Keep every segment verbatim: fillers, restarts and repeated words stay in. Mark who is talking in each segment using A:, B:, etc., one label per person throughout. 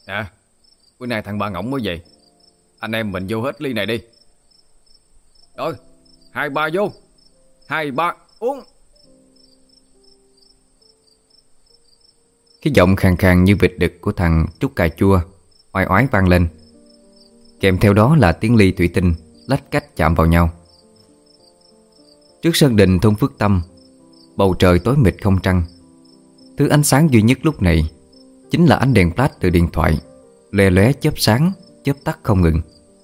A: À, bữa nay thằng Ba Ngỗng mới về. Anh em mình vô hết ly này đi. Rồi, hai ba vô. Hai ba uống.
B: Cái giọng khàn khàn như vịt đực của thằng Trúc cà chua oai oái vang lên. Kèm theo đó là tiếng ly thủy tinh lách cách chạm vào nhau. Trước sân đình thôn Phước Tâm, bầu trời tối mịt không trăng. Thứ ánh sáng duy nhất lúc này chính là ánh đèn flash từ điện thoại, le lóe chớp sáng, chớp tắt không ngừng.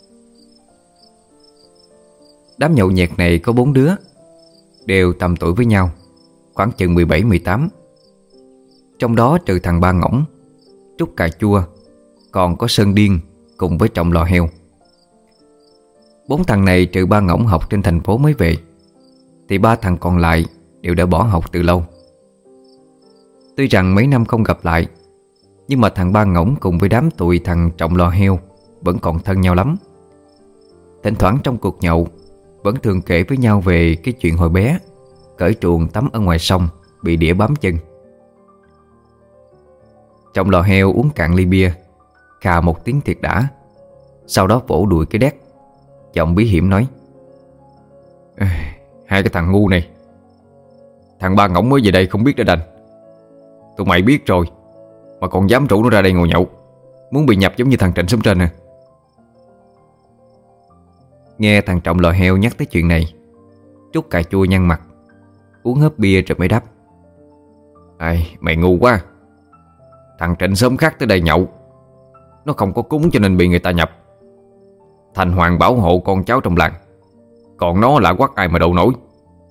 B: Đám nhậu nhẹt này có bốn đứa, đều tầm tuổi với nhau, khoảng chừng mười bảy mười tám. Trong đó trừ thằng Ba Ngỗng, Trúc cà chua, còn có Sơn Điên cùng với Trọng Lò Heo. Bốn thằng này trừ Ba Ngỗng học trên thành phố mới về, thì ba thằng còn lại đều đã bỏ học từ lâu. Tuy rằng mấy năm không gặp lại, nhưng mà thằng Ba Ngỗng cùng với đám tụi thằng Trọng Lò Heo vẫn còn thân nhau lắm. Thỉnh thoảng trong cuộc nhậu vẫn thường kể với nhau về cái chuyện hồi bé cởi truồng tắm ở ngoài sông bị đĩa bám chân. Trọng Lò Heo uống cạn ly bia, khà một tiếng thiệt đã, sau đó vỗ đùi cái đét, giọng bí hiểm nói: Hai cái thằng ngu này, thằng Ba Ngỗng mới về đây không biết đã đành. Tụi mày biết rồi mà còn dám rủ nó ra đây ngồi nhậu, muốn bị nhập giống như thằng Trịnh sống trên nè. Nghe thằng Trọng Lò Heo nhắc tới chuyện này, Trúc cà chua nhăn mặt, uống hớp bia rồi mới đáp: Ai, mày ngu quá. Thằng Trịnh sớm khác tới đây nhậu, nó không có cúng cho nên bị người ta nhập. Thành Hoàng bảo hộ con cháu trong làng, còn nó lạ quắc ai mà đậu nổi.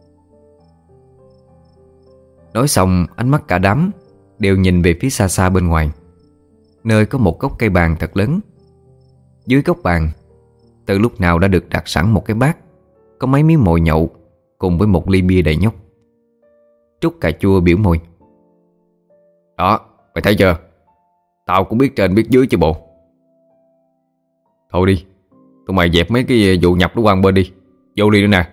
B: Nói xong, ánh mắt cả đám đều nhìn về phía xa xa bên ngoài, nơi có một gốc cây bàn thật lớn. Dưới gốc bàn, từ lúc nào đã được đặt sẵn một cái bát, có mấy miếng mồi nhậu cùng với một ly bia đầy nhóc. Trúc cà chua biểu môi: Đó, mày thấy chưa? Tao cũng biết trên biết dưới chứ bộ. Thôi đi, tụi mày dẹp mấy cái vụ nhập đó qua một bên đi. Vô ly nữa nè.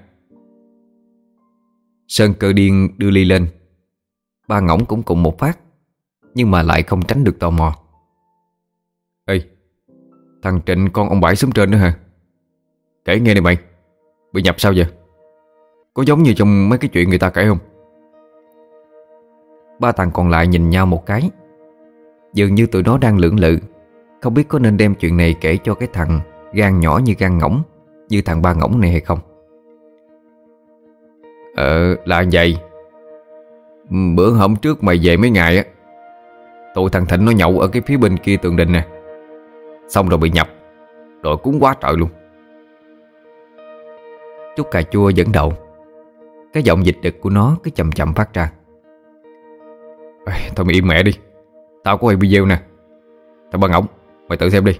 B: Sơn Cơ Điên đưa ly lên. Ba Ngỗng cũng cùng một phát, nhưng mà lại không tránh được tò mò. Ê, thằng Trịnh con ông Bảy sống trên nữa hả? Kể nghe nè mày, bị nhập sao vậy? Có giống như trong mấy cái chuyện người ta kể không? Ba thằng còn lại nhìn nhau một cái, dường như tụi nó đang lưỡng lự, không biết có nên đem chuyện này kể cho cái thằng gan nhỏ như gan ngỗng, như thằng Ba Ngỗng này hay không. Ờ, là vậy. Bữa hôm trước mày về mấy ngày á, tụi thằng Thịnh nó nhậu ở cái phía bên kia tường đình nè, xong rồi bị nhập, rồi cúng quá trời luôn. Trúc cà chua dẫn đầu, cái giọng dịch đực của nó cứ chậm chậm phát ra: Ê, thôi mày im mẹ đi, tao có quay video nè. Thằng Ba Ngỗng, mày tự xem đi.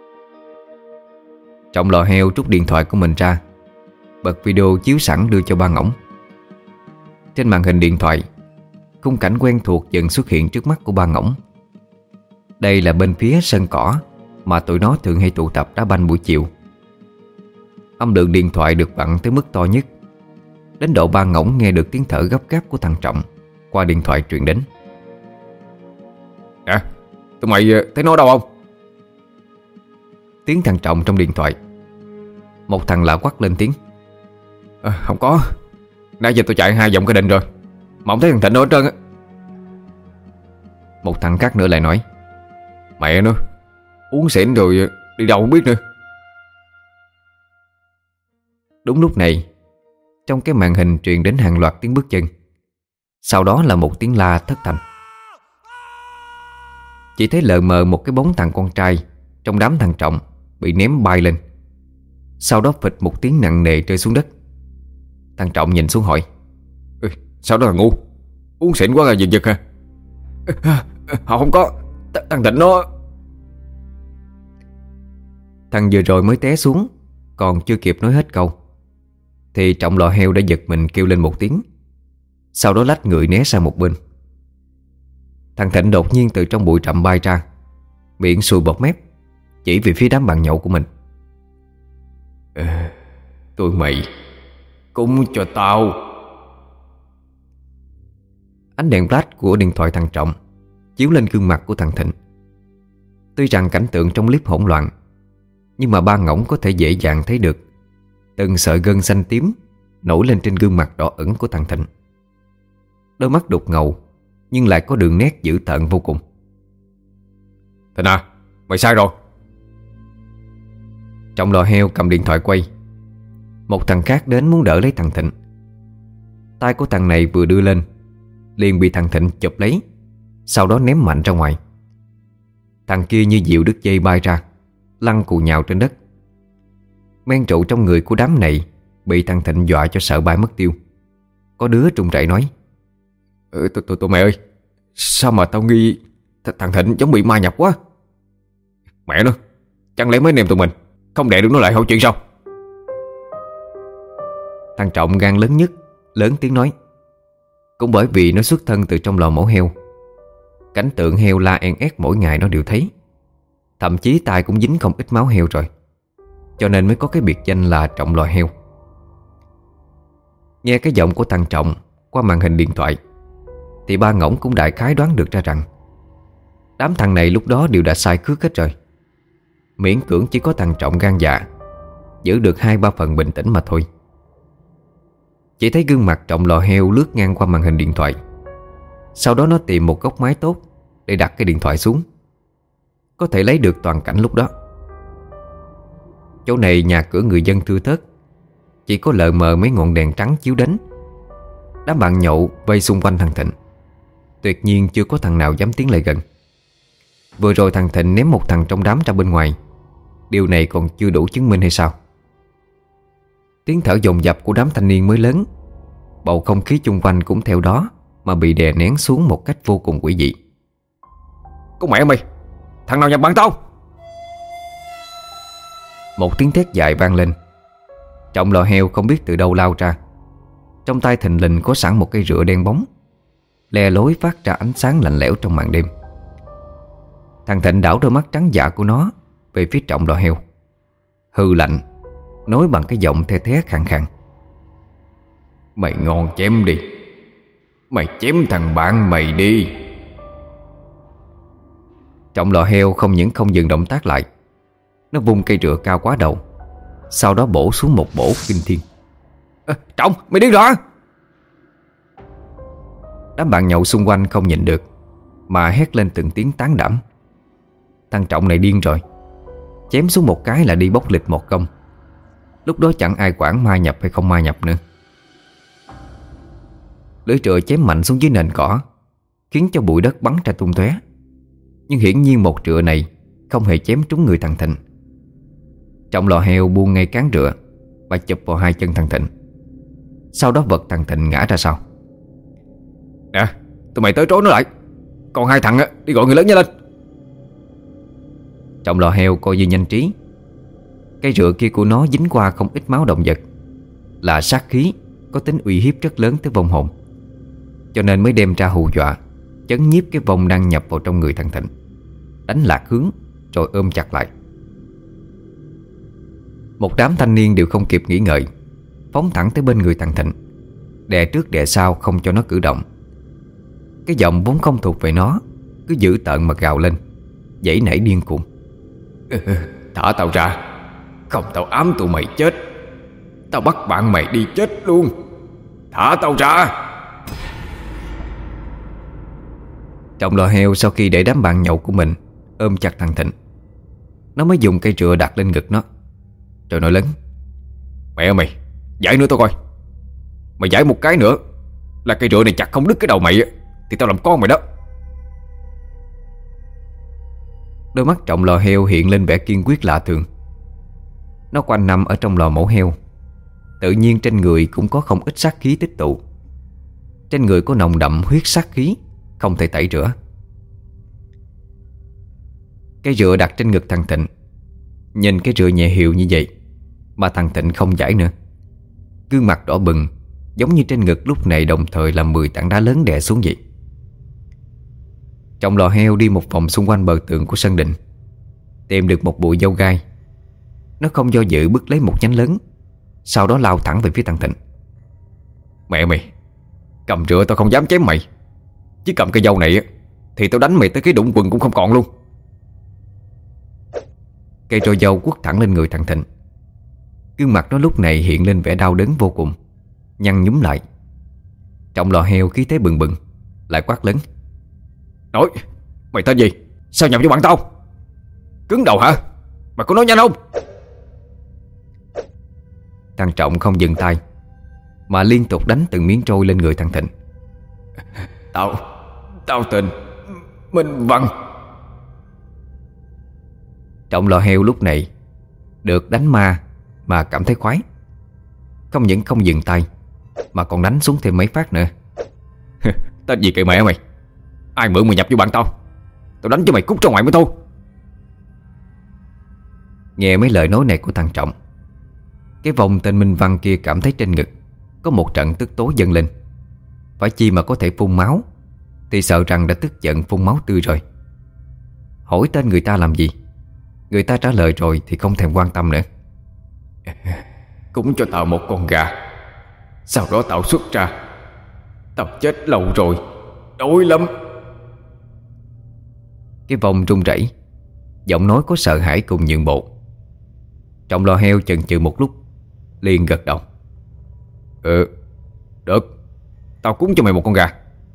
B: Trọng Lò Heo trút điện thoại của mình ra, bật video chiếu sẵn đưa cho Ba Ngỗng. Trên màn hình điện thoại, khung cảnh quen thuộc dần xuất hiện trước mắt của Ba Ngỗng. Đây là bên phía sân cỏ mà tụi nó thường hay tụ tập đá banh buổi chiều. Âm lượng điện thoại được vặn tới mức to nhất, đến độ Ba Ngỗng nghe được tiếng thở gấp gáp của thằng Trọng qua điện thoại truyền đến. À, tụi mày thấy nó đâu không? Tiếng thằng Trọng trong điện thoại. Một thằng lạ quắc lên tiếng: À, không có. Nãy giờ tôi chạy hai vòng cái đình rồi mà không thấy thằng Thịnh đâu hết trơn á. Một thằng khác nữa lại nói: Mẹ nó, uống xỉn rồi đi đâu không biết nữa. Đúng lúc này, trong cái màn hình truyền đến hàng loạt tiếng bước chân, sau đó là một tiếng la thất thanh. Chỉ thấy lờ mờ một cái bóng thằng con trai trong đám thằng Trọng bị ném bay lên, sau đó phịch một tiếng nặng nề rơi xuống đất. Thằng Trọng nhìn xuống hỏi: Ê, sao đó thằng ngu, uống xỉn quá là giật giật hả? Họ không có, thằng Thịnh nó... Thằng vừa rồi mới té xuống, còn chưa kịp nói hết câu thì Trọng Lò Heo đã giật mình kêu lên một tiếng, sau đó lách người né sang một bên. Thằng Thịnh đột nhiên từ trong bụi rậm bay ra, miệng sùi bọt mép, chỉ về phía đám bạn nhậu của mình. À, tụi mày cúng cho tao. Ánh đèn flash của điện thoại thằng Trọng chiếu lên gương mặt của thằng Thịnh. Tuy rằng cảnh tượng trong clip hỗn loạn, nhưng mà ba ngỗng có thể dễ dàng thấy được từng sợi gân xanh tím nổi lên trên gương mặt đỏ ửng của thằng Thịnh. Đôi mắt đục ngầu nhưng lại có đường nét dữ tợn vô cùng.
A: Thịnh à, mày sai rồi.
B: Trọng lò heo cầm điện thoại quay. Một thằng khác đến muốn đỡ lấy thằng Thịnh. Tay của thằng này vừa đưa lên liền bị thằng Thịnh chụp lấy, sau đó ném mạnh ra ngoài. Thằng kia như diều đứt dây bay ra, lăn cù nhào trên đất. Men rượu trong người của đám này bị thằng Thịnh dọa cho sợ bay mất tiêu. Có đứa trung rẩy nói:
A: ừ, tụi, tụi, tụi mày ơi, sao mà tao nghi th thằng Thịnh giống bị ma nhập quá. Mẹ nó, chẳng lẽ mấy anh em tụi mình không đè được nó lại hậu chuyện sao?
B: Thằng Trọng gan lớn nhất lớn tiếng nói. Cũng bởi vì nó xuất thân từ trong lò mổ heo, cảnh tượng heo la en ét mỗi ngày nó đều thấy. Thậm chí tai cũng dính không ít máu heo rồi, cho nên mới có cái biệt danh là Trọng lò heo. Nghe cái giọng của thằng Trọng qua màn hình điện thoại thì ba ngỗng cũng đại khái đoán được ra rằng đám thằng này lúc đó đều đã sai cước hết rồi. Miễn cưỡng chỉ có thằng Trọng gan dạ giữ được hai ba phần bình tĩnh mà thôi. Chỉ thấy gương mặt Trọng lò heo lướt ngang qua màn hình điện thoại. Sau đó nó tìm một góc mái tốt để đặt cái điện thoại xuống, có thể lấy được toàn cảnh lúc đó. Chỗ này nhà cửa người dân thưa thớt, chỉ có lờ mờ mấy ngọn đèn trắng chiếu đến. Đám bạn nhậu vây xung quanh thằng Thịnh, tuyệt nhiên chưa có thằng nào dám tiến lại gần. Vừa rồi thằng Thịnh ném một thằng trong đám ra bên ngoài, điều này còn chưa đủ chứng minh hay sao? Tiếng thở dồn dập của đám thanh niên mới lớn, bầu không khí chung quanh cũng theo đó mà bị đè nén xuống một cách vô cùng quỷ dị.
A: Con mẹ mày, thằng nào nhập bạn tao?
B: Một tiếng thét dài vang lên. Trọng lò heo không biết từ đâu lao ra. Trong tay thình lình có sẵn một cây rựa đen bóng, le lối phát ra ánh sáng lạnh lẽo trong màn đêm. Thằng Thịnh đảo đôi mắt trắng dạ của nó về phía Trọng lò heo, hừ lạnh, nói bằng cái giọng the thé khàn khàn:
A: Mày ngon chém đi, mày chém thằng bạn mày đi.
B: Trọng lò heo không những không dừng động tác lại, nó vung cây rựa cao quá đầu, sau đó bổ xuống một bổ kinh thiên.
A: À, Trọng, mày điên rồi hả?
B: Đám bạn nhậu xung quanh không nhịn được mà hét lên từng tiếng tán đẫm. Thằng Trọng này điên rồi, chém xuống một cái là đi bốc lịch một công. Lúc đó chẳng ai quản ma nhập hay không ma nhập nữa. Lưỡi rựa chém mạnh xuống dưới nền cỏ, khiến cho bụi đất bắn ra tung tóe. Nhưng hiển nhiên một rựa này không hề chém trúng người thằng Thịnh. Trọng lò heo buông ngay cán rựa và chụp vào hai chân thằng Thịnh, sau đó vật thằng Thịnh ngã ra sau.
A: Nè, tụi mày tới trốn nó lại, còn hai thằng á, đi gọi người lớn nhanh lên.
B: Trọng lò heo coi như nhanh trí. Cây rựa kia của nó dính qua không ít máu động vật, là sát khí có tính uy hiếp rất lớn tới vong hồn, cho nên mới đem ra hù dọa, chấn nhiếp cái vong đang nhập vào trong người thằng Thịnh, đánh lạc hướng rồi ôm chặt lại. Một đám thanh niên đều không kịp nghĩ ngợi, phóng thẳng tới bên người thằng Thịnh, đè trước đè sau không cho nó cử động. Cái giọng vốn không thuộc về nó cứ dữ tợn mà gào lên, giãy nảy điên cuồng.
A: Thả tao ra, không tao ám tụi mày chết. Tao bắt bạn mày đi chết luôn. Thả tao ra.
B: Trọng lò heo sau khi để đám bạn nhậu của mình ôm chặt thằng Thịnh, nó mới dùng cây rựa đặt lên ngực nó, rồi nói lớn:
A: Mẹ mày, giải nữa tao coi. Mày giải một cái nữa là cây rựa này chặt không đứt cái đầu mày thì tao làm con mày đó.
B: Đôi mắt Trọng lò heo hiện lên vẻ kiên quyết lạ thường. Nó quanh năm ở trong lò mổ heo, tự nhiên trên người cũng có không ít sát khí tích tụ. Trên người có nồng đậm huyết sát khí, không thể tẩy rửa. Cái rựa đặt trên ngực thằng Thịnh. Nhìn cái rựa nhẹ hiệu như vậy mà thằng Thịnh không giải nữa. Gương mặt đỏ bừng, giống như trên ngực lúc này đồng thời là mười tảng đá lớn đè xuống vậy. Trọng lò heo đi một vòng xung quanh bờ tường của sân đình, tìm được một bụi dâu gai. Nó không do dự bứt lấy một nhánh lớn, sau đó lao thẳng về phía thằng Thịnh.
A: Mẹ mày, cầm rựa tao không dám chém mày, chứ cầm cây dâu này thì tao đánh mày tới cái đụng quần cũng không còn luôn.
B: Cây roi dâu quất thẳng lên người thằng Thịnh. Gương mặt nó lúc này hiện lên vẻ đau đớn vô cùng, nhăn nhúm lại. Trọng lò heo khí thế bừng bừng lại quát lớn:
A: Nói, mày tên gì? Sao nhập vô bạn tao? Cứng đầu hả? Mày có nói nhanh không?
B: Thằng Trọng không dừng tay, mà liên tục đánh từng miếng trôi lên người thằng Thịnh.
A: Tao Tao tên Minh Văn.
B: Trọng lò heo lúc này được đánh ma mà cảm thấy khoái. Không những không dừng tay, mà còn đánh xuống thêm mấy phát nữa.
A: Tên gì kệ mẹ mày? Ai mượn mày nhập vô bạn tao? Tao đánh cho mày cút ra ngoài mới thôi.
B: Nghe mấy lời nói này của thằng Trọng, cái vòng tên Minh Văn kia cảm thấy trên ngực có một trận tức tố dâng lên. Phải chi mà có thể phun máu, thì sợ rằng đã tức giận phun máu tươi rồi. Hỏi tên người ta làm gì, người ta trả lời rồi thì không thèm quan tâm nữa.
A: Cúng cho tao một con gà, sau đó tao xuất ra. Tao chết lâu rồi, đói lắm.
B: Cái vòng run rẩy, giọng nói có sợ hãi cùng nhượng bộ. Trọng lò heo chần chừ một lúc, liền gật đầu:
A: Ừ, được, tao cúng cho mày một con gà.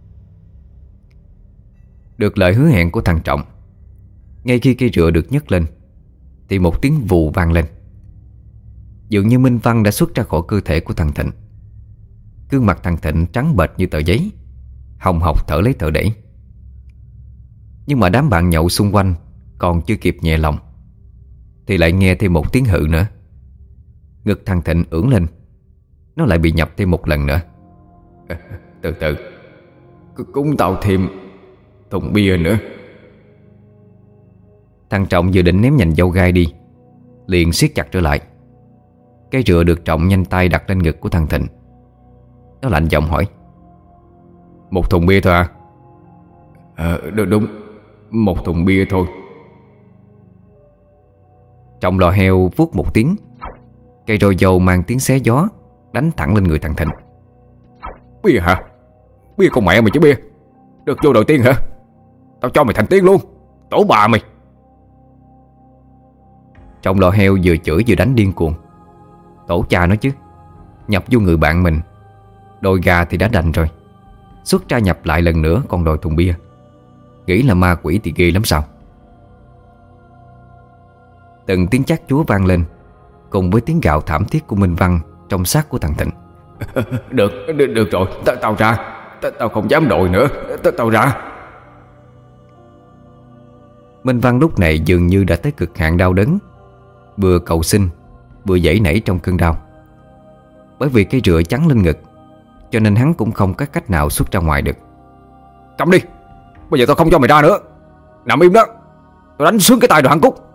B: Được lời hứa hẹn của thằng Trọng, ngay khi cây rựa được nhấc lên thì một tiếng vù vang lên. Dường như Minh Văn đã xuất ra khỏi cơ thể của thằng Thịnh. Gương mặt thằng Thịnh trắng bệch như tờ giấy, hồng hộc thở lấy thở đẩy. Nhưng mà đám bạn nhậu xung quanh còn chưa kịp nhẹ lòng thì lại nghe thêm một tiếng hự nữa. Ngực thằng Thịnh ưỡn lên, nó lại bị nhập thêm một lần nữa.
A: Từ từ, cứ cúng tao thêm thùng bia nữa.
B: Thằng Trọng vừa định ném nhành dâu gai đi, liền siết chặt trở lại. Cây rựa được Trọng nhanh tay đặt lên ngực của thằng Thịnh. Nó lạnh giọng hỏi:
A: Một thùng bia thôi à? Ờ, đúng, đúng, một thùng bia thôi.
B: Trọng lò heo vuốt một tiếng, cây roi dầu mang tiếng xé gió đánh thẳng lên người thằng Thịnh.
A: Bia hả? Bia con mẹ mày chứ bia. Được vô đầu tiên hả? Tao cho mày thành tiên luôn, tổ bà mày.
B: Trọng lò heo vừa chửi vừa đánh điên cuồng. Tổ cha nó chứ, nhập vô người bạn mình. Đôi gà thì đã đành rồi, xuất ra nhập lại lần nữa còn đòi thùng bia. Nghĩ là ma quỷ thì ghê lắm sao. Từng tiếng chát chúa vang lên, cùng với tiếng gào thảm thiết của Minh Văn trong xác của thằng Thịnh.
A: Được, được, được rồi, tao, tao ra. Tao, tao không dám đòi nữa. Tao, tao ra.
B: Minh Văn lúc này dường như đã tới cực hạn đau đớn, vừa cầu xin vừa giãy nảy trong cơn đau. Bởi vì cái rựa chắn lên ngực, cho nên hắn cũng không có cách nào xuất ra ngoài được.
A: Cầm đi, bây giờ tao không cho mày ra nữa. Nằm im đó, tao đánh xuống cái tay đồ hắn cút.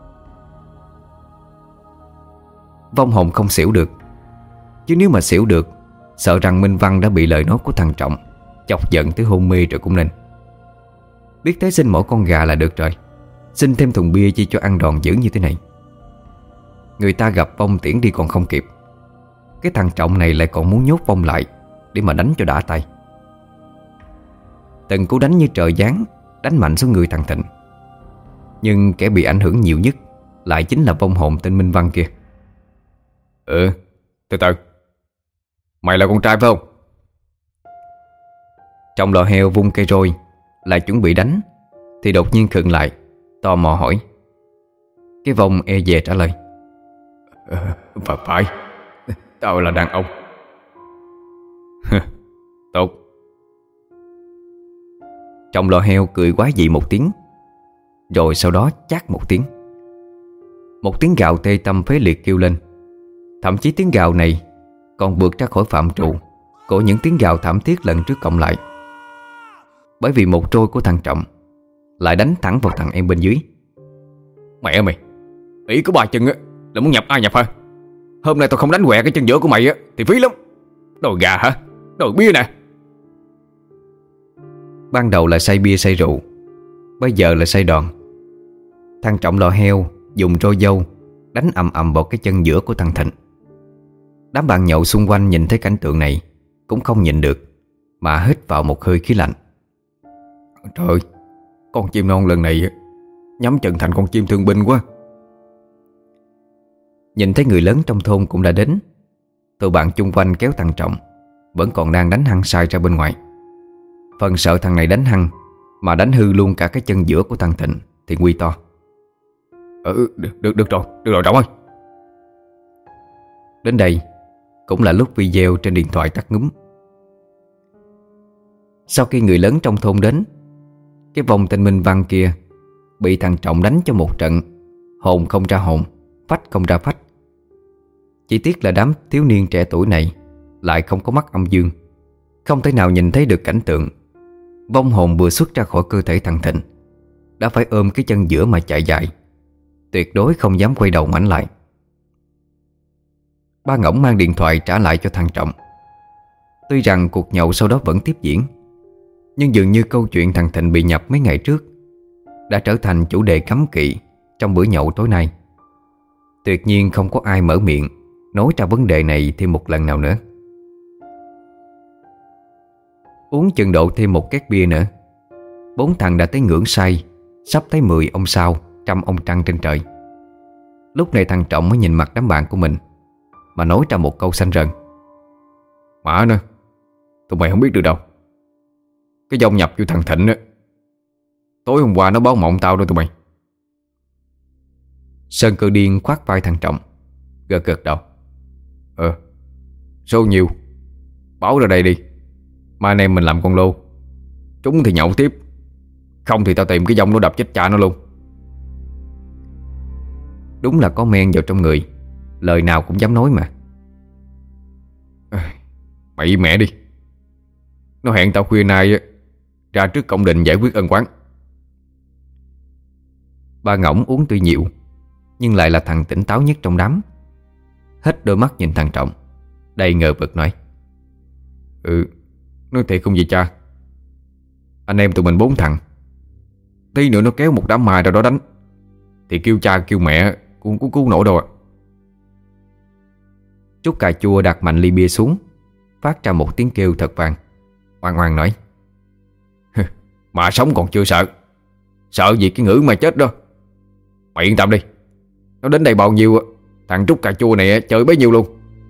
B: Vong hồn không xỉu được, chứ nếu mà xỉu được, sợ rằng Minh Văn đã bị lời nói của thằng Trọng chọc giận tới hôn mê rồi cũng nên. Biết thế xin mỗi con gà là được rồi, xin thêm thùng bia chi cho ăn đòn dữ như thế này. Người ta gặp vong tiễn đi còn không kịp, cái thằng Trọng này lại còn muốn nhốt vong lại để mà đánh cho đã tay. Từng cú đánh như trời giáng đánh mạnh xuống người thằng Thịnh. Nhưng kẻ bị ảnh hưởng nhiều nhất lại chính là vong hồn tên Minh Văn kia.
A: Ừ, từ từ, mày là con trai phải không?
B: Trong lò heo vung cây roi lại chuẩn bị đánh thì đột nhiên khựng lại, tò mò hỏi. Cái vong e dè trả lời:
A: ờ, Phải phải, tao là đàn ông. Tốt.
B: Trong lò heo cười quái dị một tiếng, rồi sau đó chát một tiếng. Một tiếng gào tê tâm phế liệt kêu lên. Thậm chí tiếng gào này còn vượt ra khỏi phạm trù của những tiếng gào thảm thiết lần trước cộng lại. Bởi vì một trôi của thằng Trọng lại đánh thẳng vào thằng em bên dưới.
A: Mẹ mày, ý có ba chân á là muốn nhập ai nhập hả? Hôm nay tao không đánh quẹ cái chân giữa của mày á thì phí lắm. Đòi gà hả? Đòi bia nè.
B: Ban đầu là say bia say rượu, bây giờ là say đòn. Thằng Trọng lò heo dùng roi dâu đánh ầm ầm vào cái chân giữa của thằng Thịnh. Đám bạn nhậu xung quanh nhìn thấy cảnh tượng này cũng không nhịn được mà hít vào một hơi khí lạnh.
A: Trời ơi, con chim non lần này nhắm chân thành con chim thương binh quá.
B: Nhìn thấy người lớn trong thôn cũng đã đến, tụi bạn chung quanh kéo thằng Trọng vẫn còn đang đánh hăng sai ra bên ngoài. Phần sợ thằng này đánh hăng mà đánh hư luôn cả cái chân giữa của thằng Thịnh thì nguy to.
A: Ừ, được, được, được rồi, được rồi Trọng ơi.
B: Đến đây cũng là lúc video trên điện thoại tắt ngúm. Sau khi người lớn trong thôn đến, cái vong tên Minh Văn kia bị thằng Trọng đánh cho một trận, hồn không ra hồn, phách không ra phách. Chỉ tiếc là đám thiếu niên trẻ tuổi này lại không có mắt âm dương, không thể nào nhìn thấy được cảnh tượng vong hồn vừa xuất ra khỏi cơ thể thằng Thịnh đã phải ôm cái chân giữa mà chạy dài, tuyệt đối không dám quay đầu ngoảnh lại. Ba Ngỗng mang điện thoại trả lại cho thằng Trọng. Tuy rằng cuộc nhậu sau đó vẫn tiếp diễn, nhưng dường như câu chuyện thằng Thịnh bị nhập mấy ngày trước đã trở thành chủ đề cấm kỵ trong bữa nhậu tối nay. Tuyệt nhiên không có ai mở miệng nói ra vấn đề này thêm một lần nào nữa. Uống chừng độ thêm một két bia nữa, bốn thằng đã tới ngưỡng say, sắp thấy mười ông sao, trăm ông trăng trên trời. Lúc này thằng Trọng mới nhìn mặt đám bạn của mình mà nói ra một câu xanh rần:
A: Mã nữa, tụi mày không biết được đâu. Cái dông nhập vô thằng Thịnh á, tối hôm qua nó báo mộng tao đó tụi mày.
B: Sơn Cơ Điên khoác vai thằng Trọng, gật gật đầu.
A: Ờ, số nhiều, báo ra đây đi. Mai anh em mình làm con lô. Trúng thì nhậu tiếp, không thì tao tìm cái dông nó đập chết cha nó luôn.
B: Đúng là có men vào trong người, lời nào cũng dám nói mà.
A: À, mày im mẹ đi. Nó hẹn tao khuya nay ra trước cổng đình giải quyết ân oán.
B: Ba Ngỗng uống tuy nhiều nhưng lại là thằng tỉnh táo nhất trong đám. Hết đôi mắt nhìn thằng Trọng, đầy ngờ vực nói:
A: Ừ, nói thiệt không gì cha. Anh em tụi mình bốn thằng, tí nữa nó kéo một đám ma ra đó đánh thì kêu cha kêu mẹ cũng cũng cứu nổi đâu ạ.
B: Trúc cà chua đặt mạnh ly bia xuống, phát ra một tiếng kêu thật vang, oan oan nói:
A: Mà sống còn chưa sợ, sợ gì cái ngữ mà chết đó. Mày yên tâm đi, nó đến đây bao nhiêu thằng Trúc cà chua này chơi bấy nhiêu luôn.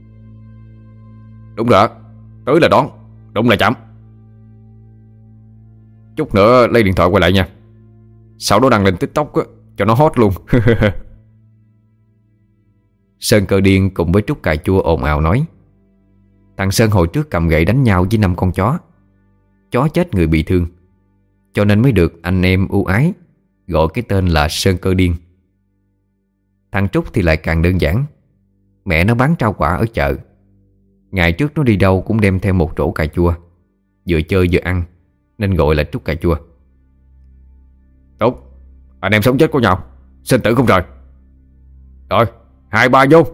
A: Đúng rồi, tới là đón, đúng là chậm. Chút nữa lấy điện thoại quay lại nha, sau đó đăng lên TikTok á, cho nó hot luôn.
B: Sơn Cơ Điên cùng với Trúc cà chua ồn ào nói: Thằng Sơn hồi trước cầm gậy đánh nhau với năm con chó, chó chết người bị thương, cho nên mới được anh em ưu ái gọi cái tên là Sơn Cơ Điên. Thằng Trúc thì lại càng đơn giản. Mẹ nó bán rau quả ở chợ, ngày trước nó đi đâu cũng đem theo một rổ cà chua, vừa chơi vừa ăn nên gọi là Trúc cà chua.
A: Tốt, anh em sống chết của nhau, sinh tử không rời. Rồi, hai ba vô.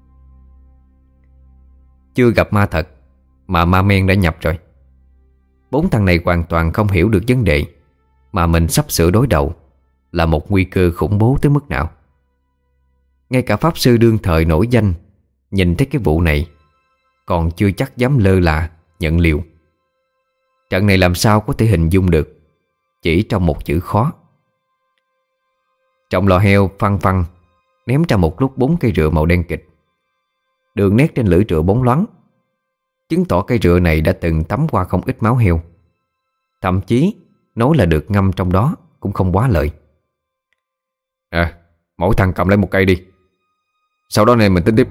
B: Chưa gặp ma thật mà ma men đã nhập rồi. Bốn thằng này hoàn toàn không hiểu được vấn đề mà mình sắp sửa đối đầu là một nguy cơ khủng bố tới mức nào. Ngay cả pháp sư đương thời nổi danh nhìn thấy cái vụ này còn chưa chắc dám lơ là nhận liều. Trận này làm sao có thể hình dung được chỉ trong một chữ khó. Trong lò heo phăng phăng ném ra một lúc bốn cây rựa màu đen kịch. Đường nét trên lưỡi rựa bóng loáng, chứng tỏ cây rựa này đã từng tắm qua không ít máu heo. Thậm chí nói là được ngâm trong đó cũng không quá lợi.
A: À, mỗi thằng cầm lấy một cây đi, sau đó này mình tính tiếp.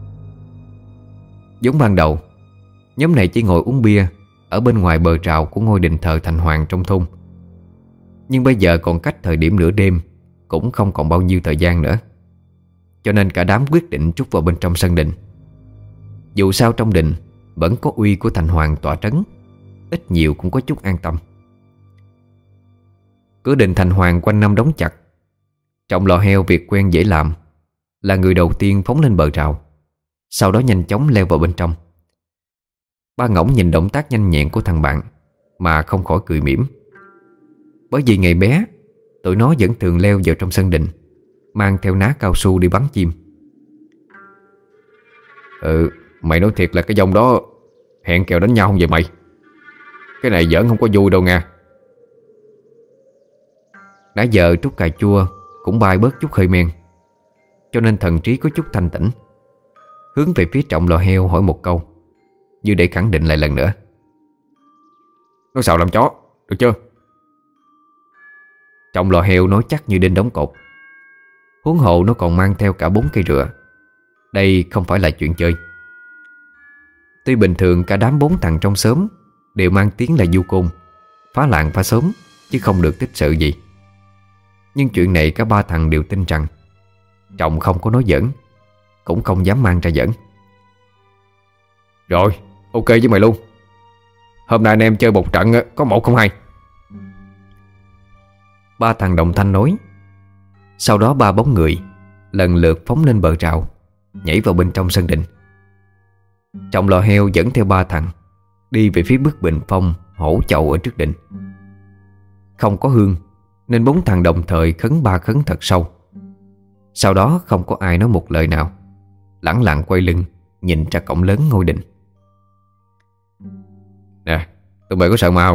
B: Giống ban đầu, nhóm này chỉ ngồi uống bia ở bên ngoài bờ rào của ngôi đình thờ Thành Hoàng trong thôn. Nhưng bây giờ còn cách thời điểm nửa đêm cũng không còn bao nhiêu thời gian nữa, cho nên cả đám quyết định trút vào bên trong sân đình. Dù sao trong đình vẫn có uy của Thành Hoàng tọa trấn, ít nhiều cũng có chút an tâm. Cửa đình Thành Hoàng quanh năm đóng chặt. Trong lò heo việc quen dễ làm là người đầu tiên phóng lên bờ rào, sau đó nhanh chóng leo vào bên trong. Ba Ngỗng nhìn động tác nhanh nhẹn của thằng bạn mà không khỏi cười mỉm. Bởi vì ngày bé tụi nó vẫn thường leo vào trong sân đình, mang theo ná cao su đi bắn chim.
A: Ừ, mày nói thiệt là cái dòng đó hẹn kèo đánh nhau không vậy mày? Cái này giỡn không có vui đâu nha.
B: Nãy giờ Trúc cà chua cũng bay bớt chút hơi men. cho nên thần trí có chút thanh tĩnh, hướng về phía Trọng lò heo hỏi một câu, như để khẳng định lại lần nữa.
A: Nó xạo làm chó, được chưa?
B: Trọng lò heo nói chắc như đinh đóng cột. Huống hộ nó còn mang theo cả bốn cây rựa. Đây không phải là chuyện chơi. Tuy bình thường cả đám bốn thằng trong xóm đều mang tiếng là du côn, phá làng phá xóm, chứ không được tích sự gì. Nhưng chuyện này cả ba thằng đều tin rằng Trọng không có nói giỡn, cũng không dám mang ra giỡn.
A: Rồi, ok với mày luôn. Hôm nay anh em chơi một trận có một không hai.
B: Ba thằng đồng thanh nói. Sau đó ba bóng người lần lượt phóng lên bờ rào, nhảy vào bên trong sân đình. Trọng lò heo dẫn theo ba thằng đi về phía bức bình phong hổ chậu ở trước đình. Không có hương nên bốn thằng đồng thời khấn ba khấn thật sâu. Sau đó không có ai nói một lời nào, lẳng lặng quay lưng nhìn ra cổng lớn ngôi đình.
A: Nè, tụi mày có sợ ma không?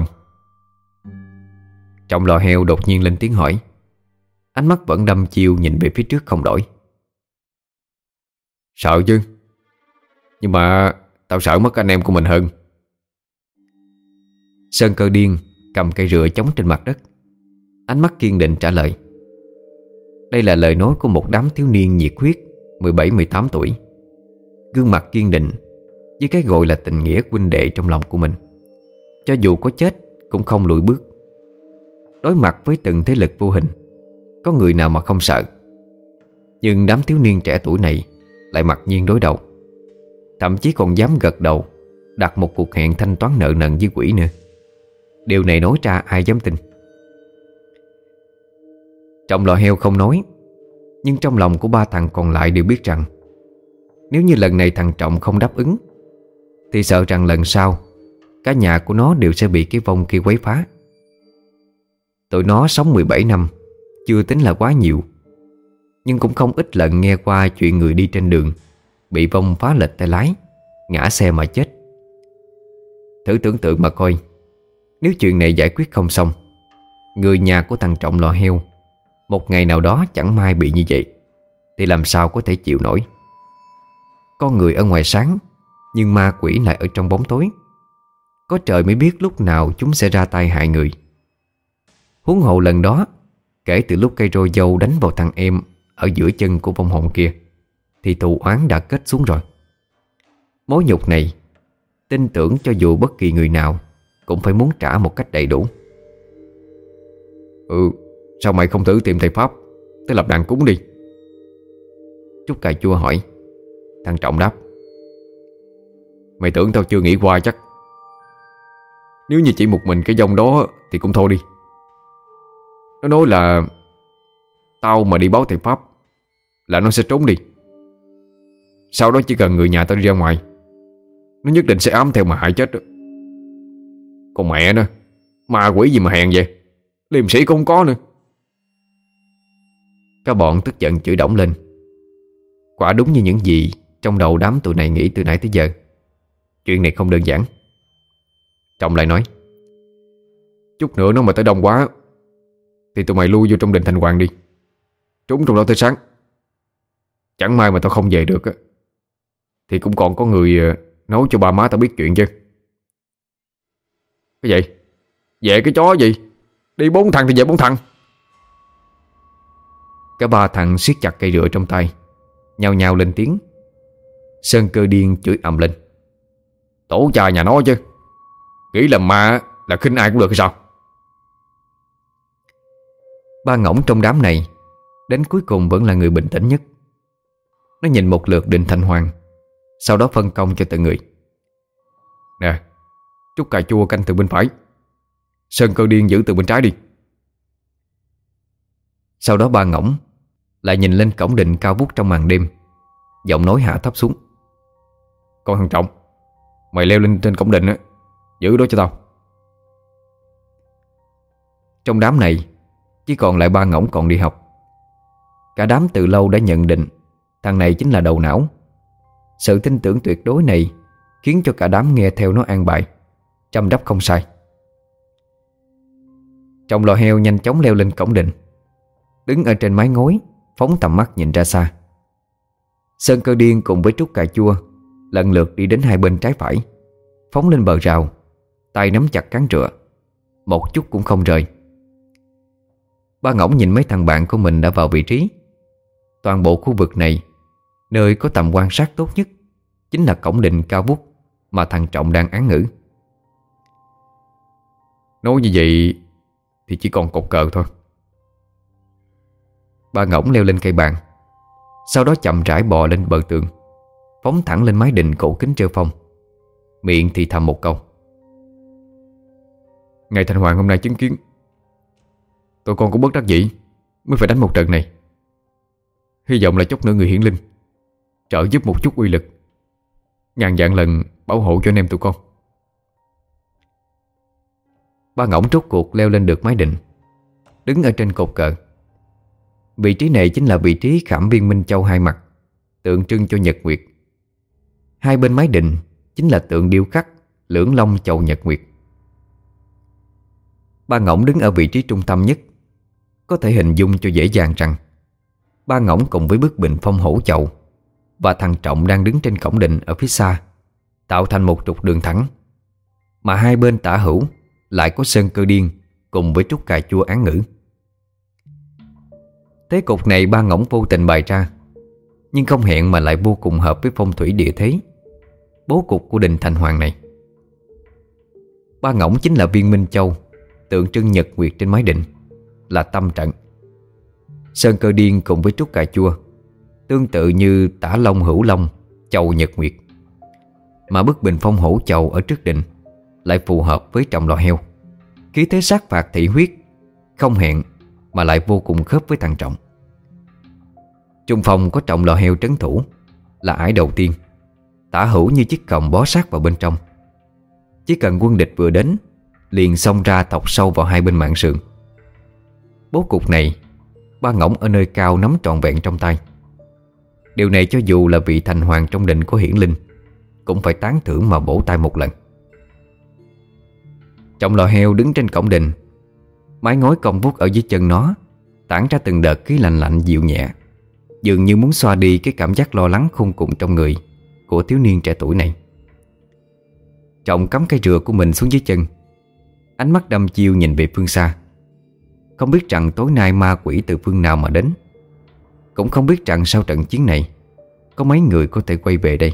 B: Trọng lò heo đột nhiên lên tiếng hỏi. Ánh mắt vẫn đăm chiêu nhìn về phía trước không đổi.
A: Sợ chứ, nhưng mà tao sợ mất anh em của mình hơn.
B: Sơn Cơ Điên cầm cây rựa chống trên mặt đất, ánh mắt kiên định trả lời. Đây là lời nói của một đám thiếu niên nhiệt huyết mười bảy mười tám tuổi, gương mặt kiên định với cái gọi là tình nghĩa huynh đệ trong lòng của mình. Cho dù có chết cũng không lùi bước. Đối mặt với từng thế lực vô hình, có người nào mà không sợ. Nhưng đám thiếu niên trẻ tuổi này lại mặc nhiên đối đầu, thậm chí còn dám gật đầu đặt một cuộc hẹn thanh toán nợ nần với quỷ nữa. Điều này nói ra ai dám tin. Trọng lò heo không nói, nhưng trong lòng của ba thằng còn lại đều biết rằng nếu như lần này thằng Trọng không đáp ứng thì sợ rằng lần sau cả nhà của nó đều sẽ bị cái vong kia quấy phá. Tụi nó sống mười bảy năm chưa tính là quá nhiều, nhưng cũng không ít lần nghe qua chuyện người đi trên đường bị vong phá lệch tay lái, ngã xe mà chết. Thử tưởng tượng mà coi, nếu chuyện này giải quyết không xong, người nhà của thằng Trọng lò heo một ngày nào đó chẳng may bị như vậy thì làm sao có thể chịu nổi. Con người ở ngoài sáng, nhưng ma quỷ lại ở trong bóng tối. Có trời mới biết lúc nào chúng sẽ ra tay hại người. Huống hồ lần đó, kể từ lúc cây roi dâu đánh vào thằng em ở giữa chân của vong hồn kia, thì thù oán đã kết xuống rồi. Mối nhục này, tin tưởng cho dù bất kỳ người nào cũng phải muốn trả một cách đầy đủ.
A: Ừ, sao mày không thử tìm thầy Pháp tới lập đàn cúng đi?
B: Trúc cà chua hỏi.
A: Thằng Trọng đáp. Mày tưởng tao chưa nghĩ qua chắc. Nếu như chỉ một mình cái dòng đó thì cũng thôi đi. Nó nói là tao mà đi báo thầy Pháp là nó sẽ trốn đi. Sau đó chỉ cần người nhà tao đi ra ngoài, nó nhất định sẽ ám theo mà hại chết đó. Còn mẹ nó, ma quỷ gì mà hèn vậy, liêm sĩ cũng không có nữa.
B: Các bọn tức giận chửi đổng lên. Quả đúng như những gì trong đầu đám tụi này nghĩ từ nãy tới giờ. Chuyện này không đơn giản.
A: Trọng lại nói. Chút nữa nó mà tới đông quá thì tụi mày lui vô trong đình Thành Hoàng đi, trốn trong đó tới sáng. Chẳng may mà tao không về được á, thì cũng còn có người nói cho ba má tao biết chuyện chứ. Cái gì? Về cái chó gì? Đi bốn thằng thì về bốn thằng.
B: Cả ba thằng siết chặt cây rựa trong tay, nhao nhao lên tiếng. Sơn Cơ Điên chửi ầm lên.
A: Tổ cha nhà nó chứ, nghĩ là ma là khinh ai cũng được hay sao?
B: Ba ngỗng trong đám này đến cuối cùng vẫn là người bình tĩnh nhất. Nó nhìn một lượt đình Thành Hoàng, sau đó phân công cho từng người.
A: Nè, Trúc cà chua canh từ bên phải, Sơn Cơ Điên giữ từ bên trái đi.
B: Sau đó ba ngỗng lại nhìn lên cổng đình cao vút trong màn đêm, giọng nói hạ thấp xuống.
A: Con thằng Trọng, mày leo lên trên cổng đình á, giữ đó cho tao.
B: Trong đám này chỉ còn lại ba ngỗng còn đi học. Cả đám từ lâu đã nhận định thằng này chính là đầu não. Sự tin tưởng tuyệt đối này khiến cho cả đám nghe theo nó an bài, trăm đắp không sai. Trọng lò heo nhanh chóng leo lên cổng đình, đứng ở trên mái ngói, phóng tầm mắt nhìn ra xa. Sơn Cơ Điên cùng với Trúc Cà Chua lần lượt đi đến hai bên trái phải, phóng lên bờ rào, tay nắm chặt cán rựa, một chút cũng không rời. Ba Ngỗng nhìn mấy thằng bạn của mình đã vào vị trí. Toàn bộ khu vực này, nơi có tầm quan sát tốt nhất chính là cổng đình cao vút mà thằng Trọng đang án ngữ.
A: Nói như vậy thì chỉ còn cột cờ thôi.
B: Ba Ngỗng leo lên cây bàn, sau đó chậm rãi bò lên bờ tường, phóng thẳng lên mái đình cổ kính treo phong, miệng thì thầm một câu:
A: Ngày Thành Hoàng hôm nay chứng kiến, tụi con cũng bất đắc dĩ mới phải đánh một trận này. Hy vọng là chốc nữa người hiển linh trợ giúp một chút uy lực, ngàn vạn lần bảo hộ cho anh em tụi con.
B: Ba Ngỗng rốt cuộc leo lên được mái đình, đứng ở trên cột cờ. Vị trí này chính là vị trí khảm viên minh châu hai mặt, tượng trưng cho nhật nguyệt. Hai bên mái đình chính là tượng điêu khắc lưỡng long chầu nhật nguyệt. Ba Ngỗng đứng ở vị trí trung tâm nhất. Có thể hình dung cho dễ dàng rằng Ba Ngỗng cùng với bức bình phong hổ chậu và thằng Trọng đang đứng trên cổng đình ở phía xa, tạo thành một trục đường thẳng, mà hai bên tả hữu lại có Sơn Cơ Điên cùng với Trúc Cà Chua án ngữ. Thế cục này Ba Ngỗng vô tình bày ra, nhưng không hẹn mà lại vô cùng hợp với phong thủy địa thế, bố cục của đình Thành Hoàng này. Ba Ngỗng chính là viên minh châu, tượng trưng nhật nguyệt trên mái đình, là tâm trận. Sơn Cơ Điên cùng với Trúc Cà Chua tương tự như tả long hữu long, chầu nhật nguyệt. Mà bức bình phong hổ chầu ở trước đình lại phù hợp với Trọng Lò Heo, khí thế sát phạt thị huyết, không hẹn mà lại vô cùng khớp với thằng Trọng. Trung phong có Trọng Lò Heo trấn thủ, là ải đầu tiên, tả hữu như chiếc còng bó sát vào bên trong. Chỉ cần quân địch vừa đến, liền xông ra thọc sâu vào hai bên mạn sườn. Bố cục này, Ba Ngỗng ở nơi cao nắm trọn vẹn trong tay. Điều này cho dù là vị thành hoàng trong đình có hiển linh cũng phải tán thưởng mà bổ tay một lần. Trọng Lò Heo đứng trên cổng đình, mái ngói cong vút ở dưới chân nó tản ra từng đợt khí lạnh lạnh dịu nhẹ, dường như muốn xoa đi cái cảm giác lo lắng khôn cùng trong người của thiếu niên trẻ tuổi này. Trọng cắm cây rựa của mình xuống dưới chân, ánh mắt đăm chiêu nhìn về phương xa. Không biết rằng tối nay ma quỷ từ phương nào mà đến, cũng không biết rằng sau trận chiến này có mấy người có thể quay về đây.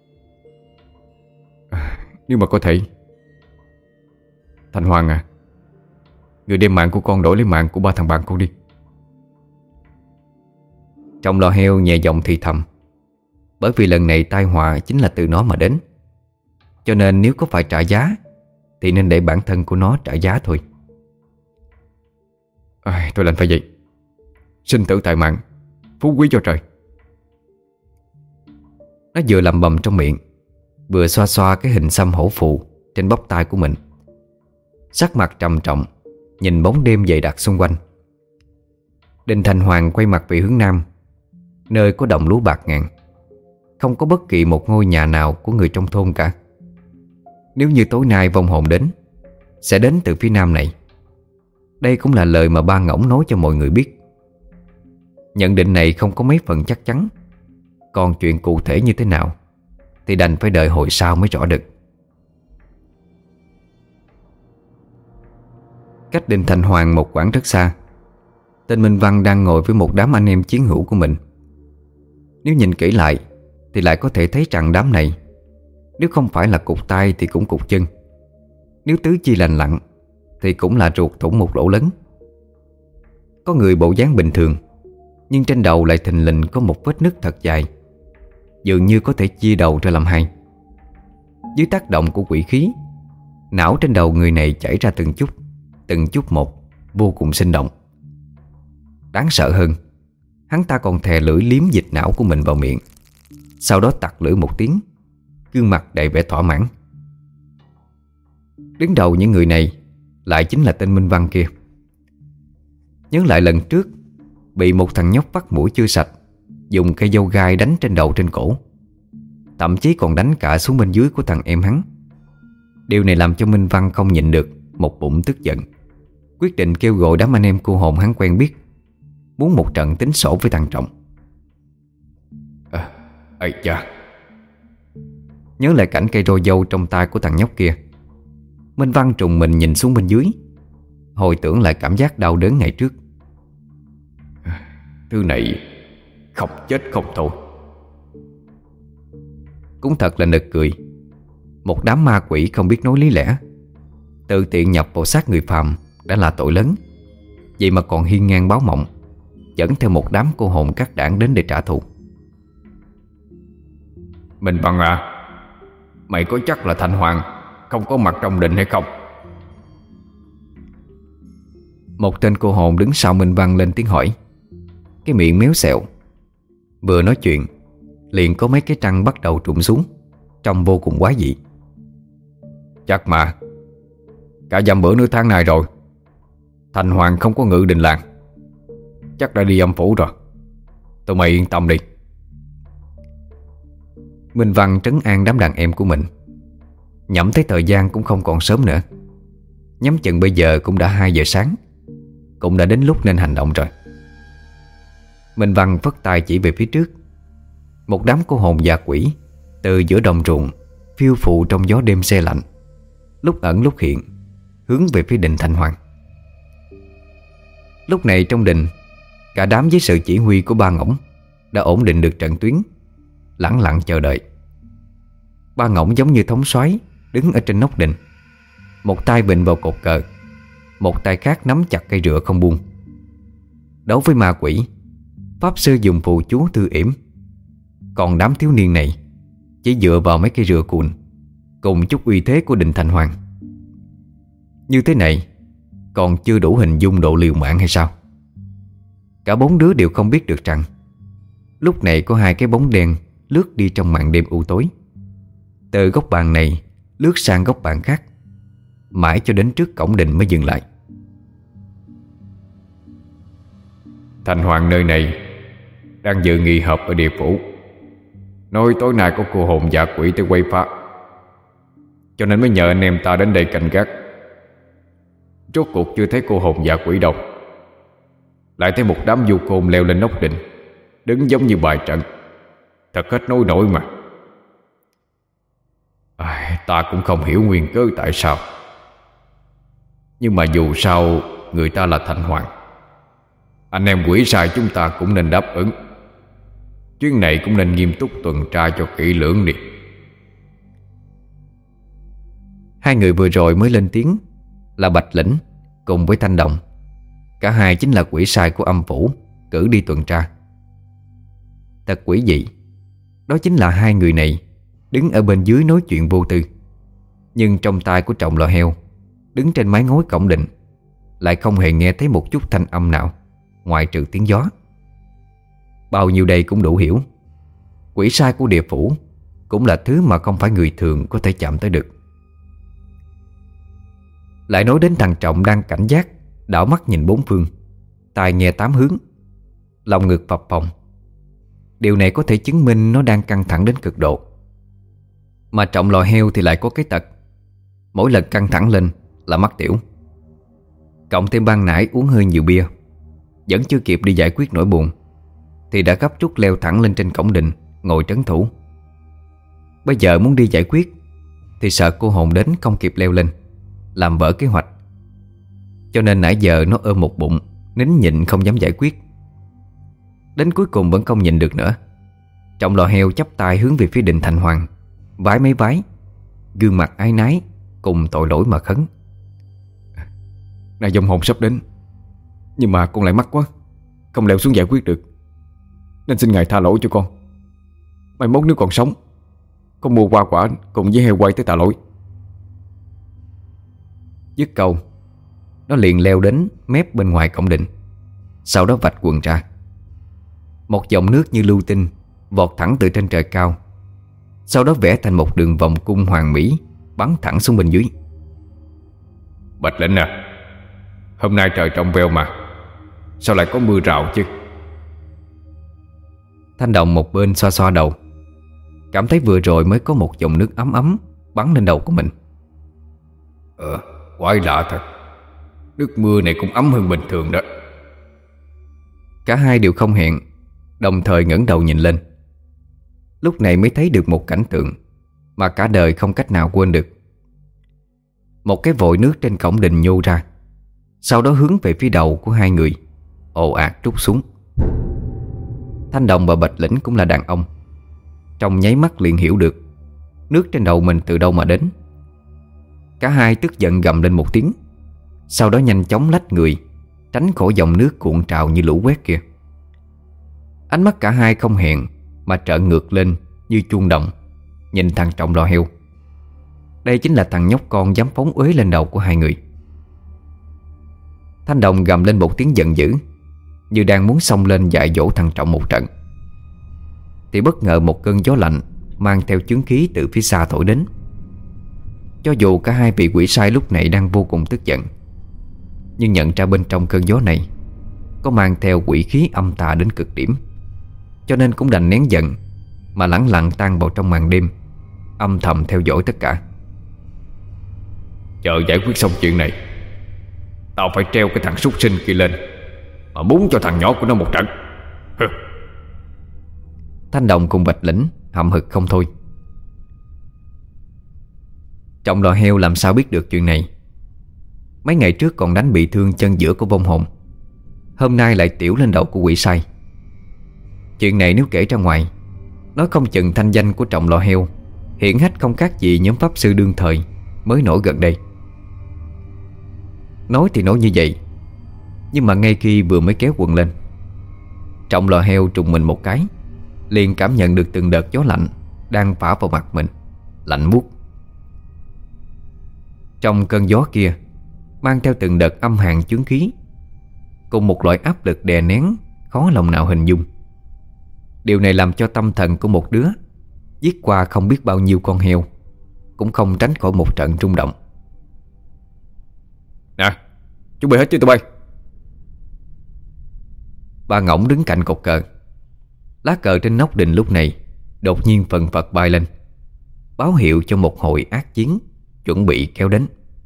A: à, Nếu mà có thể, Thành Hoàng à, người đem mạng của con đổi lấy mạng của ba thằng bạn con đi.
B: Trọng Lò Heo nhẹ giọng thì thầm, bởi vì lần này tai họa chính là từ nó mà đến, cho nên nếu có phải trả giá thì nên để bản thân của nó trả giá thôi.
A: à, Tôi lành phải vậy. Sinh tử tại mạng, phú quý cho trời.
B: Nó vừa lẩm bẩm trong miệng, vừa xoa xoa cái hình xăm hổ phù trên bắp tay của mình, sắc mặt trầm trọng nhìn bóng đêm dày đặc xung quanh. Đình Thành Hoàng quay mặt về hướng nam, nơi có đồng lúa bạc ngàn. Không có bất kỳ một ngôi nhà nào của người trong thôn cả. Nếu như tối nay vong hồn đến, sẽ đến từ phía nam này. Đây cũng là lời mà Ba Ngỗng nói cho mọi người biết. Nhận định này không có mấy phần chắc chắn, còn chuyện cụ thể như thế nào thì đành phải đợi hồi sau mới rõ được. Cách đình Thành Hoàng một quãng rất xa, tên Minh Văn đang ngồi với một đám anh em chiến hữu của mình. Nếu nhìn kỹ lại thì lại có thể thấy rằng đám này, nếu không phải là cụt tay thì cũng cụt chân, nếu tứ chi lành lặn thì cũng là ruột thủng một lỗ lớn. Có người bộ dáng bình thường, nhưng trên đầu lại thình lình có một vết nứt thật dài, dường như có thể chia đầu ra làm hai. Dưới tác động của quỷ khí, não trên đầu người này chảy ra từng chút, từng chút một, vô cùng sinh động. Đáng sợ hơn, hắn ta còn thè lưỡi liếm dịch não của mình vào miệng, sau đó tặc lưỡi một tiếng, gương mặt đầy vẻ thỏa mãn. Đứng đầu những người này lại chính là tên Minh Văn kia. Nhớ lại lần trước bị một thằng nhóc vắt mũi chưa sạch dùng cây dâu gai đánh trên đầu trên cổ, thậm chí còn đánh cả xuống bên dưới của thằng em hắn. Điều này làm cho Minh Văn không nhịn được một bụng tức giận, quyết định kêu gọi đám anh em cô hồn hắn quen biết, muốn một trận tính sổ với thằng Trọng.
A: à, Ây cha.
B: Nhớ lại cảnh cây roi dâu trong tay của thằng nhóc kia, Minh Văn trùng mình nhìn xuống bên dưới, hồi tưởng lại cảm giác đau đớn ngày trước.
A: Thứ này không chết không thôi.
B: Cũng thật là nực cười. Một đám ma quỷ không biết nói lý lẽ, tự tiện nhập vào xác người phàm đã là tội lớn, vậy mà còn hiên ngang báo mộng, dẫn theo một đám cô hồn các đảng đến để trả thù.
A: Minh Văn à, mày có chắc là Thanh Hoàng không có mặt trong định hay không?
B: Một tên cô hồn đứng sau Minh Văn lên tiếng hỏi, cái miệng méo xẹo. Vừa nói chuyện liền có mấy cái trăng bắt đầu trụm xuống, trông vô cùng quái dị.
A: Chắc mà. Cả dăm bữa nửa tháng này rồi, Thanh Hoàng không có ngự đình làng, chắc đã đi âm phủ rồi. Tụi mày yên tâm đi.
B: Minh Văn trấn an đám đàn em của mình. Nhẩm thấy thời gian cũng không còn sớm nữa, nhắm chừng bây giờ cũng đã hai giờ sáng, cũng đã đến lúc nên hành động rồi. Minh Văn phất tay chỉ về phía trước. Một đám cô hồn già quỷ từ giữa đồng ruộng phiêu phù trong gió đêm se lạnh, lúc ẩn lúc hiện, hướng về phía đình Thanh Hoàng. Lúc này trong đình, cả đám với sự chỉ huy của Ba Ngỗng đã ổn định được trận tuyến, lẳng lặng chờ đợi. Ba Ngỗng giống như thống soái đứng ở trên nóc đình, một tay vịn vào cột cờ, một tay khác nắm chặt cây rựa không buông. Đấu với ma quỷ, pháp sư dùng phù chú thư yểm, còn đám thiếu niên này chỉ dựa vào mấy cây rựa cuộn cùng chút uy thế của đình Thanh Hoàng. Như thế này còn chưa đủ hình dung độ liều mạng hay sao? Cả bốn đứa đều không biết được rằng lúc này có hai cái bóng đen lướt đi trong màn đêm u tối, từ góc bàn này lướt sang góc bàn khác, mãi cho đến trước cổng đình mới dừng lại.
A: Thanh Hoàng nơi này đang dự nghị họp ở địa phủ, nói tối nay có cô hồn dạ quỷ tới quay phá, cho nên mới nhờ anh em ta đến đây canh gác. Rốt cuộc chưa thấy cô hồn dạ quỷ đâu, lại thấy một đám du côn leo lên nóc đình, đứng giống như bài trận, thật hết nối nổi mà. À, ta cũng không hiểu nguyên cớ tại sao, nhưng mà dù sao người ta là Thanh Hoàng, anh em quỷ sai chúng ta cũng nên đáp ứng. Chuyến này cũng nên nghiêm túc tuần tra cho kỹ lưỡng đi.
B: Hai người vừa rồi mới lên tiếng là Bạch Lĩnh cùng với Thanh Đồng. Cả hai chính là quỷ sai của âm phủ cử đi tuần tra. Thật quỷ dị, đó chính là hai người này đứng ở bên dưới nói chuyện vô tư, nhưng trong tai của Trọng Lò Heo đứng trên mái ngói cổng đình lại không hề nghe thấy một chút thanh âm nào ngoại trừ tiếng gió. Bao nhiêu đây cũng đủ hiểu, quỷ sai của địa phủ cũng là thứ mà không phải người thường có thể chạm tới được. Lại nói đến thằng Trọng đang cảnh giác đảo mắt nhìn bốn phương, tai nghe tám hướng, lòng ngực phập phồng. Điều này có thể chứng minh nó đang căng thẳng đến cực độ. Mà Trọng Lò Heo thì lại có cái tật, mỗi lần căng thẳng lên là mắc tiểu. Cộng thêm ban nãy uống hơi nhiều bia, vẫn chưa kịp đi giải quyết nỗi buồn thì đã gấp rút leo thẳng lên trên cổng đình ngồi trấn thủ. Bây giờ muốn đi giải quyết thì sợ cô hồn đến không kịp leo lên, làm vỡ kế hoạch. Cho nên nãy giờ nó ôm một bụng, nín nhịn không dám giải quyết. Đến cuối cùng vẫn không nhịn được nữa, Trọng Lò Heo chắp tay hướng về phía đình Thanh Hoàng, vái mấy vái, gương mặt áy náy cùng tội lỗi mà khấn.
A: Này, dòng hồn sắp đến, nhưng mà con lại mắc quá, không leo xuống giải quyết được, nên xin ngài tha lỗi cho con. Mai mốt nếu còn sống, con mua hoa quả cùng với heo quay tới tạ lỗi.
B: Dứt câu, nó liền leo đến mép bên ngoài cổng đình, sau đó vạch quần ra. Một dòng nước như lưu tinh vọt thẳng từ trên trời cao, sau đó vẽ thành một đường vòng cung hoàn mỹ, bắn thẳng xuống bên dưới.
A: Bạch Lĩnh à, hôm nay trời trong veo mà, sao lại có mưa rào chứ?
B: Thanh Đồng một bên xoa xoa đầu, cảm thấy vừa rồi mới có một dòng nước ấm ấm bắn lên đầu của mình.
A: Ờ, quái lạ thật, nước mưa này cũng ấm hơn bình thường đó.
B: Cả hai đều không hẹn, đồng thời ngẩng đầu nhìn lên. lúc này mới thấy được một cảnh tượng mà cả đời không cách nào quên được. Một cái vội nước trên cổng đình nhô ra, sau đó hướng về phía đầu của hai người, ồ ạt trút xuống. Thanh Đồng và Bạch Lĩnh cũng là đàn ông, trong nháy mắt liền hiểu được nước trên đầu mình từ đâu mà đến. Cả hai tức giận gầm lên một tiếng, sau đó nhanh chóng lách người tránh khỏi dòng nước cuộn trào như lũ quét kia. Ánh mắt cả hai không hẹn mà trợn ngược lên như chuông đồng, nhìn thằng Trọng lò heo. Đây chính là thằng nhóc con dám phóng uế lên đầu của hai người. Thanh Đồng gầm lên một tiếng giận dữ, như đang muốn xông lên dạy dỗ thằng Trọng một trận, thì bất ngờ một cơn gió lạnh mang theo chướng khí từ phía xa thổi đến. Cho dù cả hai vị quỷ sai lúc này đang vô cùng tức giận, nhưng nhận ra bên trong cơn gió này có mang theo quỷ khí âm tà đến cực điểm, cho nên cũng đành nén giận mà lẳng lặng tan vào trong màn đêm, âm thầm theo dõi tất cả.
A: Chờ giải quyết xong chuyện này, tao phải treo cái thằng súc sinh kia lên mà búng cho thằng nhỏ của nó một trận. Hừ.
B: Thanh Đồng cùng Bạch Lĩnh hậm hực không thôi. Trọng lò heo làm sao biết được chuyện này. Mấy ngày trước còn đánh bị thương chân giữa của vong hồn, hôm nay lại tiểu lên đầu của quỷ sai. Chuyện này nếu kể ra ngoài, nói không chừng thanh danh của Trọng lò heo hiển hách không khác gì nhóm pháp sư đương thời mới nổi gần đây. Nói thì nói như vậy, nhưng mà ngay khi vừa mới kéo quần lên, Trọng lò heo trùng mình một cái, liền cảm nhận được từng đợt gió lạnh đang phả vào mặt mình, lạnh buốt. Trong cơn gió kia mang theo từng đợt âm hàn chướng khí, cùng một loại áp lực đè nén khó lòng nào hình dung. Điều này làm cho tâm thần của một đứa giết qua không biết bao nhiêu con heo cũng không tránh khỏi một trận rung động.
A: Nè, chuẩn bị hết chưa tụi bay?
B: Ba Ngỗng đứng cạnh cột cờ. Lá cờ trên nóc đình lúc này đột nhiên phần phật bay lên, báo hiệu cho một hồi ác chiến chuẩn bị kéo đến.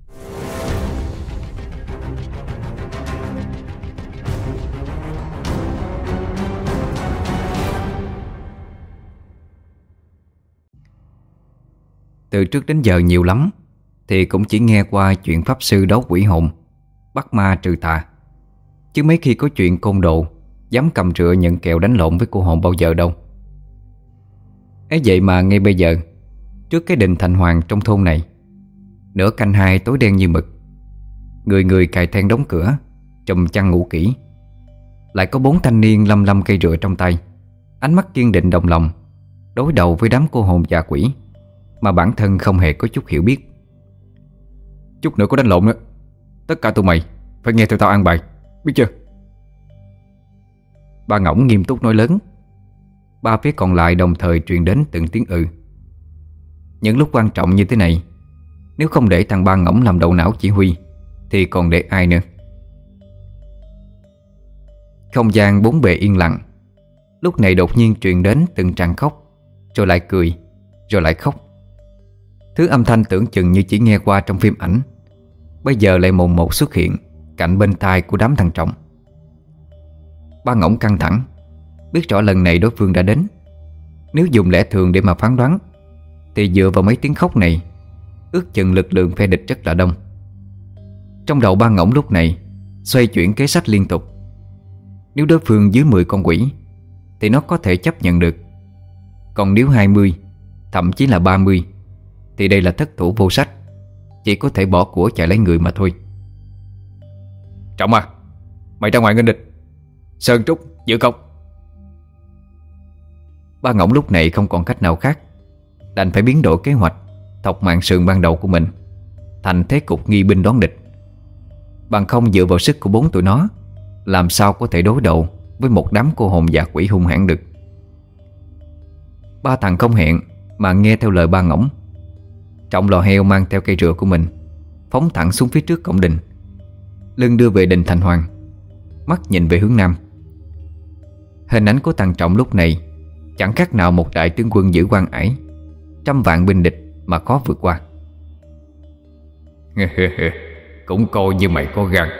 B: Từ trước đến giờ nhiều lắm thì cũng chỉ nghe qua chuyện pháp sư đấu quỷ hồn, bắt ma trừ tà, chứ mấy khi có chuyện côn đồ dám cầm rựa nhận kèo đánh lộn với cô hồn bao giờ đâu. Ấy vậy mà ngay bây giờ, trước cái đình Thành Hoàng trong thôn này, nửa canh hai tối đen như mực, người người cài then đóng cửa, trùm chăn ngủ kỹ, lại có bốn thanh niên lăm lăm cây rựa trong tay, ánh mắt kiên định đồng lòng, đối đầu với đám cô hồn già quỷ mà bản thân không hề có chút hiểu biết.
A: Chút nữa có đánh lộn đó, tất cả tụi mày phải nghe theo tao an bài, biết chưa?
B: Ba Ngỗng nghiêm túc nói lớn. Ba phía còn lại đồng thời truyền đến từng tiếng ừ. Những lúc quan trọng như thế này, nếu không để thằng Ba Ngỗng làm đầu não chỉ huy thì còn để ai nữa. Không gian bốn bề yên lặng. Lúc này đột nhiên truyền đến từng tràng khóc, rồi lại cười, rồi lại khóc. Thứ âm thanh tưởng chừng như chỉ nghe qua trong phim ảnh, bây giờ lại mồn một xuất hiện cạnh bên tai của đám thằng Trọng. Ba Ngỗng căng thẳng, biết rõ lần này đối phương đã đến. Nếu dùng lẽ thường để mà phán đoán thì dựa vào mấy tiếng khóc này, ước chừng lực lượng phe địch rất là đông. Trong đầu Ba Ngỗng lúc này xoay chuyển kế sách liên tục. Nếu đối phương dưới mười con quỷ thì nó có thể chấp nhận được. Còn nếu hai mươi, thậm chí là ba mươi, thì đây là thất thủ vô sách, chỉ có thể bỏ của chạy lấy người mà thôi.
A: Trọng à, mày ra ngoài nghênh địch. Sơn Trúc giữ công.
B: Ba Ngỗng lúc này không còn cách nào khác, đành phải biến đổi kế hoạch thọc mạng sườn ban đầu của mình thành thế cục nghi binh đón địch. Bằng không dựa vào sức của bốn tụi nó, làm sao có thể đối đầu với một đám cô hồn già quỷ hung hãn được. Ba thằng không hẹn mà nghe theo lời Ba Ngỗng. Trọng lò heo mang theo cây rựa của mình phóng thẳng xuống phía trước cổng đình, lưng đưa về đình Thành Hoàng, mắt nhìn về hướng nam. Hình ảnh của thằng Trọng lúc này chẳng khác nào một đại tướng quân giữ quan ải, trăm vạn binh địch mà khó vượt qua.
A: Cũng coi như mày có gan.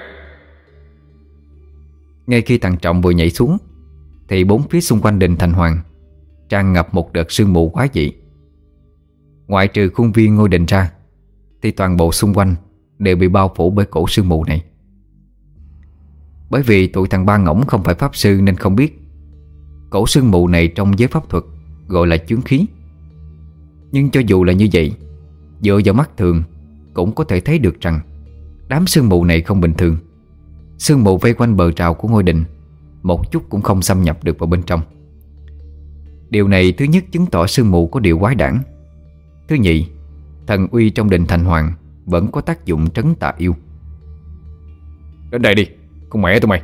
B: Ngay khi thằng Trọng vừa nhảy xuống thì bốn phía xung quanh đình Thành Hoàng tràn ngập một đợt sương mù quái dị. Ngoại trừ khuôn viên ngôi đình ra thì toàn bộ xung quanh đều bị bao phủ bởi cổ sương mù này. Bởi vì tụi thằng Ba Ngỗng không phải pháp sư nên không biết cổ sương mù này trong giới pháp thuật gọi là chướng khí. Nhưng cho dù là như vậy, dựa vào mắt thường cũng có thể thấy được rằng đám sương mù này không bình thường. Sương mù vây quanh bờ rào của ngôi đình một chút cũng không xâm nhập được vào bên trong. Điều này thứ nhất chứng tỏ sương mù có điều quái đản. Thứ nhì, thần uy trong đình Thành Hoàng vẫn có tác dụng trấn tà yêu.
A: Đến đây đi, con mẹ tụi mày.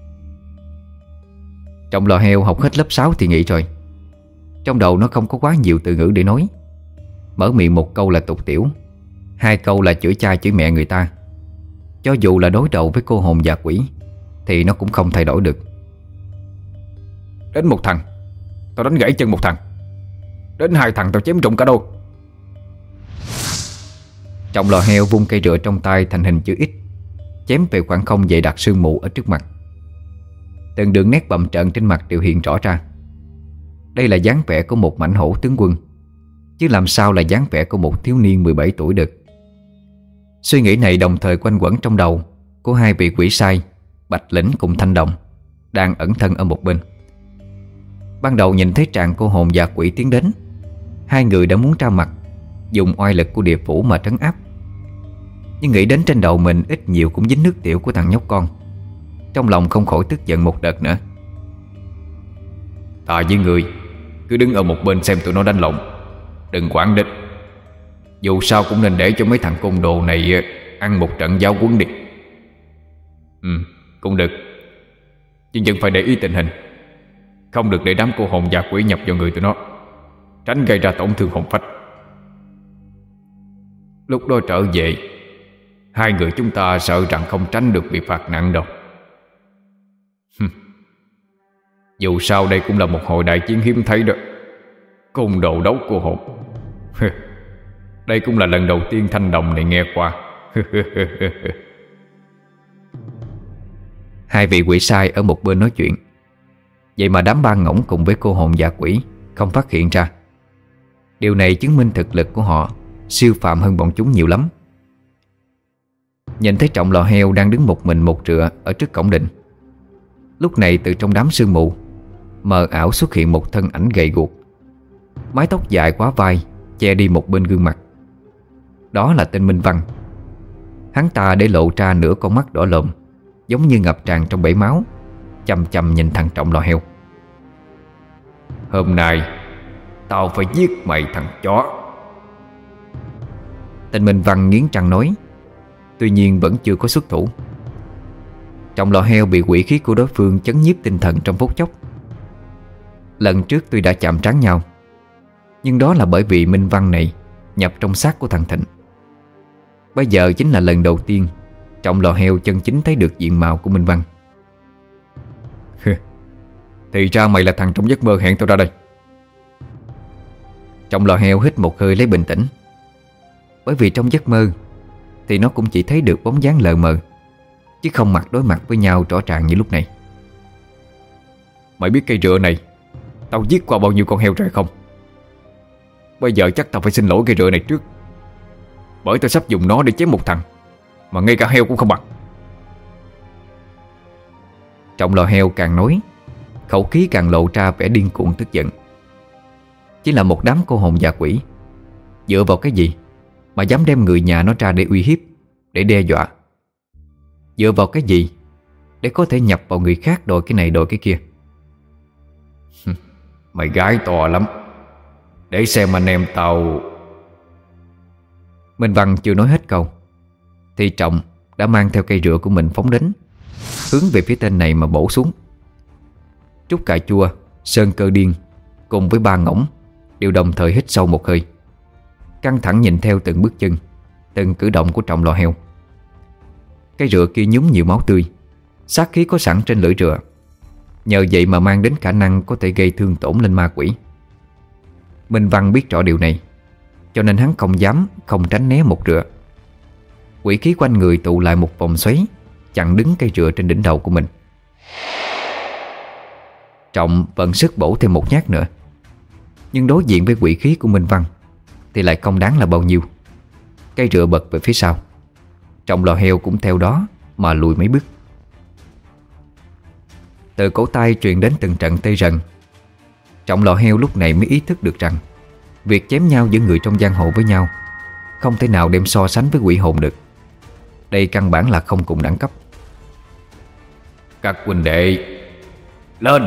B: Trọng Lò Heo học hết lớp sáu thì nghỉ rồi. Trong đầu nó không có quá nhiều từ ngữ để nói. Mở miệng một câu là tục tiểu, hai câu là chửi cha chửi mẹ người ta. Cho dù là đối đầu với cô hồn già quỷ thì nó cũng không thay đổi được.
A: Đến một thằng tao đánh gãy chân một thằng, đến hai thằng tao chém trụng cả đôi.
B: Trọng Lò Heo vung cây rựa trong tay thành hình chữ X, chém về khoảng không dày đặc sương mù ở trước mặt. Từng đường nét bầm trợn trên mặt đều hiện rõ ra. Đây là dáng vẻ của một mãnh hổ tướng quân, chứ làm sao là dáng vẻ của một thiếu niên mười bảy tuổi được. Suy nghĩ này đồng thời quanh quẩn trong đầu của hai vị quỷ sai Bạch Lĩnh cùng Thanh Đồng đang ẩn thân ở một bên. Ban đầu nhìn thấy trạng cô hồn già quỷ tiến đến, hai người đã muốn ra mặt dùng oai lực của địa phủ mà trấn áp. Nhưng nghĩ đến trên đầu mình ít nhiều cũng dính nước tiểu của thằng nhóc con, trong lòng không khỏi tức giận một đợt nữa.
A: Ta với người cứ đứng ở một bên xem tụi nó đánh lộn, đừng quản địch. Dù sao cũng nên để cho mấy thằng côn đồ này ăn một trận giáo huấn đi. Ừ, cũng được, nhưng vẫn phải để ý tình hình, không được để đám cô hồn già quỷ nhập vào người tụi nó, tránh gây ra tổn thương hồn phách. Lúc đó trở về, hai người chúng ta sợ rằng không tránh được bị phạt nặng đâu. Dù sao đây cũng là một hồi đại chiến hiếm thấy đó, côn đồ đấu cô hồn. Đây cũng là lần đầu tiên Thanh Đồng này nghe qua.
B: Hai vị quỷ sai ở một bên nói chuyện, vậy mà đám Ba Ngỗng cùng với cô hồn già quỷ không phát hiện ra. Điều này chứng minh thực lực của họ siêu phàm hơn bọn chúng nhiều lắm. Nhìn thấy Trọng Lò Heo đang đứng một mình một rựa ở trước cổng đình, lúc này từ trong đám sương mù mờ ảo xuất hiện một thân ảnh gầy guộc, mái tóc dài quá vai che đi một bên gương mặt. Đó là tên Minh Văn. Hắn ta để lộ ra nửa con mắt đỏ lồm, giống như ngập tràn trong bể máu, chằm chằm nhìn thằng Trọng Lò Heo.
A: Hôm nay tao phải giết mày thằng chó.
B: Tên Minh Văn nghiến răng nói, tuy nhiên vẫn chưa có xuất thủ. Trọng Lò Heo bị quỷ khí của đối phương chấn nhiếp tinh thần trong phút chốc. Lần trước tuy đã chạm trán nhau, nhưng đó là bởi vì Minh Văn này nhập trong xác của thằng Thịnh. Bây giờ chính là lần đầu tiên Trọng Lò Heo chân chính thấy được diện mạo của Minh Văn.
A: Thì ra mày là thằng trong giấc mơ hẹn tao ra đây.
B: Trọng Lò Heo hít một hơi lấy bình tĩnh. Bởi vì trong giấc mơ thì nó cũng chỉ thấy được bóng dáng lờ mờ, chứ không mặt đối mặt với nhau rõ ràng như lúc này.
A: Mày biết cây rựa này tao giết qua bao nhiêu con heo rồi không? Bây giờ chắc tao phải xin lỗi cây rựa này trước, bởi tao sắp dùng nó để chém một thằng mà ngay cả heo cũng không bằng.
B: Trọng Lò Heo càng nói, khẩu khí càng lộ ra vẻ điên cuồng tức giận. Chỉ là một đám cô hồn già quỷ, dựa vào cái gì mà dám đem người nhà nó ra để uy hiếp, để đe dọa? Dựa vào cái gì để có thể nhập vào người khác đòi cái này đòi cái kia?
A: Mày gái to lắm, để xem anh em tao.
B: Minh Văn chưa nói hết câu thì Trọng đã mang theo cây rựa của mình phóng đến, hướng về phía tên này mà bổ xuống. Trúc Cà Chua, Sơn Cơ Điên cùng với Ba Ngỗng đều đồng thời hít sâu một hơi, căng thẳng nhìn theo từng bước chân, từng cử động của Trọng Lò Heo. Cây rựa kia nhúng nhiều máu tươi, sát khí có sẵn trên lưỡi rựa, nhờ vậy mà mang đến khả năng có thể gây thương tổn lên ma quỷ. Minh Văn biết rõ điều này, cho nên hắn không dám không tránh né một rựa. Quỷ khí quanh người tụ lại một vòng xoáy, chặn đứng cây rựa trên đỉnh đầu của mình. Trọng vận sức bổ thêm một nhát nữa. Nhưng đối diện với quỷ khí của Minh Văn thì lại không đáng là bao nhiêu. Cây rựa bật về phía sau, Trọng lò heo cũng theo đó mà lùi mấy bước. Từ cổ tay truyền đến từng trận tê rần. Trọng lò heo lúc này mới ý thức được rằng việc chém nhau giữa người trong giang hồ với nhau không thể nào đem so sánh với quỷ hồn được. Đây căn bản là không cùng đẳng cấp.
A: Các huynh đệ, lên!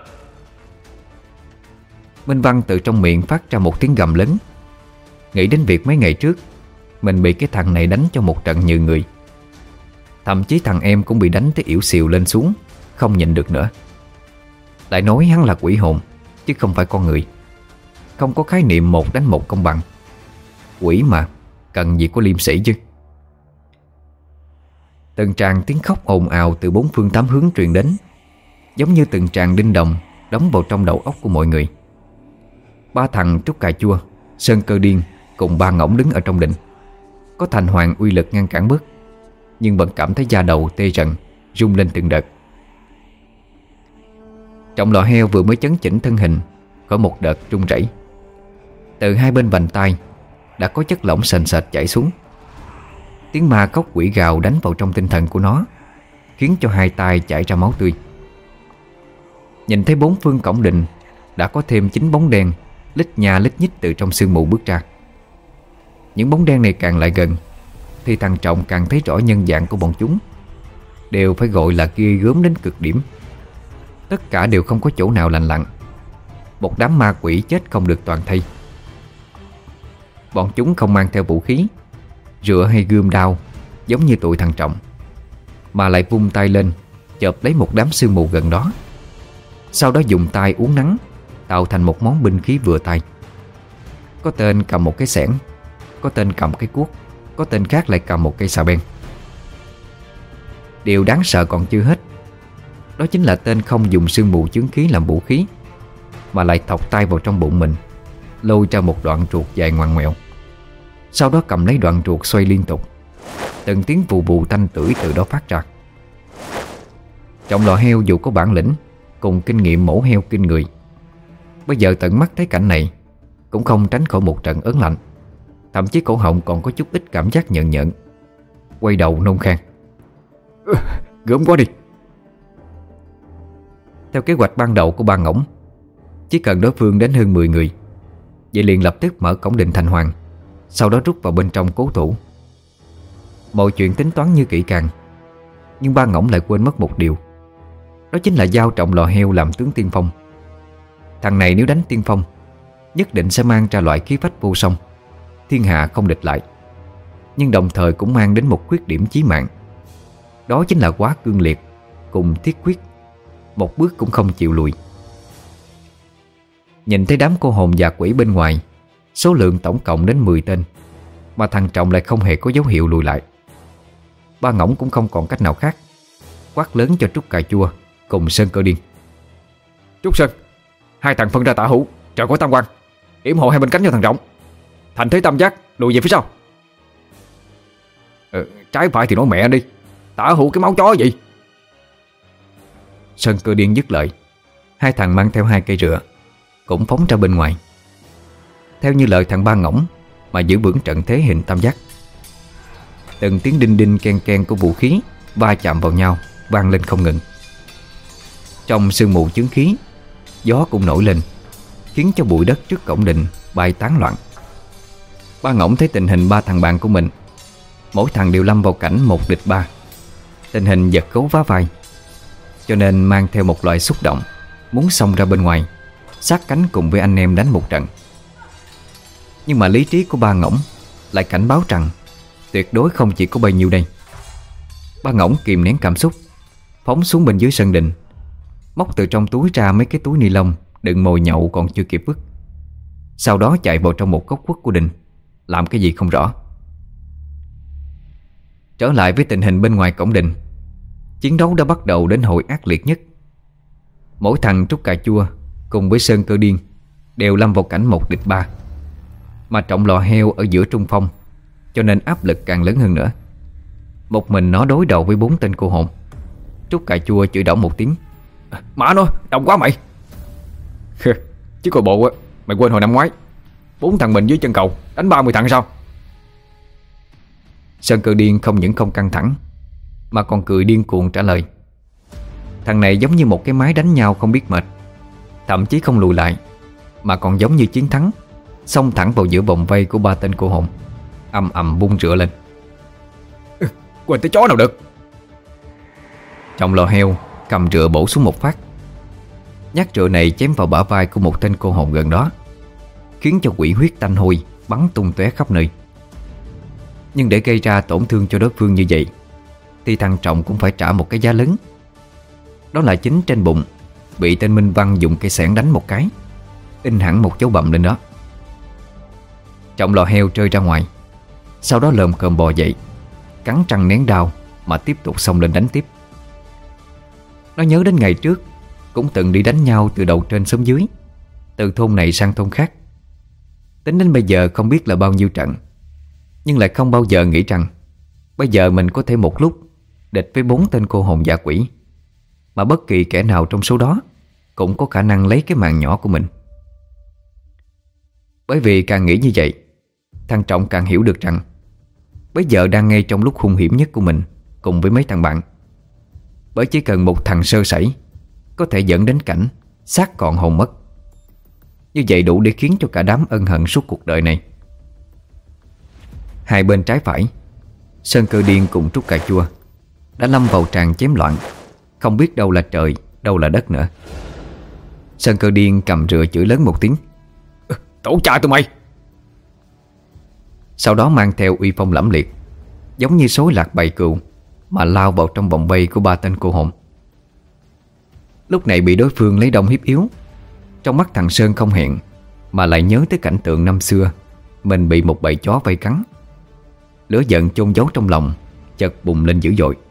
B: Minh Văn từ trong miệng phát ra một tiếng gầm lớn. Nghĩ đến việc mấy ngày trước mình bị cái thằng này đánh cho một trận nhừ người. Thậm chí thằng em cũng bị đánh tới ỉu xìu lên xuống, không nhịn được nữa. Lại nói hắn là quỷ hồn chứ không phải con người. Không có khái niệm một đánh một công bằng. Quỷ mà, cần gì có liêm sĩ chứ. Từng tràng tiếng khóc ồn ào từ bốn phương tám hướng truyền đến, giống như từng tràng đinh đồng đóng vào trong đầu óc của mọi người. Ba thằng Trúc Cà Chua, Sơn Cơ Điên cùng ba ngỗng đứng ở trong đình. Có Thành Hoàng uy lực ngăn cản bước, nhưng vẫn cảm thấy da đầu tê rần, rung lên từng đợt. Trọng lò heo vừa mới chấn chỉnh thân hình khỏi một đợt rung rẩy. Từ hai bên vành tai đã có chất lỏng sền sệt chảy xuống. Tiếng ma khóc quỷ gào đánh vào trong tinh thần của nó, khiến cho hai tay chảy ra máu tươi. Nhìn thấy bốn phương cổng đình đã có thêm chín bóng đen lít nha lít nhít từ trong sương mù bước ra. Những bóng đen này càng lại gần thì thằng Trọng càng thấy rõ nhân dạng của bọn chúng. Đều phải gọi là ghê gớm đến cực điểm. Tất cả đều không có chỗ nào lành lặn. Một đám ma quỷ chết không được toàn thây. Bọn chúng không mang theo vũ khí, rựa hay gươm đao giống như tụi thằng Trọng, mà lại vung tay lên chộp lấy một đám sương mù gần đó. Sau đó dùng tay uốn nắn, tạo thành một món binh khí vừa tay. Có tên cầm một cái xẻng, có tên cầm cái cuốc, có tên khác lại cầm một cây xà beng. Điều đáng sợ còn chưa hết. Đó chính là tên không dùng sương mù chướng khí làm vũ khí, mà lại thọc tay vào trong bụng mình, lôi ra một đoạn ruột dài ngoằn ngoèo. Sau đó cầm lấy đoạn ruột xoay liên tục. Từng tiếng vù vù tanh tưởi từ đó phát ra. Trọng lò heo dù có bản lĩnh cùng kinh nghiệm mổ heo kinh người, bây giờ tận mắt thấy cảnh này cũng không tránh khỏi một trận ớn lạnh. Thậm chí cổ họng còn có chút ít cảm giác nhợn nhợn. Quay đầu nôn khan:
A: ừ, Gớm quá đi.
B: Theo kế hoạch ban đầu của ba ngỗng, chỉ cần đối phương đến hơn mười người, vậy liền lập tức mở cổng đình Thành Hoàng, sau đó rút vào bên trong cố thủ. Mọi chuyện tính toán như kỹ càng, nhưng ba ngỗng lại quên mất một điều. Đó chính là giao Trọng lò heo làm tướng tiên phong. Thằng này nếu đánh tiên phong, nhất định sẽ mang ra loại khí phách vô song, thiên hạ không địch lại. Nhưng đồng thời cũng mang đến một khuyết điểm chí mạng. Đó chính là quá cương liệt cùng thiết quyết, một bước cũng không chịu lùi. Nhìn thấy đám cô hồn và quỷ bên ngoài, số lượng tổng cộng đến mười tên, mà thằng Trọng lại không hề có dấu hiệu lùi lại. Ba ngỗng cũng không còn cách nào khác, quát lớn cho Trúc Cà Chua cùng Sơn Cơ Điên:
A: Trúc Sơn, hai thằng phân ra tả hữu, trợ khỏi tam quan, yểm hộ hai bên cánh cho thằng Trọng. Thành thế tam giác, lùi về phía sau. ừ, Trái phải thì nói mẹ đi, tả hữu cái máu chó gì.
B: Sơn Cơ Điên dứt lời, hai thằng mang theo hai cây rựa cũng phóng ra bên ngoài, theo như lời thằng ba ngỗng mà giữ vững trận thế hình tam giác. Từng tiếng đinh đinh ken ken của vũ khí va chạm vào nhau vang lên không ngừng. Trong sương mù chướng khí, gió cũng nổi lên, khiến cho bụi đất trước cổng đình bay tán loạn. Ba ngỗng thấy tình hình ba thằng bạn của mình, mỗi thằng đều lâm vào cảnh một địch ba, tình hình giật gấu vá vai, cho nên mang theo một loại xúc động muốn xông ra bên ngoài, sát cánh cùng với anh em đánh một trận. Nhưng mà lý trí của ba ngỗng lại cảnh báo rằng tuyệt đối không chỉ có bấy nhiêu đây. Ba ngỗng kìm nén cảm xúc, phóng xuống bên dưới sân đình, móc từ trong túi ra mấy cái túi ni lông đựng mồi nhậu còn chưa kịp vứt. Sau đó chạy vào trong một góc khuất của đình, làm cái gì không rõ. Trở lại với tình hình bên ngoài cổng đình, chiến đấu đã bắt đầu đến hồi ác liệt nhất. Mỗi thằng Trúc Cà Chua cùng với Sơn Cơ Điên đều lâm vào cảnh một địch ba, mà Trọng lò heo ở giữa trung phong, cho nên áp lực càng lớn hơn nữa. Một mình nó đối đầu với bốn tên cô hồn. Trúc Cà Chua chửi đảo một tiếng:
A: Má nó, đông quá mày. Chứ coi bộ á, Mày quên hồi năm ngoái bốn thằng mình dưới chân cầu đánh ba mươi thằng sao?
B: Sơn Cơ Điên không những không căng thẳng mà còn cười điên cuồng trả lời. Thằng này giống như một cái máy đánh nhau không biết mệt, thậm chí không lùi lại, mà còn giống như chiến thắng, xông thẳng vào giữa vòng vây của ba tên cô hồn, ầm ầm bung rựa lên.
A: Ừ, quên tới chó nào được.
B: Trọng lò heo cầm rựa bổ xuống một phát. Nhát rựa này chém vào bả vai của một tên cô hồn gần đó, khiến cho quỷ huyết tanh hôi bắn tung tóe khắp nơi. Nhưng để gây ra tổn thương cho đối phương như vậy thì thằng Trọng cũng phải trả một cái giá lớn. Đó là chính trên bụng bị tên Minh Văn dùng cây xẻng đánh một cái, in hẳn một dấu bầm lên đó. Trọng lò heo rơi ra ngoài, sau đó lồm cồm bò dậy, cắn răng nén đau mà tiếp tục xông lên đánh tiếp. Nó nhớ đến ngày trước cũng từng đi đánh nhau từ đầu trên xuống dưới, từ thôn này sang thôn khác. Tính đến bây giờ không biết là bao nhiêu trận, nhưng lại không bao giờ nghĩ rằng bây giờ mình có thể một lúc địch với bốn tên cô hồn dã quỷ, mà bất kỳ kẻ nào trong số đó cũng có khả năng lấy cái mạng nhỏ của mình. Bởi vì càng nghĩ như vậy, thằng Trọng càng hiểu được rằng bây giờ đang ngay trong lúc hung hiểm nhất của mình cùng với mấy thằng bạn. Bởi chỉ cần một thằng sơ sẩy có thể dẫn đến cảnh xác còn hồn mất. Như vậy đủ để khiến cho cả đám ân hận suốt cuộc đời này. Hai bên trái phải, Sơn Cơ Điên cùng Trúc Cà Chua đã lâm vào tràng chém loạn, không biết đâu là trời, đâu là đất nữa. Sơn Cơ Điên cầm rựa chửi lớn một tiếng:
A: Tổ cha tụi mày!
B: Sau đó mang theo uy phong lẫm liệt, giống như sói lạc bầy cừu, mà lao vào trong vòng vây của ba tên cô hồn. Lúc này bị đối phương lấy đông hiếp yếu, trong mắt thằng Sơn không hẹn mà lại nhớ tới cảnh tượng năm xưa mình bị một bầy chó vây cắn. Lửa giận chôn giấu trong lòng chợt bùng lên dữ dội.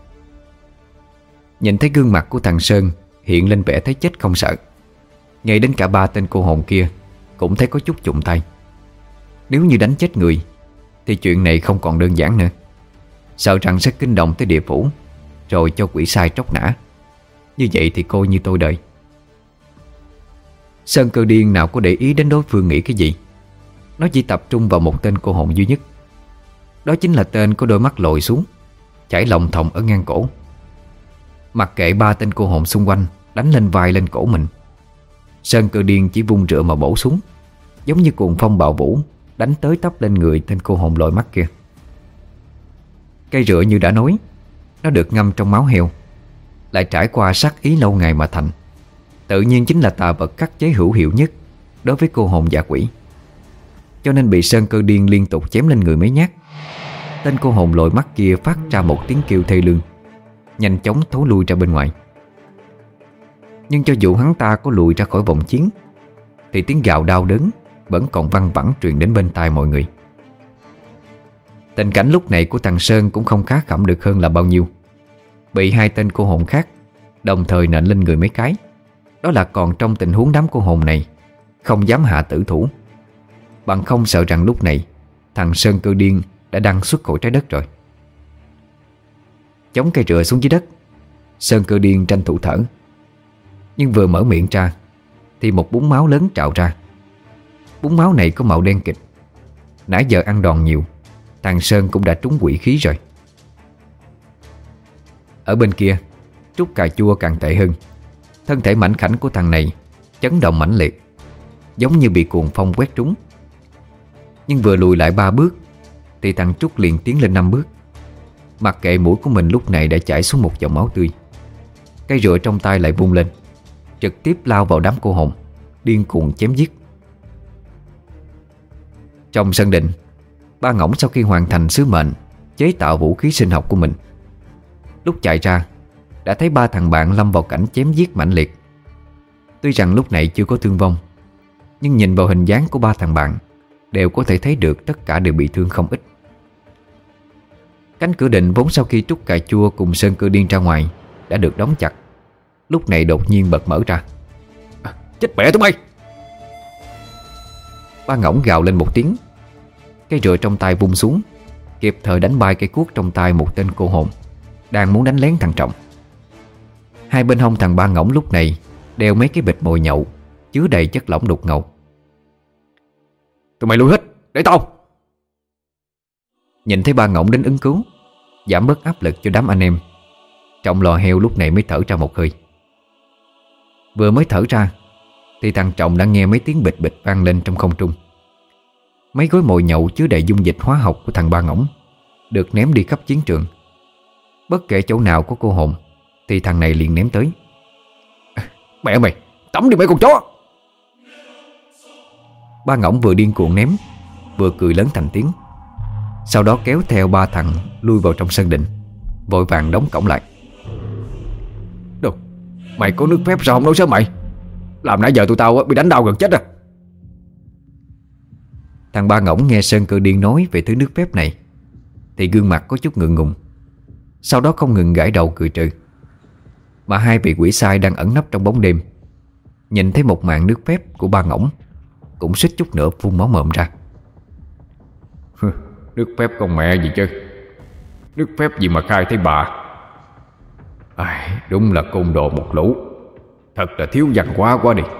B: Nhìn thấy gương mặt của thằng Sơn hiện lên vẻ thấy chết không sợ, ngay đến cả ba tên cô hồn kia cũng thấy có chút chụng tay. Nếu như đánh chết người thì chuyện này không còn đơn giản nữa, sợ rằng sẽ kinh động tới địa phủ, rồi cho quỷ sai tróc nã. Như vậy thì coi như tôi đời. Sơn Cơ Điên nào có để ý đến đối phương nghĩ cái gì. Nó chỉ tập trung vào một tên cô hồn duy nhất. Đó chính là tên có đôi mắt lồi xuống, chảy lòng thòng ở ngang cổ. Mặc kệ ba tên cô hồn xung quanh đánh lên vai lên cổ mình, Sơn Cơ Điên chỉ vung rựa mà bổ xuống, giống như cuồng phong bạo vũ, đánh tới tấp lên người tên cô hồn lồi mắt kia. Cây rựa như đã nói, nó được ngâm trong máu heo, lại trải qua sát ý lâu ngày mà thành, tự nhiên chính là tà vật khắc chế hữu hiệu nhất đối với cô hồn dã quỷ. Cho nên bị Sơn Cơ Điên liên tục chém lên người mấy nhát, tên cô hồn lồi mắt kia phát ra một tiếng kêu thê lương, nhanh chóng thối lui ra bên ngoài. Nhưng cho dù hắn ta có lùi ra khỏi vòng chiến thì tiếng gào đau đớn vẫn còn văng vẳng truyền đến bên tai mọi người. Tình cảnh lúc này của thằng Sơn cũng không khá khẩm được hơn là bao nhiêu. Bị hai tên cô hồn khác đồng thời nện lên người mấy cái, đó là còn trong tình huống đám cô hồn này không dám hạ tử thủ, bằng không sợ rằng lúc này thằng Sơn Cơ Điên đã đăng xuất khỏi trái đất rồi. Chống cây rựa xuống dưới đất, Sơn Cơ Điên tranh thủ thở. Nhưng vừa mở miệng ra thì một búng máu lớn trào ra. Búng máu này có màu đen kịch. Nãy giờ ăn đòn nhiều, thằng Sơn cũng đã trúng quỷ khí rồi. Ở bên kia, Trúc Cà Chua càng tệ hơn. Thân thể mảnh khảnh của thằng này chấn động mãnh liệt, giống như bị cuồng phong quét trúng. Nhưng vừa lùi lại ba bước thì thằng Trúc liền tiến lên năm bước. Mặc kệ mũi của mình lúc này đã chảy xuống một dòng máu tươi, cây rựa trong tay lại vung lên, trực tiếp lao vào đám cô hồn, điên cuồng chém giết. Trong sân định, Ba Ngỗng sau khi hoàn thành sứ mệnh chế tạo vũ khí sinh học của mình, lúc chạy ra đã thấy ba thằng bạn lâm vào cảnh chém giết mãnh liệt. Tuy rằng lúc này chưa có thương vong, nhưng nhìn vào hình dáng của ba thằng bạn đều có thể thấy được tất cả đều bị thương không ít. Cánh cửa định vốn sau khi Trúc Cà Chua cùng Sơn Cơ Điên ra ngoài đã được đóng chặt, lúc này đột nhiên bật mở ra.
A: À, chết mẹ tụi mày!
B: Ba Ngỗng gào lên một tiếng, cây rựa trong tay vung xuống, kịp thời đánh bay cây cuốc trong tay một tên cô hồn đang muốn đánh lén thằng Trọng. Hai bên hông thằng Ba Ngỗng lúc này đeo mấy cái bịch mồi nhậu chứa đầy chất lỏng đục ngầu,
A: Tụi mày lui hết, để tao.
B: Nhìn thấy ba ngỗng đến ứng cứu, giảm bớt áp lực cho đám anh em, Trọng lò heo lúc này mới thở ra một hơi. Vừa mới thở ra thì thằng Trọng đã nghe mấy tiếng bịch bịch vang lên trong không trung. Mấy gói mồi nhậu chứa đầy dung dịch hóa học của thằng ba ngỗng được ném đi khắp chiến trường. Bất kể chỗ nào có cô hồn thì thằng này liền ném tới.
A: Mẹ mày, tắm đi mấy con chó.
B: Ba ngỗng vừa điên cuồng ném, vừa cười lớn thành tiếng. Sau đó kéo theo ba thằng lui vào trong sân định, vội vàng đóng cổng lại.
A: Đâu, mày có nước phép sao không nói sớm mày? Làm nãy giờ tụi tao bị đánh đau gần chết à.
B: Thằng ba ngỗng nghe Sơn Cơ Điên nói về thứ nước phép này thì gương mặt có chút ngượng ngùng, sau đó không ngừng gãi đầu cười trừ. Mà hai vị quỷ sai đang ẩn nấp trong bóng đêm nhìn thấy một màn nước phép của ba ngỗng cũng suýt chút nữa phun máu mồm ra.
A: Nước phép con mẹ gì chứ, nước phép gì mà khai thấy bà. Ai, đúng là côn đồ một lũ, thật là thiếu văn hóa quá đi.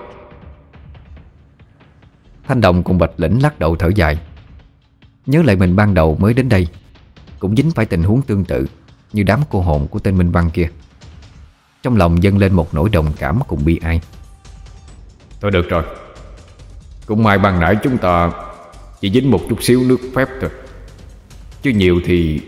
B: Thanh Đồng cùng Bạch Lĩnh lắc đầu thở dài, nhớ lại mình ban đầu mới đến đây cũng dính phải tình huống tương tự như đám cô hồn của tên Minh Văn kia. Trong lòng dâng lên một nỗi đồng cảm cùng bi ai.
A: Thôi được rồi, cũng may ban nãy chúng ta chỉ dính một chút xíu nước phép thôi, chứ nhiều thì...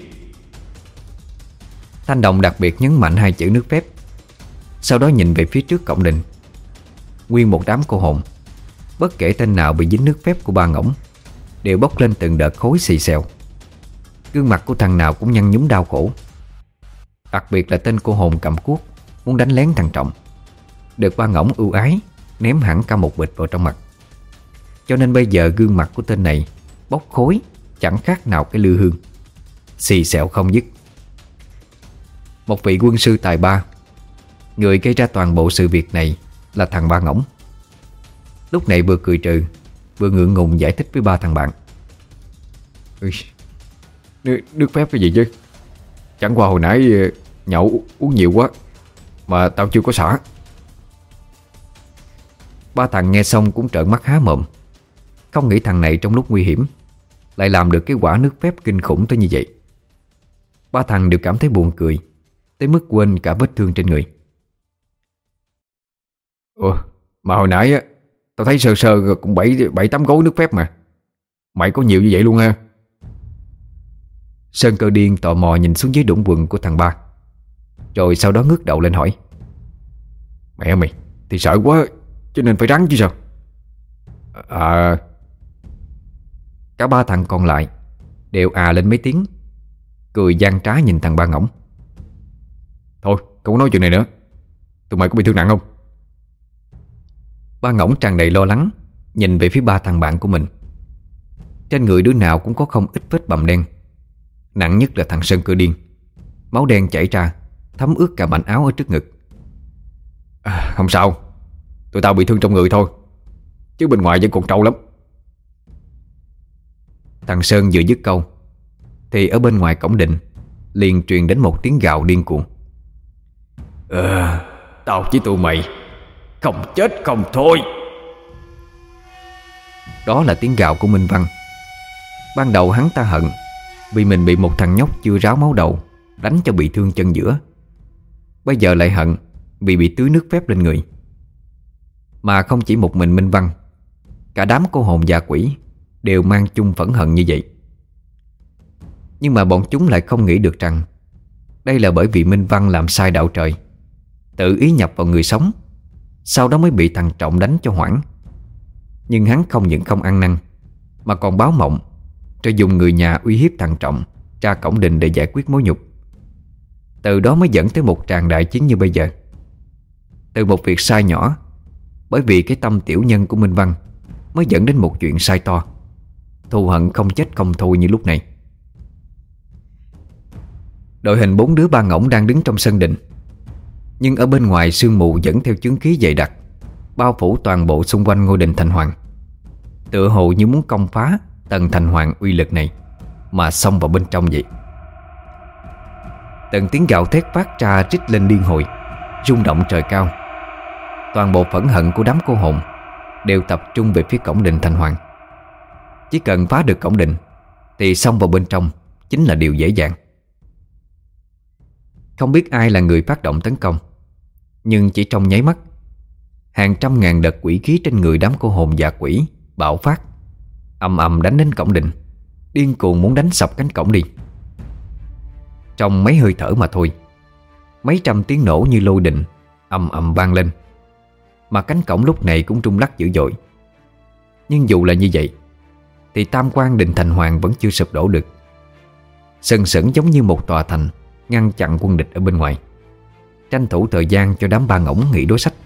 B: Thanh Đồng đặc biệt nhấn mạnh hai chữ nước phép, sau đó nhìn về phía trước cổng đình. Nguyên một đám cô hồn, bất kể tên nào bị dính nước phép của ba ngỗng, đều bốc lên từng đợt khối xì xèo. Gương mặt của thằng nào cũng nhăn nhúm đau khổ. Đặc biệt là tên cô hồn cầm cuốc muốn đánh lén thằng Trọng, được ba ngỗng ưu ái ném hẳn cả một bịch vào trong mặt. Cho nên bây giờ gương mặt của tên này bốc khối chẳng khác nào cái lư hương, xì xẹo không dứt. Một vị quân sư tài ba, người gây ra toàn bộ sự việc này là thằng ba ngỗng. Lúc này vừa cười trừ vừa ngượng ngùng giải thích với ba thằng bạn.
A: Ui, nước, nước phép cái gì chứ, chẳng qua hồi nãy nhậu uống nhiều quá mà tao chưa có xả.
B: Ba thằng nghe xong cũng trợn mắt há mồm, không nghĩ thằng này trong lúc nguy hiểm lại làm được cái quả nước phép kinh khủng tới như vậy. Ba thằng đều cảm thấy buồn cười tới mức quên cả vết thương trên người.
A: Ủa, mà hồi nãy á tao thấy sơ sơ cũng bảy bảy tám gối nước phép mà. Mày có nhiều như vậy luôn ha?
B: Sơn Cơ Điên tò mò nhìn xuống dưới đũng quần của thằng ba, rồi sau đó ngước đầu lên hỏi.
A: Mẹ mày thì sợ quá cho nên phải rắn chứ sao. À...
B: Cả ba thằng còn lại đều à lên mấy tiếng, cười gian trá nhìn thằng ba ngỗng.
A: Thôi không có nói chuyện này nữa, tụi mày có bị thương nặng không?
B: Ba ngỗng tràn đầy lo lắng nhìn về phía ba thằng bạn của mình. Trên người đứa nào cũng có không ít vết bầm đen. Nặng nhất là thằng Sơn Cơ Điên, máu đen chảy ra thấm ướt cả mảnh áo ở trước ngực.
A: À, không sao, tụi tao bị thương trong người thôi, chứ bên ngoài vẫn còn trâu lắm.
B: Thằng Sơn vừa dứt câu thì ở bên ngoài cổng định liền truyền đến một tiếng gào điên cuồng.
A: Ờ, tao với tụi mày không chết không thôi.
B: Đó là tiếng gào của Minh Văn. Ban đầu hắn ta hận vì mình bị một thằng nhóc chưa ráo máu đầu đánh cho bị thương chân giữa. Bây giờ lại hận vì bị tưới nước phép lên người. Mà không chỉ một mình Minh Văn, cả đám cô hồn già quỷ đều mang chung phẫn hận như vậy. Nhưng mà bọn chúng lại không nghĩ được rằng đây là bởi vì Minh Văn làm sai đạo trời, tự ý nhập vào người sống, sau đó mới bị thằng Trọng đánh cho hoảng. Nhưng hắn không những không ăn năn, mà còn báo mộng cho dùng người nhà uy hiếp thằng Trọng ra cổng đình để giải quyết mối nhục. Từ đó mới dẫn tới một tràng đại chiến như bây giờ. Từ một việc sai nhỏ, bởi vì cái tâm tiểu nhân của Minh Văn, mới dẫn đến một chuyện sai to, thù hận không chết không thôi như lúc này. Đội hình bốn đứa ba ngỗng đang đứng trong sân đình, nhưng ở bên ngoài sương mù dẫn theo chướng khí dày đặc, bao phủ toàn bộ xung quanh ngôi đình Thành Hoàng, tựa hồ như muốn công phá tầng Thành Hoàng uy lực này mà xông vào bên trong vậy. Từng tiếng gào thét phát ra rít lên điên hồi, rung động trời cao. Toàn bộ phẫn hận của đám cô hồn đều tập trung về phía cổng đình Thành Hoàng. Chỉ cần phá được cổng đình thì xông vào bên trong chính là điều dễ dàng. Không biết ai là người phát động tấn công, nhưng chỉ trong nháy mắt, hàng trăm ngàn đợt quỷ khí trên người đám cô hồn dạ quỷ bạo phát, ầm ầm đánh đến cổng đình, điên cuồng muốn đánh sập cánh cổng đi. Trong mấy hơi thở mà thôi, mấy trăm tiếng nổ như lôi đình ầm ầm vang lên, mà cánh cổng lúc này cũng rung lắc dữ dội. Nhưng dù là như vậy thì tam quan Định Thành Hoàng vẫn chưa sụp đổ được, sừng sững giống như một tòa thành ngăn chặn quân địch ở bên ngoài, tranh thủ thời gian cho đám ba ngỗng nghỉ đối sách.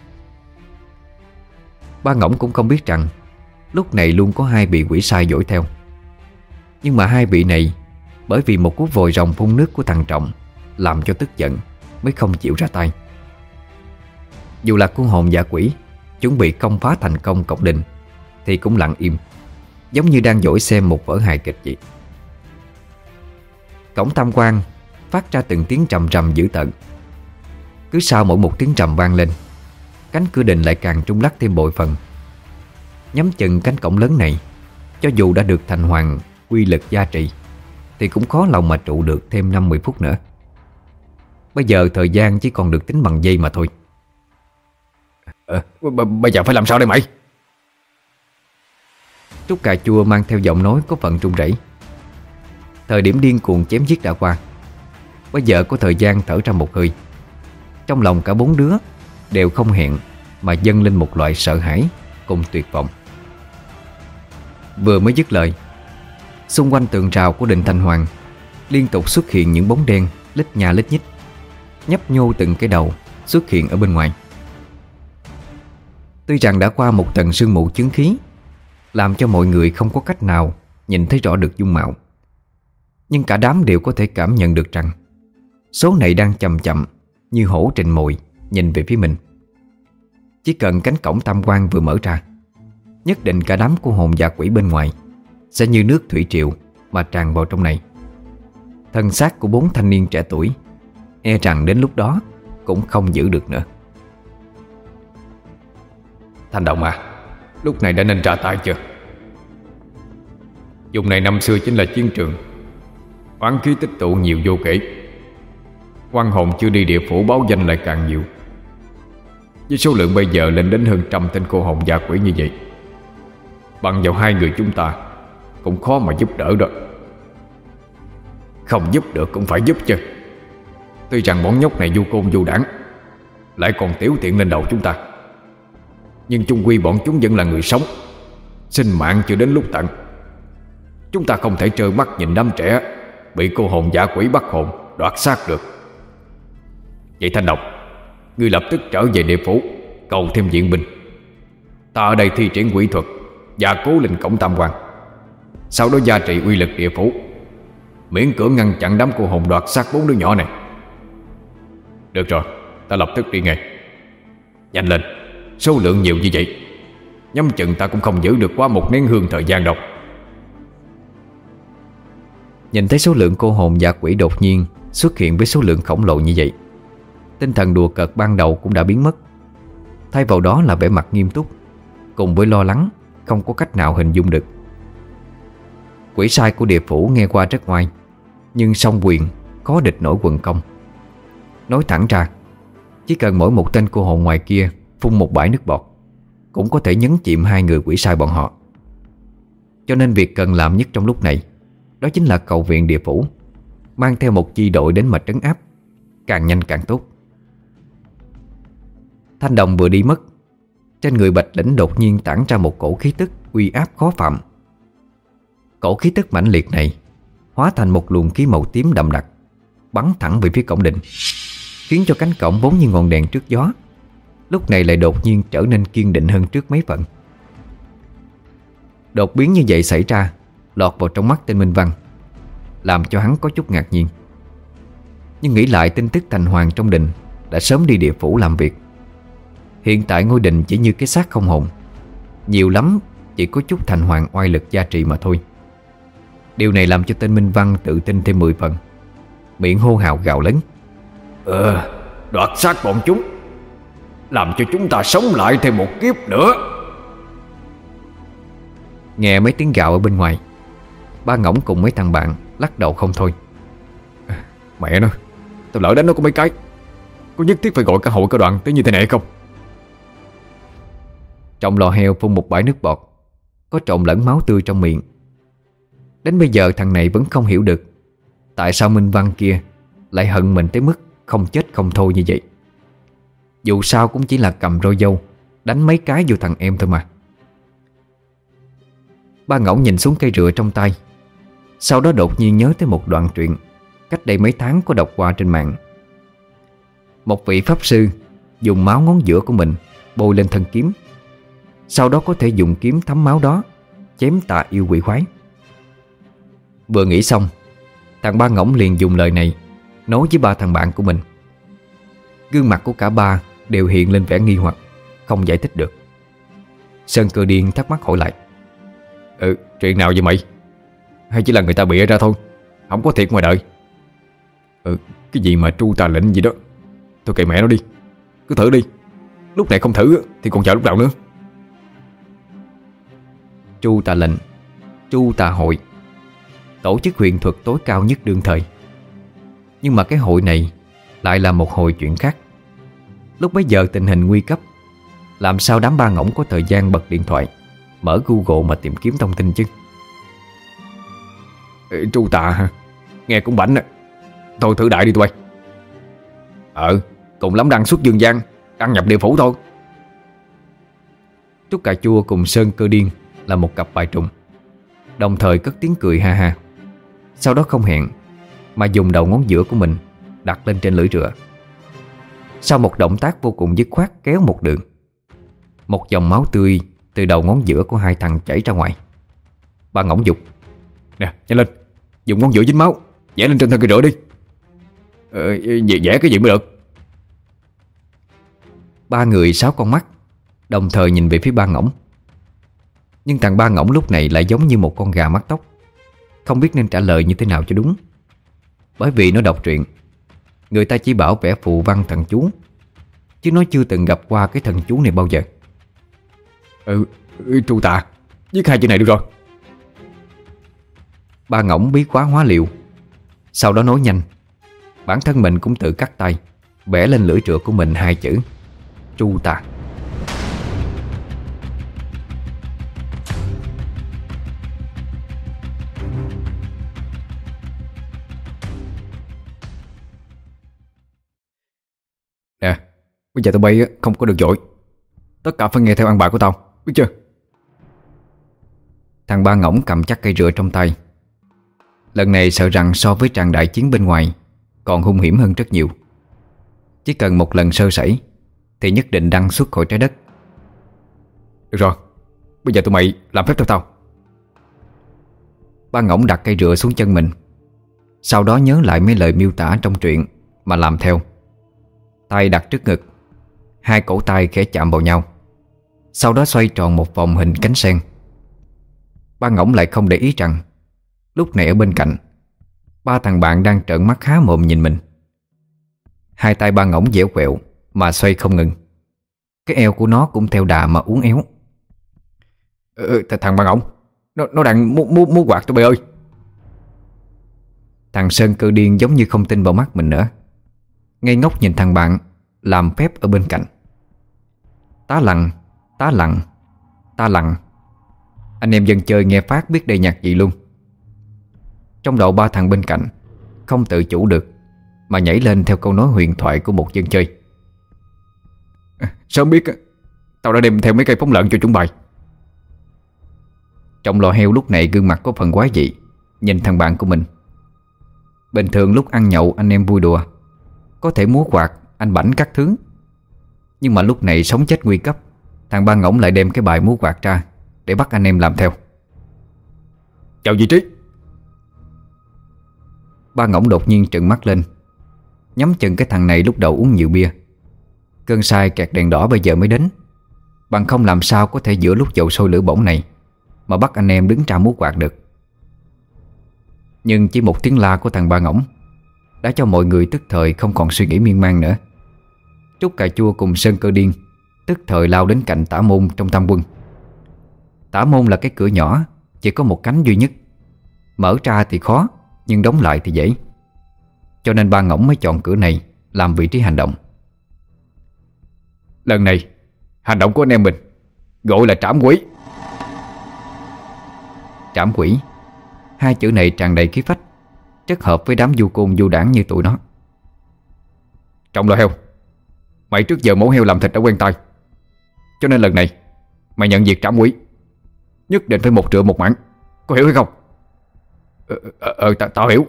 B: Ba ngỗng cũng không biết rằng lúc này luôn có hai vị quỷ sai dõi theo. Nhưng mà hai vị này bởi vì một cú vòi rồng phun nước của thằng Trọng làm cho tức giận mới không chịu ra tay. Dù là con hồn dạ quỷ chuẩn bị công phá thành công cổng đình thì cũng lặng im, giống như đang dõi xem một vở hài kịch vậy. Cổng tam quan phát ra từng tiếng trầm trầm dữ tợn. Cứ sau mỗi một tiếng trầm vang lên, cánh cửa đình lại càng rung lắc thêm bội phần. Nhắm chừng cánh cổng lớn này, cho dù đã được Thành Hoàng quy lực gia trị thì cũng khó lòng mà trụ được thêm năm mươi phút nữa. Bây giờ thời gian chỉ còn được tính bằng giây mà thôi.
A: à, b- Bây giờ phải làm sao đây mày?
B: Trúc cà chua mang theo giọng nói có phần run rẩy. Thời điểm điên cuồng chém giết đã qua, bây giờ có thời gian thở ra một hơi. Trong lòng cả bốn đứa đều không hẹn mà dâng lên một loại sợ hãi cùng tuyệt vọng. Vừa mới dứt lời, xung quanh tường rào của Định Thành Hoàng liên tục xuất hiện những bóng đen lít nha lít nhít, nhấp nhô từng cái đầu xuất hiện ở bên ngoài. Tuy rằng đã qua một tầng sương mù chướng khí làm cho mọi người không có cách nào nhìn thấy rõ được dung mạo, nhưng cả đám đều có thể cảm nhận được rằng số này đang chậm chậm như hổ trình mồi nhìn về phía mình. Chỉ cần cánh cổng tam quan vừa mở ra, nhất định cả đám cô hồn dạ quỷ bên ngoài sẽ như nước thủy triều mà tràn vào trong này. Thân xác của bốn thanh niên trẻ tuổi e rằng đến lúc đó cũng không giữ được nữa.
A: Thành Đồng à, lúc này đã nên ra tay chưa? Vùng này năm xưa chính là chiến trường, oán khí tích tụ nhiều vô kể. Oan hồn chưa đi địa phủ báo danh lại càng nhiều. Với số lượng bây giờ lên đến hơn trăm tên cô hồn dạ quỷ như vậy, bằng vào hai người chúng ta cũng khó mà giúp đỡ đó. Không giúp được cũng phải giúp chứ. Tuy rằng bọn nhóc này vô côn vô đảng, lại còn tiểu tiện lên đầu chúng ta, nhưng chung quy bọn chúng vẫn là người sống, sinh mạng chưa đến lúc tận. Chúng ta không thể trơ mắt nhìn đám trẻ bị cô hồn dạ quỷ bắt hồn đoạt xác được. Vậy Thanh Độc, ngươi lập tức trở về địa phủ cầu thêm viện binh. Ta ở đây thi triển quỷ thuật và cố linh cổng tam quan, sau đó gia trị uy lực địa phủ, miễn cưỡng ngăn chặn đám cô hồn đoạt xác bốn đứa nhỏ này. Được rồi, ta lập tức đi ngay. Nhanh lên, số lượng nhiều như vậy, nhắm chừng ta cũng không giữ được quá một nén hương thời gian đâu.
B: Nhìn thấy số lượng cô hồn dạ quỷ đột nhiên xuất hiện với số lượng khổng lồ như vậy, tinh thần đùa cợt ban đầu cũng đã biến mất. Thay vào đó là vẻ mặt nghiêm túc cùng với lo lắng không có cách nào hình dung được. Quỷ sai của địa phủ nghe qua rất ngoan, nhưng song quyền khó địch nổi quần công. Nói thẳng ra, chỉ cần mỗi một tên cô hồn ngoài kia phun một bãi nước bọt cũng có thể nhấn chìm hai người quỷ sai bọn họ. Cho nên việc cần làm nhất trong lúc này đó chính là cầu viện địa phủ, mang theo một chi đội đến mà trấn áp, càng nhanh càng tốt. Thanh Đồng vừa đi mất, trên người Bạch Lĩnh đột nhiên tản ra một cổ khí tức uy áp khó phạm. Cổ khí tức mãnh liệt này hóa thành một luồng khí màu tím đậm đặc, bắn thẳng về phía cổng đình, khiến cho cánh cổng vốn như ngọn đèn trước gió lúc này lại đột nhiên trở nên kiên định hơn trước mấy phần. Đột biến như vậy xảy ra lọt vào trong mắt tên Minh Văn, làm cho hắn có chút ngạc nhiên. Nhưng nghĩ lại tin tức Thành Hoàng trong đình đã sớm đi địa phủ làm việc. Hiện tại ngôi đình chỉ như cái xác không hồn, nhiều lắm chỉ có chút Thành Hoàng oai lực gia trị mà thôi. Điều này làm cho tên Minh Văn tự tin thêm mười phần, miệng hô hào gào lớn:
A: Ờ, đoạt xác bọn chúng, làm cho chúng ta sống lại thêm một kiếp nữa.
B: Nghe mấy tiếng gào ở bên ngoài, ba Ngỗng cùng mấy thằng bạn lắc đầu không thôi.
A: Mẹ nó, tao lỡ đánh nó có mấy cái, có nhất thiết phải gọi cả hội cả đoàn tới như thế này không?
B: Trong lò heo phun một bãi nước bọt, có trộn lẫn máu tươi trong miệng. Đến bây giờ thằng này vẫn không hiểu được tại sao Minh Văn kia lại hận mình tới mức không chết không thôi như vậy. Dù sao cũng chỉ là cầm roi dâu đánh mấy cái vô thằng em thôi mà. Ba Ngỗng nhìn xuống cây rựa trong tay, sau đó đột nhiên nhớ tới một đoạn truyện cách đây mấy tháng có đọc qua trên mạng. Một vị pháp sư dùng máu ngón giữa của mình bôi lên thân kiếm, sau đó có thể dùng kiếm thấm máu đó chém tà yêu quỷ khoái. Vừa nghĩ xong, thằng Ba Ngỗng liền dùng lời này nói với ba thằng bạn của mình. Gương mặt của cả ba đều hiện lên vẻ nghi hoặc, không giải thích được. Sơn Cơ Điên thắc mắc hỏi lại:
A: Ừ, chuyện nào vậy mày? Hay chỉ là người ta bịa ra thôi, không có thiệt ngoài đời? Ừ, cái gì mà tru tà lệnh gì đó, thôi kệ mẹ nó đi, cứ thử đi. Lúc này không thử thì còn chờ lúc nào nữa.
B: Tru tà lệnh, tru tà hội, tổ chức huyền thuật tối cao nhất đương thời. Nhưng mà cái hội này lại là một hồi chuyện khác. Lúc bấy giờ tình hình nguy cấp, làm sao đám Ba Ngỗng có thời gian bật điện thoại mở Google mà tìm kiếm thông tin chứ?
A: Ê, tru tà hả? Nghe cũng bảnh á. Thôi thử đại đi tụi bay. Ờ, cùng lắm đăng xuất dương gian, đăng nhập địa phủ thôi.
B: Trúc Cà Chua cùng Sơn Cơ Điên là một cặp bài trùng, đồng thời cất tiếng cười ha ha. Sau đó không hẹn mà dùng đầu ngón giữa của mình đặt lên trên lưỡi rựa. Sau một động tác vô cùng dứt khoát kéo một đường, một dòng máu tươi từ đầu ngón giữa của hai thằng chảy ra ngoài. Ba Ngỗng dục:
A: Nè, nhanh lên, dùng ngón giữa dính máu vẽ lên trên thân cây rửa đi. Ờ, vẽ, vẽ cái gì mới được?
B: Ba người sáu con mắt đồng thời nhìn về phía Ba Ngỗng. Nhưng thằng Ba Ngỗng lúc này lại giống như một con gà mắc tóc, không biết nên trả lời như thế nào cho đúng. Bởi vì nó đọc truyện, người ta chỉ bảo vẽ phù văn thần chú, chứ nó chưa từng gặp qua cái thần chú này bao giờ.
A: Ừ, ừ tru tà, viết hai chữ này được rồi.
B: Ba Ngỗng bí quá hóa liệu, sau đó nói nhanh. Bản thân mình cũng tự cắt tay vẽ lên lưỡi rựa của mình hai chữ tru tà.
A: Nè, bây giờ tụi bay không có được dội, tất cả phải nghe theo ăn bài của tao, biết chưa?
B: Thằng Ba Ngỗng cầm chắc cây rựa trong tay. Lần này sợ rằng so với tràng đại chiến bên ngoài còn hung hiểm hơn rất nhiều. Chỉ cần một lần sơ sẩy thì nhất định đăng xuất khỏi trái đất.
A: Được rồi, bây giờ tụi mày làm phép theo tao.
B: Ba Ngỗng đặt cây rựa xuống chân mình, sau đó nhớ lại mấy lời miêu tả trong truyện mà làm theo. Tay đặt trước ngực, hai cổ tay khẽ chạm vào nhau, sau đó xoay tròn một vòng hình cánh sen. Ba Ngỗng lại không để ý rằng lúc này ở bên cạnh, ba thằng bạn đang trợn mắt há mồm nhìn mình. Hai tay Ba Ngỗng dẻo quẹo mà xoay không ngừng. Cái eo của nó cũng theo đà mà uốn éo.
A: Ừ, thằng Ba Ngỗng, Nó, nó đang mua, mua, mua quạt tụi bay ơi.
B: Thằng Sơn Cơ Điên giống như không tin vào mắt mình nữa, ngây ngốc nhìn thằng bạn làm phép ở bên cạnh. Tá lặng, tá lặng, tá lặng. Anh em dân chơi nghe phát biết đây nhạc gì luôn. Trong đầu ba thằng bên cạnh không tự chủ được mà nhảy lên theo câu nói huyền thoại của một dân chơi.
A: Sớm biết tao đã đem theo mấy cây phóng lợn cho chúng bài.
B: Trong lò heo lúc này gương mặt có phần quái dị, nhìn thằng bạn của mình. Bình thường lúc ăn nhậu anh em vui đùa, có thể múa quạt, anh bảnh các thứ. Nhưng mà lúc này sống chết nguy cấp, thằng Ba Ngỗng lại đem cái bài múa quạt ra để bắt anh em làm theo.
A: Chào vị trí.
B: Ba Ngỗng đột nhiên trừng mắt lên, nhắm chừng cái thằng này lúc đầu uống nhiều bia. Cơn say kẹt đèn đỏ bây giờ mới đến, bằng không làm sao có thể giữa lúc dầu sôi lửa bỏng này mà bắt anh em đứng ra múa quạt được. Nhưng chỉ một tiếng la của thằng Ba Ngỗng đã cho mọi người tức thời không còn suy nghĩ miên man nữa. Trúc Cà Chua cùng Sơn Cơ Điên tức thời lao đến cạnh Tả Môn trong tam quân. Tả môn là cái cửa nhỏ, chỉ có một cánh duy nhất. Mở ra thì khó, nhưng đóng lại thì dễ. Cho nên ba ngỗng mới chọn cửa này làm vị trí hành động.
A: Lần này hành động của anh em mình gọi là trảm quỷ.
B: Trảm quỷ, hai chữ này tràn đầy khí phách, rất hợp với đám du côn du đảng như tụi nó.
A: Trọng lò heo, mày trước giờ mổ heo làm thịt đã quen tay, cho nên lần này mày nhận việc trảm quỷ, nhất định phải một trượng một mảng. Có hiểu hay không? Ờ, ờ, ờ ta, tao hiểu.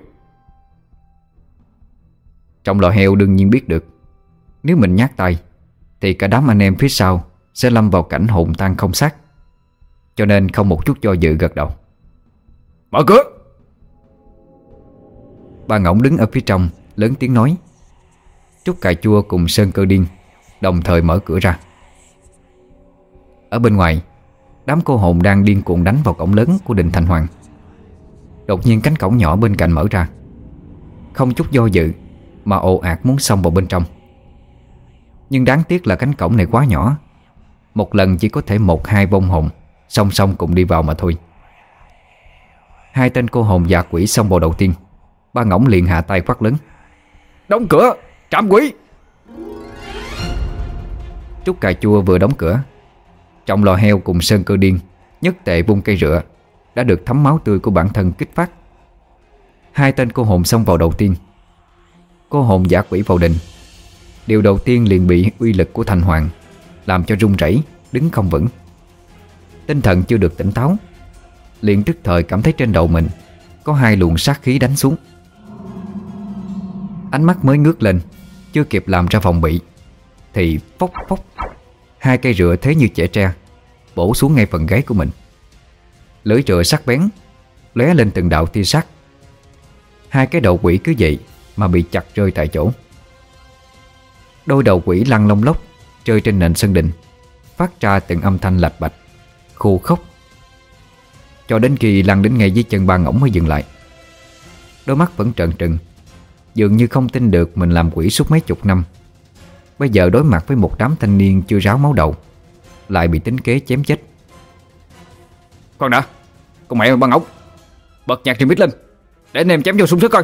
B: Trọng lò heo đương nhiên biết được, nếu mình nhát tay thì cả đám anh em phía sau sẽ lâm vào cảnh hồn tan không xác. Cho nên không một chút do dự gật đầu.
A: Mở cửa.
B: Ba ngỗng đứng ở phía trong lớn tiếng nói. Trúc Cà Chua cùng Sơn Cơ Điên đồng thời mở cửa ra. Ở bên ngoài, đám cô hồn đang điên cuồng đánh vào cổng lớn của đình Thành Hoàng. Đột nhiên cánh cổng nhỏ bên cạnh mở ra. Không chút do dự mà ồ ạt muốn xông vào bên trong. Nhưng đáng tiếc là cánh cổng này quá nhỏ, một lần chỉ có thể một hai vong hồn song song cùng đi vào mà thôi. Hai tên cô hồn và quỷ xông vào đầu tiên. Ba ngỗng liền hạ tay quát lớn.
A: Đóng cửa, trảm quỷ.
B: Trúc Cà Chua vừa đóng cửa, Trọng lò heo cùng Sơn Cơ Điên nhất tệ vung cây rựa đã được thấm máu tươi của bản thân kích phát. Hai tên cô hồn xông vào đầu tiên. Cô hồn giả quỷ vào đình. Điều đầu tiên liền bị uy lực của Thành Hoàng làm cho run rẩy, đứng không vững. Tinh thần chưa được tỉnh táo, liền tức thời cảm thấy trên đầu mình có hai luồng sát khí đánh xuống. Ánh mắt mới ngước lên, chưa kịp làm ra phòng bị thì phốc phốc, hai cây rựa thế như chẻ tre bổ xuống ngay phần gáy của mình. Lưỡi rựa sắc bén lóe lên từng đạo tia sắc. Hai cái đầu quỷ cứ vậy mà bị chặt rơi tại chỗ. Đôi đầu quỷ lăn lông lốc rơi trên nền sân đình, phát ra từng âm thanh lạch bạch, khô khốc, cho đến khi lăn đến ngay dưới chân ba ngỗng mới dừng lại. Đôi mắt vẫn trợn trừng, dường như không tin được mình làm quỷ suốt mấy chục năm, bây giờ đối mặt với một đám thanh niên chưa ráo máu đầu, lại bị tính kế chém chết.
A: Khoan đã, con mẹ ba ngỗng, bật nhạc remix lên để anh em chém vô sung sức coi.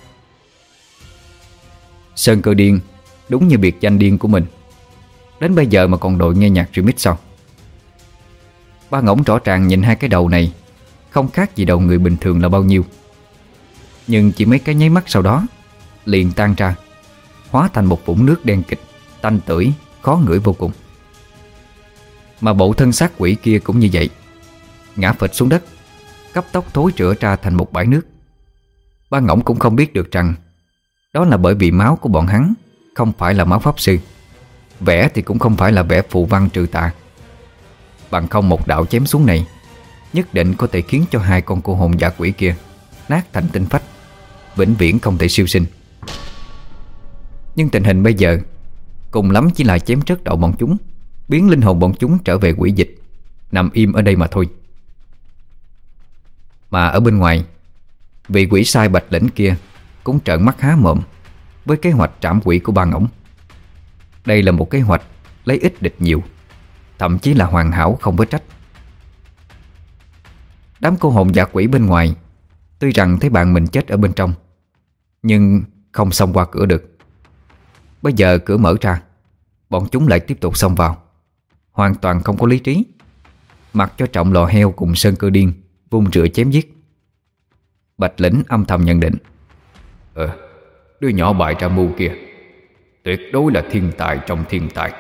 B: Sơn Cơ Điên đúng như biệt danh điên của mình, đến bây giờ mà còn đội nghe nhạc remix sao? Ba ngỗng rõ ràng nhìn hai cái đầu này không khác gì đầu người bình thường là bao nhiêu. Nhưng chỉ mấy cái nháy mắt sau đó liền tan ra, hóa thành một vũng nước đen kịch, tanh tưởi, khó ngửi vô cùng. Mà bộ thân xác quỷ kia cũng như vậy, ngã phịch xuống đất, cấp tốc thối rữa ra thành một bãi nước. Ba ngỗng cũng không biết được rằng đó là bởi vì máu của bọn hắn không phải là máu pháp sư, vẽ thì cũng không phải là vẽ phù văn trừ tà. Bằng không một đạo chém xuống này nhất định có thể khiến cho hai con cô hồn giả quỷ kia nát thành tinh phách, vĩnh viễn không thể siêu sinh. Nhưng tình hình bây giờ cùng lắm chỉ là chém rớt đầu bọn chúng, biến linh hồn bọn chúng trở về quỷ dịch, nằm im ở đây mà thôi. Mà ở bên ngoài, vị quỷ sai Bạch Lĩnh kia cũng trợn mắt há mồm với kế hoạch trảm quỷ của ba ngỗng. Đây là một kế hoạch lấy ít địch nhiều, thậm chí là hoàn hảo không có trách. Đám cô hồn giả quỷ bên ngoài tuy rằng thấy bạn mình chết ở bên trong, nhưng không xông qua cửa được. Bây giờ cửa mở ra, bọn chúng lại tiếp tục xông vào, hoàn toàn không có lý trí, mặc cho Trọng lò heo cùng Sơn Cơ Điên vung rựa chém giết. Bạch Lĩnh âm thầm nhận định,
A: Ờ, đứa nhỏ bại ra mưu kia tuyệt đối là thiên tài trong thiên tài.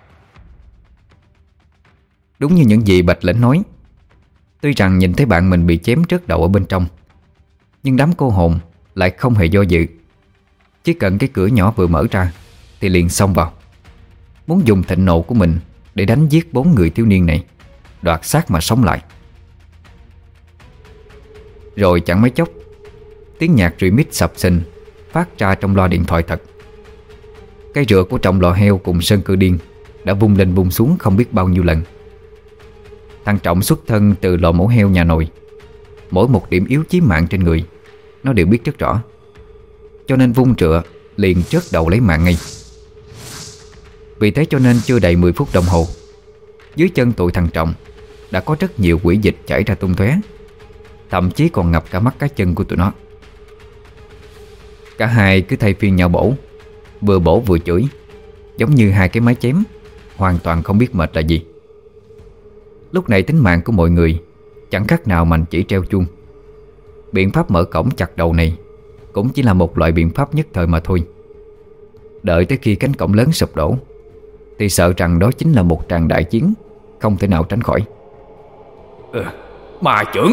B: Đúng như những gì Bạch Lĩnh nói. Tuy rằng nhìn thấy bạn mình bị chém rớt đầu ở bên trong, nhưng đám cô hồn lại không hề do dự. Chỉ cần cái cửa nhỏ vừa mở ra thì liền xông vào, muốn dùng thịnh nộ của mình để đánh giết bốn người thiếu niên này, đoạt xác mà sống lại. Rồi chẳng mấy chốc, tiếng nhạc remix sập sình phát ra trong loa điện thoại thật. Cây rựa của Trọng lò heo cùng Sơn Cơ Điên đã vung lên vung xuống không biết bao nhiêu lần. Thằng Trọng xuất thân từ lò mổ heo nhà nồi, mỗi một điểm yếu chí mạng trên người nó đều biết rất rõ, cho nên vung rựa liền rớt đầu lấy mạng ngay. Vì thế cho nên chưa đầy mười phút đồng hồ, dưới chân tụi thằng Trọng đã có rất nhiều quỷ dịch chảy ra tung tóe, thậm chí còn ngập cả mắt cá chân của tụi nó. Cả hai cứ thay phiên nhau bổ, vừa bổ vừa chửi, giống như hai cái máy chém, hoàn toàn không biết mệt là gì. Lúc này tính mạng của mọi người chẳng khác nào mành chỉ treo chuông. Biện pháp mở cổng chặt đầu này cũng chỉ là một loại biện pháp nhất thời mà thôi. Đợi tới khi cánh cổng lớn sụp đổ thì sợ rằng đó chính là một tràng đại chiến không thể nào tránh khỏi.
A: ừ, Ma trưởng.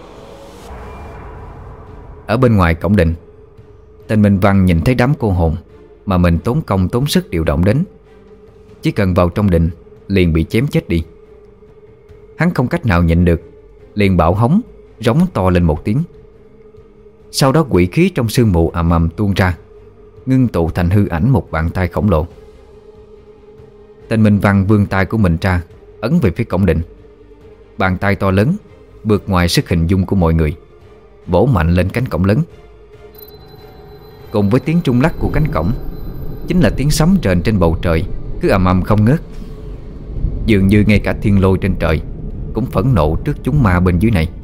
B: Ở bên ngoài cổng đình, tên Minh Văn nhìn thấy đám cô hồn mà mình tốn công tốn sức điều động đến, chỉ cần vào trong đình liền bị chém chết đi. Hắn không cách nào nhịn được, liền bạo hống, rống to lên một tiếng. Sau đó quỷ khí trong sương mù ầm ầm tuôn ra, ngưng tụ thành hư ảnh một bàn tay khổng lồ. Tên Minh Văn vươn tay của mình ra, ấn về phía cổng đình. Bàn tay to lớn vượt ngoài sức hình dung của mọi người, vỗ mạnh lên cánh cổng lớn. Cùng với tiếng trung lắc của cánh cổng chính là tiếng sấm rền trên bầu trời, cứ ầm ầm không ngớt. Dường như ngay cả thiên lôi trên trời cũng phẫn nộ trước chúng ma bên dưới này.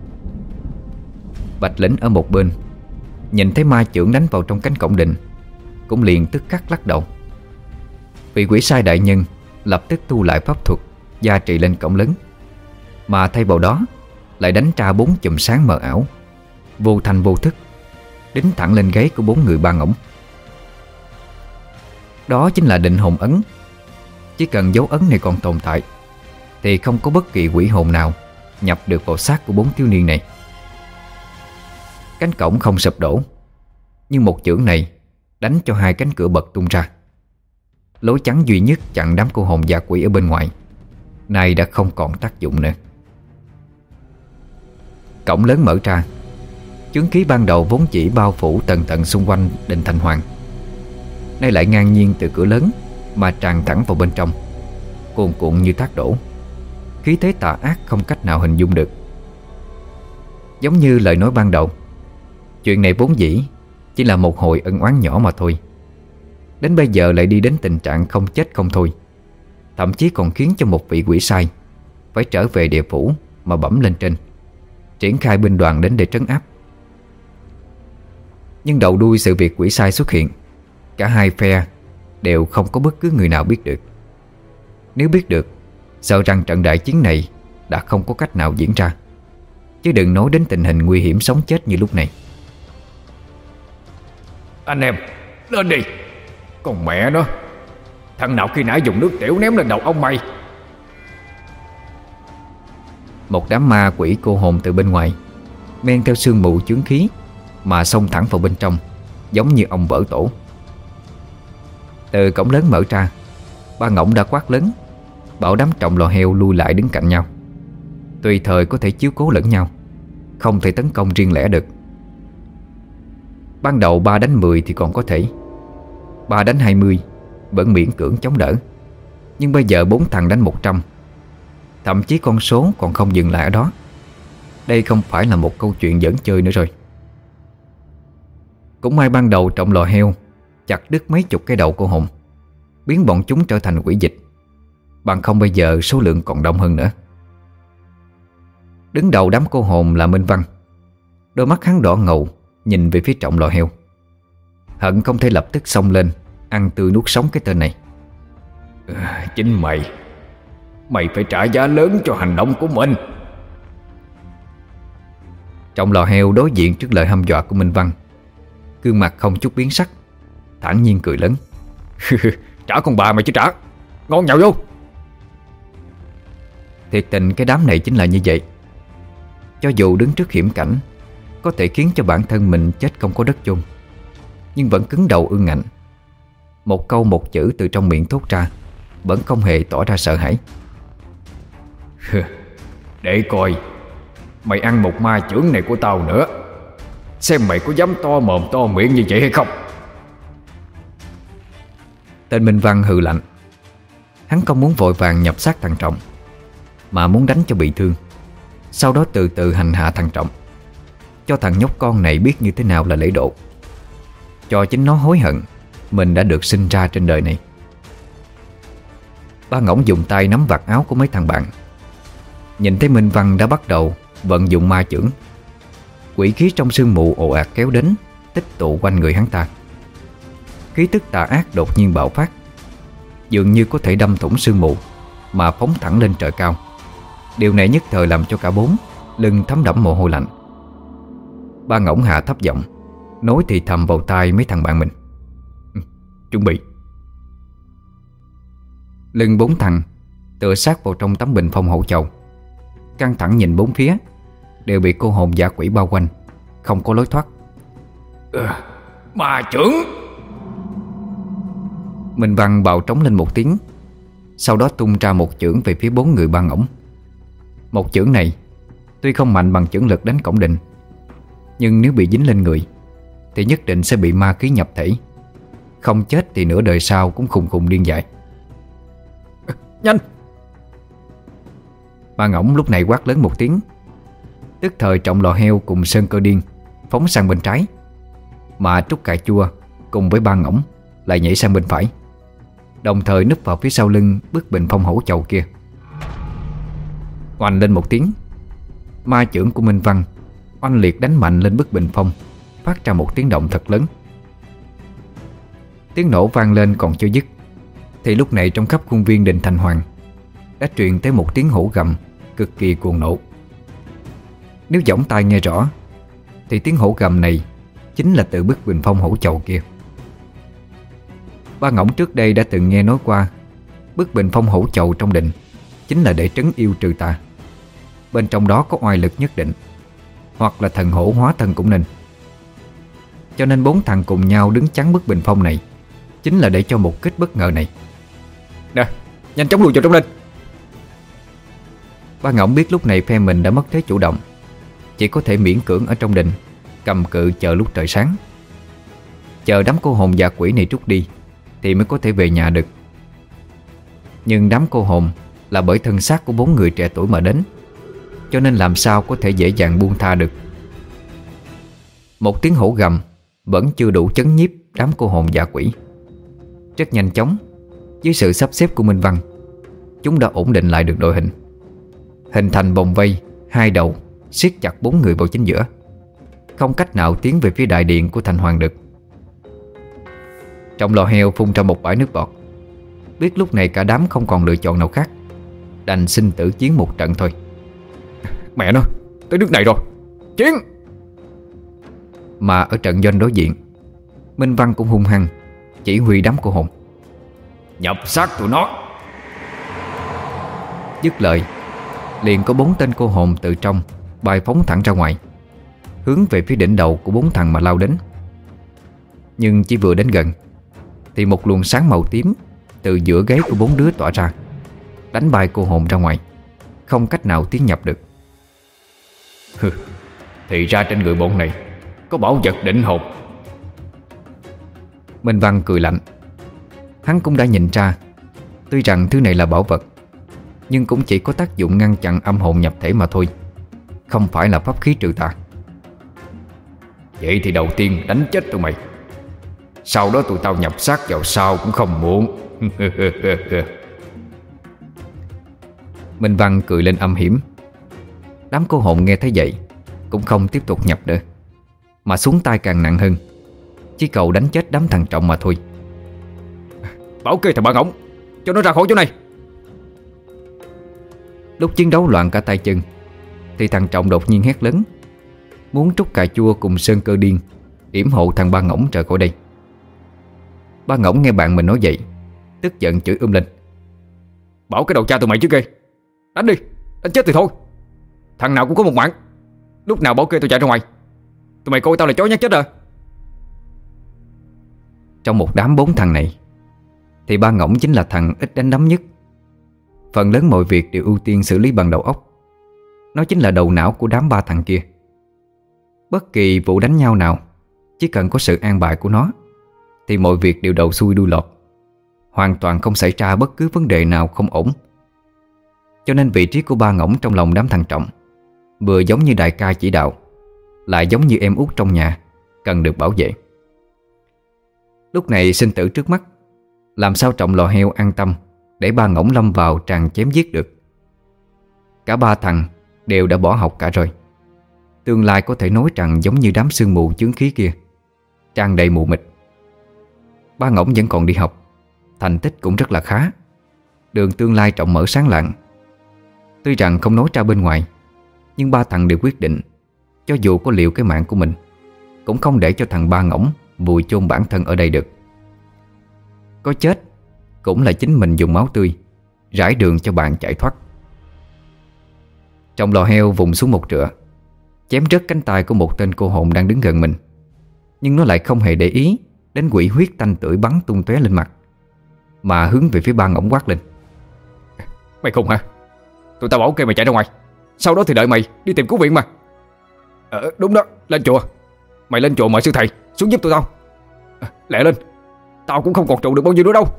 B: Bạch Lĩnh ở một bên nhìn thấy ma chưởng đánh vào trong cánh cổng đình, cũng liền tức khắc lắc đầu. Vị quỷ sai đại nhân lập tức tu lại pháp thuật gia trị lên cổng lớn, mà thay vào đó lại đánh ra bốn chùm sáng mờ ảo, vô thanh vô thức, đính thẳng lên gáy của bốn người ba ngỗng. Đó chính là định hồn ấn. Chỉ cần dấu ấn này còn tồn tại thì không có bất kỳ quỷ hồn nào nhập được vào xác của bốn thiếu niên này. Cánh cổng không sụp đổ, nhưng một chưởng này đánh cho hai cánh cửa bật tung ra. Lối chắn duy nhất chặn đám cô hồn dã quỷ ở bên ngoài nay đã không còn tác dụng nữa. Cổng lớn mở ra, chướng khí ban đầu vốn chỉ bao phủ tầng tầng xung quanh đình Thành Hoàng, nay lại ngang nhiên từ cửa lớn mà tràn thẳng vào bên trong, cuồn cuộn như thác đổ, khí thế tà ác không cách nào hình dung được. Giống như lời nói ban đầu, chuyện này vốn dĩ chỉ là một hồi ân oán nhỏ mà thôi, đến bây giờ lại đi đến tình trạng không chết không thôi, thậm chí còn khiến cho một vị quỷ sai phải trở về địa phủ mà bẩm lên trên, triển khai binh đoàn đến để trấn áp. Nhưng đầu đuôi sự việc quỷ sai xuất hiện, cả hai phe đều không có bất cứ người nào biết được. Nếu biết được, sợ rằng trận đại chiến này đã không có cách nào diễn ra, chứ đừng nói đến tình hình nguy hiểm sống chết như lúc này.
A: Anh em, lên đi. Còn mẹ nó, thằng nào khi nãy dùng nước tiểu ném lên đầu ông mày.
B: Một đám ma quỷ cô hồn từ bên ngoài men theo sương mù chướng khí mà xông thẳng vào bên trong, giống như ông vỡ tổ. Từ cổng lớn mở ra, ba ngỗng đã quát lớn, bảo đám trọng lò heo lui lại đứng cạnh nhau, tùy thời có thể chiếu cố lẫn nhau, không thể tấn công riêng lẻ được. Ban đầu ba đánh mười thì còn có thể, ba đánh hai mươi vẫn miễn cưỡng chống đỡ. Nhưng bây giờ bốn thằng đánh một trăm, thậm chí con số còn không dừng lại ở đó. Đây không phải là một câu chuyện giỡn chơi nữa rồi. Cũng may ban đầu trọng lò heo chặt đứt mấy chục cái đầu cô hồn, biến bọn chúng trở thành quỷ dịch, bằng không bây giờ số lượng còn đông hơn nữa. Đứng đầu đám cô hồn là Minh Văn. Đôi mắt hắn đỏ ngầu nhìn về phía trọng lò heo, hận không thể lập tức xông lên ăn tươi nuốt sống cái tên này.
A: à, Chính mày Mày phải trả giá lớn cho hành động của mình.
B: Trọng lò heo đối diện trước lời hăm dọa của Minh Văn, gương mặt không chút biến sắc, thản nhiên cười lớn.
A: Trả con bà mày chứ trả. Ngon nhậu vô.
B: Thiệt tình cái đám này chính là như vậy. Cho dù đứng trước hiểm cảnh có thể khiến cho bản thân mình chết không có đất chôn, nhưng vẫn cứng đầu ương ngạnh. Một câu một chữ từ trong miệng thốt ra vẫn không hề tỏ ra sợ hãi.
A: Để coi mày ăn một ma chưởng này của tao nữa, xem mày có dám to mồm to miệng như vậy hay không.
B: Tên Minh Văn hừ lạnh. Hắn không muốn vội vàng nhập xác thằng Trọng, mà muốn đánh cho bị thương, sau đó từ từ hành hạ thằng Trọng, cho thằng nhóc con này biết như thế nào là lễ độ, cho chính nó hối hận mình đã được sinh ra trên đời này. Ba ngỗng dùng tay nắm vạt áo của mấy thằng bạn. nhìn thấy Minh Văn đã bắt đầu vận dụng ma chưởng. Quỷ khí trong sương mù ồ ạt kéo đến, tích tụ quanh người hắn ta. Khí tức tà ác đột nhiên bạo phát, dường như có thể đâm thủng sương mù mà phóng thẳng lên trời cao. Điều này nhất thời làm cho cả bốn lưng thấm đẫm mồ hôi lạnh. Ba Ngỗng hạ thấp giọng nói thì thầm vào tai mấy thằng bạn mình: chuẩn bị. Lưng bốn thằng tựa sát vào trong tấm bình phong hậu chầu, căng thẳng nhìn bốn phía, đều bị cô hồn dã quỷ bao quanh, không có lối thoát.
A: Ừ, ma chưởng.
B: Minh Văn bạo trống lên một tiếng, sau đó tung ra một chưởng về phía bốn người Ba Ngỗng. Một chưởng này tuy không mạnh bằng chưởng lực đánh cổng định, nhưng nếu bị dính lên người thì nhất định sẽ bị ma khí nhập thể. Không chết thì nửa đời sau cũng khùng khùng điên dại.
A: Nhanh!
B: Ba Ngỗng lúc này quát lớn một tiếng. Tức thời Trọng Lò Heo cùng Sơn Cơ Điên phóng sang bên trái, mà Trúc Cà Chua cùng với Ba Ngỗng lại nhảy sang bên phải, đồng thời núp vào phía sau lưng bức bình phong hổ chầu kia. Oanh lên một tiếng, ma chưởng của Minh Văn oanh liệt đánh mạnh lên bức bình phong, phát ra một tiếng động thật lớn. Tiếng nổ vang lên còn chưa dứt thì lúc này trong khắp khuôn viên Đình Thành Hoàng đã truyền tới một tiếng hổ gầm cực kỳ cuồng nộ. Nếu giỏng tai nghe rõ thì tiếng hổ gầm này chính là từ bức bình phong hổ chầu kia. Ba Ngỗng trước đây đã từng nghe nói qua bức bình phong hổ chầu trong đình chính là để trấn yêu trừ tà. Bên trong đó có oai lực nhất định, hoặc là thần hổ hóa thân cũng nên. Cho nên bốn thằng cùng nhau đứng chắn bức bình phong này chính là để cho một kích bất ngờ này.
A: Nè, nhanh chóng lùi vào trong lên.
B: Ba Ngỗng biết lúc này phe mình đã mất thế chủ động, chỉ có thể miễn cưỡng ở trong đình cầm cự chờ lúc trời sáng, chờ đám cô hồn dã quỷ này trút đi thì mới có thể về nhà được. Nhưng đám cô hồn là bởi thân xác của bốn người trẻ tuổi mà đến, cho nên làm sao có thể dễ dàng buông tha được. Một tiếng hổ gầm vẫn chưa đủ chấn nhiếp đám cô hồn dã quỷ. Rất nhanh chóng, dưới sự sắp xếp của Minh Văn, chúng đã ổn định lại được đội hình, hình thành vòng vây hai đầu siết chặt bốn người vào chính giữa, không cách nào tiến về phía đại điện của Thành Hoàng được. Trọng Lò Heo phun ra một bãi nước bọt, biết lúc này cả đám không còn lựa chọn nào khác, đành sinh tử chiến một trận thôi.
A: Mẹ nó, tới nước này rồi, chiến!
B: Mà ở trận doanh đối diện, Minh Văn cũng hung hăng chỉ huy đám cô hồn:
A: nhập xác tụi nó!
B: Dứt lời, liền có bốn tên cô hồn từ trong bay phóng thẳng ra ngoài, hướng về phía đỉnh đầu của bốn thằng mà lao đến. Nhưng chỉ vừa đến gần thì một luồng sáng màu tím từ giữa gáy của bốn đứa tỏa ra, đánh bay cô hồn ra ngoài, không cách nào tiến nhập được.
A: Thì ra trên người bọn này có bảo vật định hồn.
B: Minh Văn cười lạnh. Hắn cũng đã nhìn ra, tuy rằng thứ này là bảo vật, nhưng cũng chỉ có tác dụng ngăn chặn âm hồn nhập thể mà thôi, không phải là pháp khí trừ tà.
A: Vậy thì đầu tiên đánh chết tụi mày, sau đó tụi tao nhập xác vào sau cũng không muộn.
B: Minh Văn cười lên âm hiểm. Đám cô hồn nghe thấy vậy cũng không tiếp tục nhập nữa, mà xuống tay càng nặng hơn, chỉ cầu đánh chết đám thằng Trọng mà thôi.
A: Bảo kê thằng Ba Ngỗng, cho nó ra khỏi chỗ này.
B: Lúc chiến đấu loạn cả tay chân thì thằng Trọng đột nhiên hét lớn, muốn Trúc Cà Chua cùng Sơn Cơ Điên yểm hộ thằng Ba Ngỗng rời khỏi đây. Ba Ngỗng nghe bạn mình nói vậy, tức giận chửi um lên:
A: Bảo cái đầu cha tụi mày chứ ghê. Đánh đi, đánh chết thì thôi, thằng nào cũng có một mạng. Lúc nào bảo kê tụi chạy ra ngoài, tụi mày coi tao là chó nhát chết à?
B: Trong một đám bốn thằng này thì Ba Ngỗng chính là thằng ít đánh đấm nhất. Phần lớn mọi việc đều ưu tiên xử lý bằng đầu óc. Nó chính là đầu não của đám ba thằng kia. Bất kỳ vụ đánh nhau nào, chỉ cần có sự an bài của nó thì mọi việc đều đầu xuôi đuôi lọt, hoàn toàn không xảy ra bất cứ vấn đề nào không ổn. Cho nên vị trí của Ba Ngỗng trong lòng đám thằng Trọng vừa giống như đại ca chỉ đạo, lại giống như em út trong nhà, cần được bảo vệ. Lúc này sinh tử trước mắt, làm sao Trọng Lò Heo an tâm để Ba Ngỗng lâm vào tràn chém giết được. Cả ba thằng đều đã bỏ học cả rồi. Tương lai có thể nói rằng giống như đám sương mù chướng khí kia, tràn đầy mù mịt. Ba Ngỗng vẫn còn đi học, thành tích cũng rất là khá, đường tương lai rộng mở sáng lạng. Tuy rằng không nói ra bên ngoài, nhưng ba thằng đều quyết định cho dù có liều cái mạng của mình cũng không để cho thằng Ba Ngỗng vùi chôn bản thân ở đây được. Có chết cũng là chính mình dùng máu tươi rải đường cho bạn chạy thoát. Trong lò heo vùng xuống một trựa, chém rớt cánh tay của một tên cô hồn đang đứng gần mình. Nhưng nó lại không hề để ý đến quỷ huyết tanh tưởi bắn tung tóe lên mặt, mà hướng về phía Ba Ngỗng quát lên:
A: Mày khùng hả? Tụi tao bảo kêu mày chạy ra ngoài, sau đó thì đợi mày đi tìm cứu viện mà. Ờ đúng đó, lên chùa. Mày lên chùa mời sư thầy xuống giúp tụi tao. À, lẹ lên, tao cũng không còn trụ được bao nhiêu nữa đâu.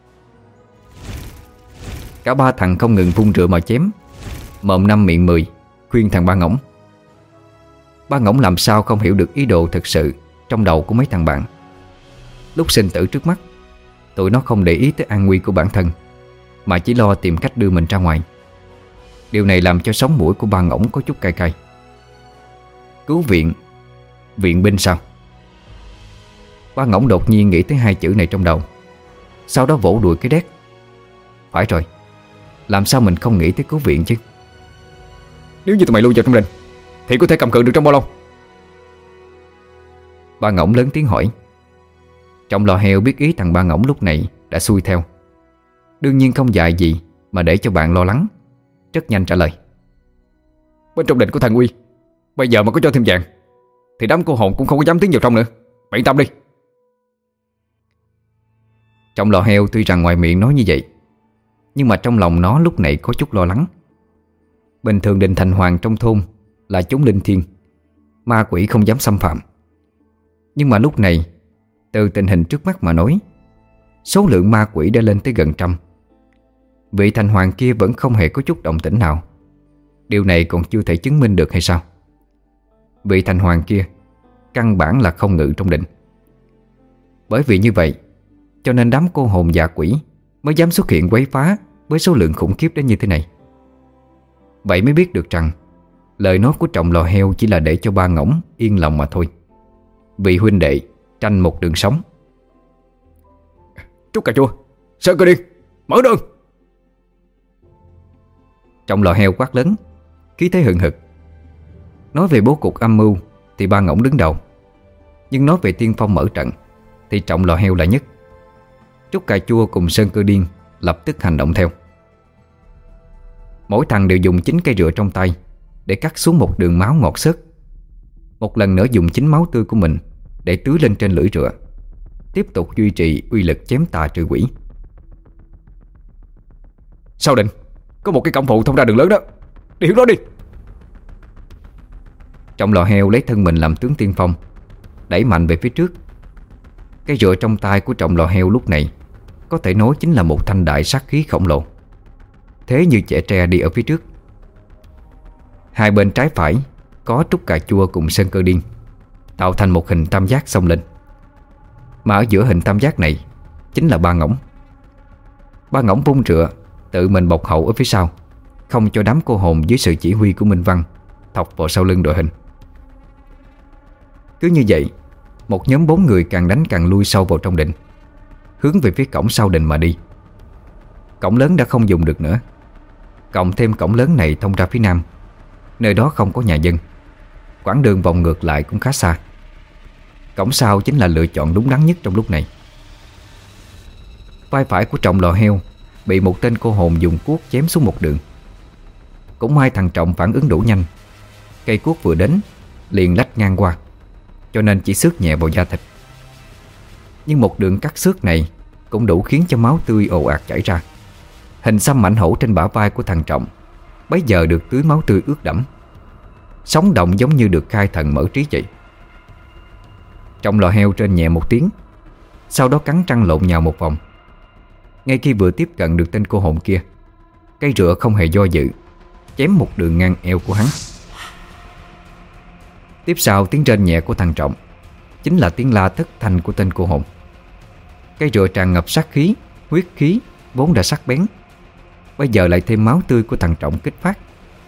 B: Cả ba thằng không ngừng vung rựa mà chém, mồm năm miệng mười khuyên thằng Ba Ngỗng. Ba Ngỗng làm sao không hiểu được ý đồ thực sự trong đầu của mấy thằng bạn. Lúc sinh tử trước mắt, tụi nó không để ý tới an nguy của bản thân, mà chỉ lo tìm cách đưa mình ra ngoài. Điều này làm cho sống mũi của Ba Ngỗng có chút cay cay. Cứu viện, viện binh sao? Ba Ngỗng đột nhiên nghĩ tới hai chữ này trong đầu, sau đó vỗ đùi cái đét. Phải rồi, làm sao mình không nghĩ tới cứu viện chứ?
A: Nếu như tụi mày lui vào trong rừng thì có thể cầm cự được trong bao lâu?
B: Ba Ngỗng lớn tiếng hỏi. Trong lò heo biết ý thằng Ba Ngỗng lúc này đã xuôi theo, đương nhiên không dại gì mà để cho bạn lo lắng, rất nhanh trả lời:
A: Bên trong định của thần uy, bây giờ mà có cho thêm vàng thì đám cô hồn cũng không có dám tiến vào trong nữa. Mày yên tâm đi.
B: Trong lò heo tuy rằng ngoài miệng nói như vậy, nhưng mà trong lòng nó lúc này có chút lo lắng. Bình thường đình thành hoàng trong thôn là chốn linh thiêng, ma quỷ không dám xâm phạm. Nhưng mà lúc này, từ tình hình trước mắt mà nói, số lượng ma quỷ đã lên tới gần trăm. Vị thành hoàng kia vẫn không hề có chút động tĩnh nào. Điều này còn chưa thể chứng minh được hay sao? Vị thành hoàng kia căn bản là không ngự trong định. Bởi vì như vậy, cho nên đám cô hồn dạ quỷ mới dám xuất hiện quấy phá với số lượng khủng khiếp đến như thế này. Vậy mới biết được rằng lời nói của trọng lò heo chỉ là để cho Ba Ngỗng yên lòng mà thôi. Vì huynh đệ tranh một đường sống.
A: Trúc cà chua, Sơn Cơ Điên, mở đường!
B: Trọng lò heo quát lớn, khí thế hừng hực. Nói về bố cục âm mưu thì Ba Ngỗng đứng đầu, nhưng nói về tiên phong mở trận thì trọng lò heo là nhất. Trúc cà chua cùng Sơn Cơ Điên lập tức hành động theo. Mỗi thằng đều dùng chính cây rựa trong tay để cắt xuống một đường máu ngọt xớt. Một lần nữa dùng chính máu tươi của mình để tưới lên trên lưỡi rựa, tiếp tục duy trì uy lực chém tà trừ quỷ.
A: Sau định có một cái cổng phụ thông ra đường lớn đó, đi hướng đó đi.
B: Trong lò heo lấy thân mình làm tướng tiên phong, đẩy mạnh về phía trước. Cây rựa trong tay của trọng lò heo lúc này có thể nói chính là một thanh đại sát khí khổng lồ, thế như chẻ tre đi ở phía trước. Hai bên trái phải có Trúc cà chua cùng Sơn Cơ Điên, tạo thành một hình tam giác xông lên. Mà ở giữa hình tam giác này chính là Ba Ngỗng. Ba Ngỗng vung rựa tự mình bọc hậu ở phía sau, không cho đám cô hồn dưới sự chỉ huy của Minh Văn thọc vào sau lưng đội hình. Cứ như vậy, một nhóm bốn người càng đánh càng lui sâu vào trong định, hướng về phía cổng sau đình mà đi. Cổng lớn đã không dùng được nữa, cộng thêm cổng lớn này thông ra phía nam, nơi đó không có nhà dân, quãng đường vòng ngược lại cũng khá xa. Cổng sau chính là lựa chọn đúng đắn nhất trong lúc này. Vai phải của Trọng lò heo bị một tên cô hồn dùng cuốc chém xuống một đường. Cũng may thằng Trọng phản ứng đủ nhanh, cây cuốc vừa đến liền lách ngang qua, cho nên chỉ xước nhẹ vào da thịt. Nhưng một đường cắt xước này cũng đủ khiến cho máu tươi ồ ạt chảy ra. Hình xăm mảnh hổ trên bả vai của thằng Trọng bấy giờ được tưới máu tươi ướt đẫm, sống động giống như được khai thần mở trí vậy. Trọng lò heo trên nhẹ một tiếng, sau đó cắn răng lộn nhào một vòng. Ngay khi vừa tiếp cận được tên cô hồn kia, cây rựa không hề do dự chém một đường ngang eo của hắn. Tiếp sau tiếng rên nhẹ của thằng Trọng chính là tiếng la thất thanh của tên cô hồn. Cây rựa tràn ngập sát khí, huyết khí vốn đã sắc bén, bây giờ lại thêm máu tươi của thằng Trọng kích phát,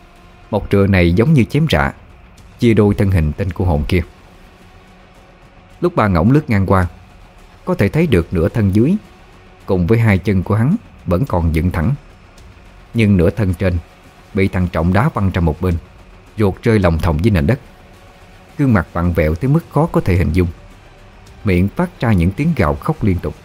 B: Một trựa này giống như chém rạ, chia đôi thân hình tên cô hồn kia. Lúc ba ngỗng lướt ngang qua, có thể thấy được nửa thân dưới cùng với hai chân của hắn vẫn còn dựng thẳng, nhưng nửa thân trên bị thằng Trọng đá văng ra một bên, ruột rơi lòng thòng dưới nền đất. Gương mặt vặn vẹo tới mức khó có thể hình dung, miệng phát ra những tiếng gào khóc liên tục.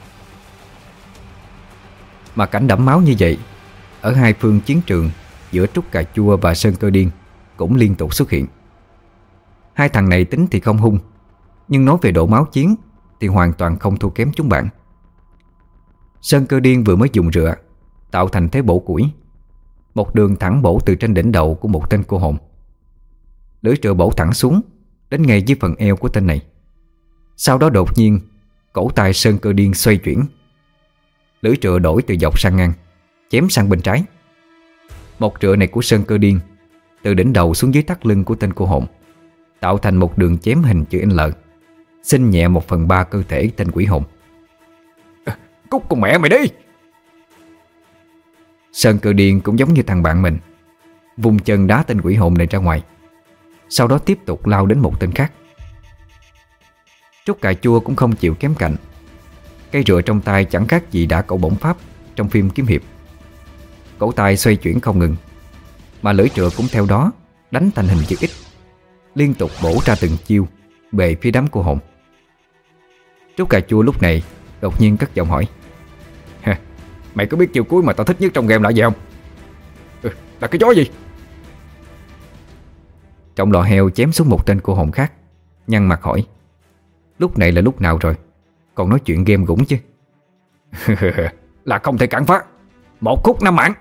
B: Mà cảnh đẫm máu như vậy ở hai phương chiến trường giữa Trúc Cà Chua và Sơn Cơ Điên cũng liên tục xuất hiện. Hai thằng này tính thì không hung, nhưng nói về độ máu chiến thì hoàn toàn không thua kém chúng bạn. Sơn Cơ Điên vừa mới dùng rựa tạo thành thế bổ củi, một đường thẳng bổ từ trên đỉnh đầu của một tên cô hồn. Lưỡi rựa bổ thẳng xuống đến ngay dưới phần eo của tên này. Sau đó đột nhiên cổ tay Sơn Cơ Điên xoay chuyển, lưỡi rựa đổi từ dọc sang ngang, chém sang bên trái. Một rựa này của Sơn Cơ Điên từ đỉnh đầu xuống dưới thắt lưng của tên cô hồn, tạo thành một đường chém hình chữ L, xinh nhẹ một phần ba cơ thể tên quỷ hồn.
A: Cút con mẹ mày đi!
B: Sơn Cơ Điên cũng giống như thằng bạn mình, vùng chân đá tên quỷ hồn này ra ngoài, sau đó tiếp tục lao đến một tên khác. Trúc Cà Chua cũng không chịu kém cạnh. Cây rựa trong tay chẳng khác gì đã cậu bổng pháp trong phim kiếm hiệp. Cổ tay xoay chuyển không ngừng, mà lưỡi rựa cũng theo đó đánh thành hình chữ X, liên tục bổ ra từng chiêu bề phía đám cô hồn. Trúc Cà Chua lúc này đột nhiên cất giọng hỏi:
A: Mày có biết chiêu cuối mà tao thích nhất trong game là gì không? Ừ, là cái chó gì?
B: Trọng lò heo chém xuống một tên cô hồn khác, nhăn mặt hỏi: Lúc này là lúc nào rồi, còn nói chuyện game gũng chứ?
A: Là không thể cản phá, một khúc năm mạng.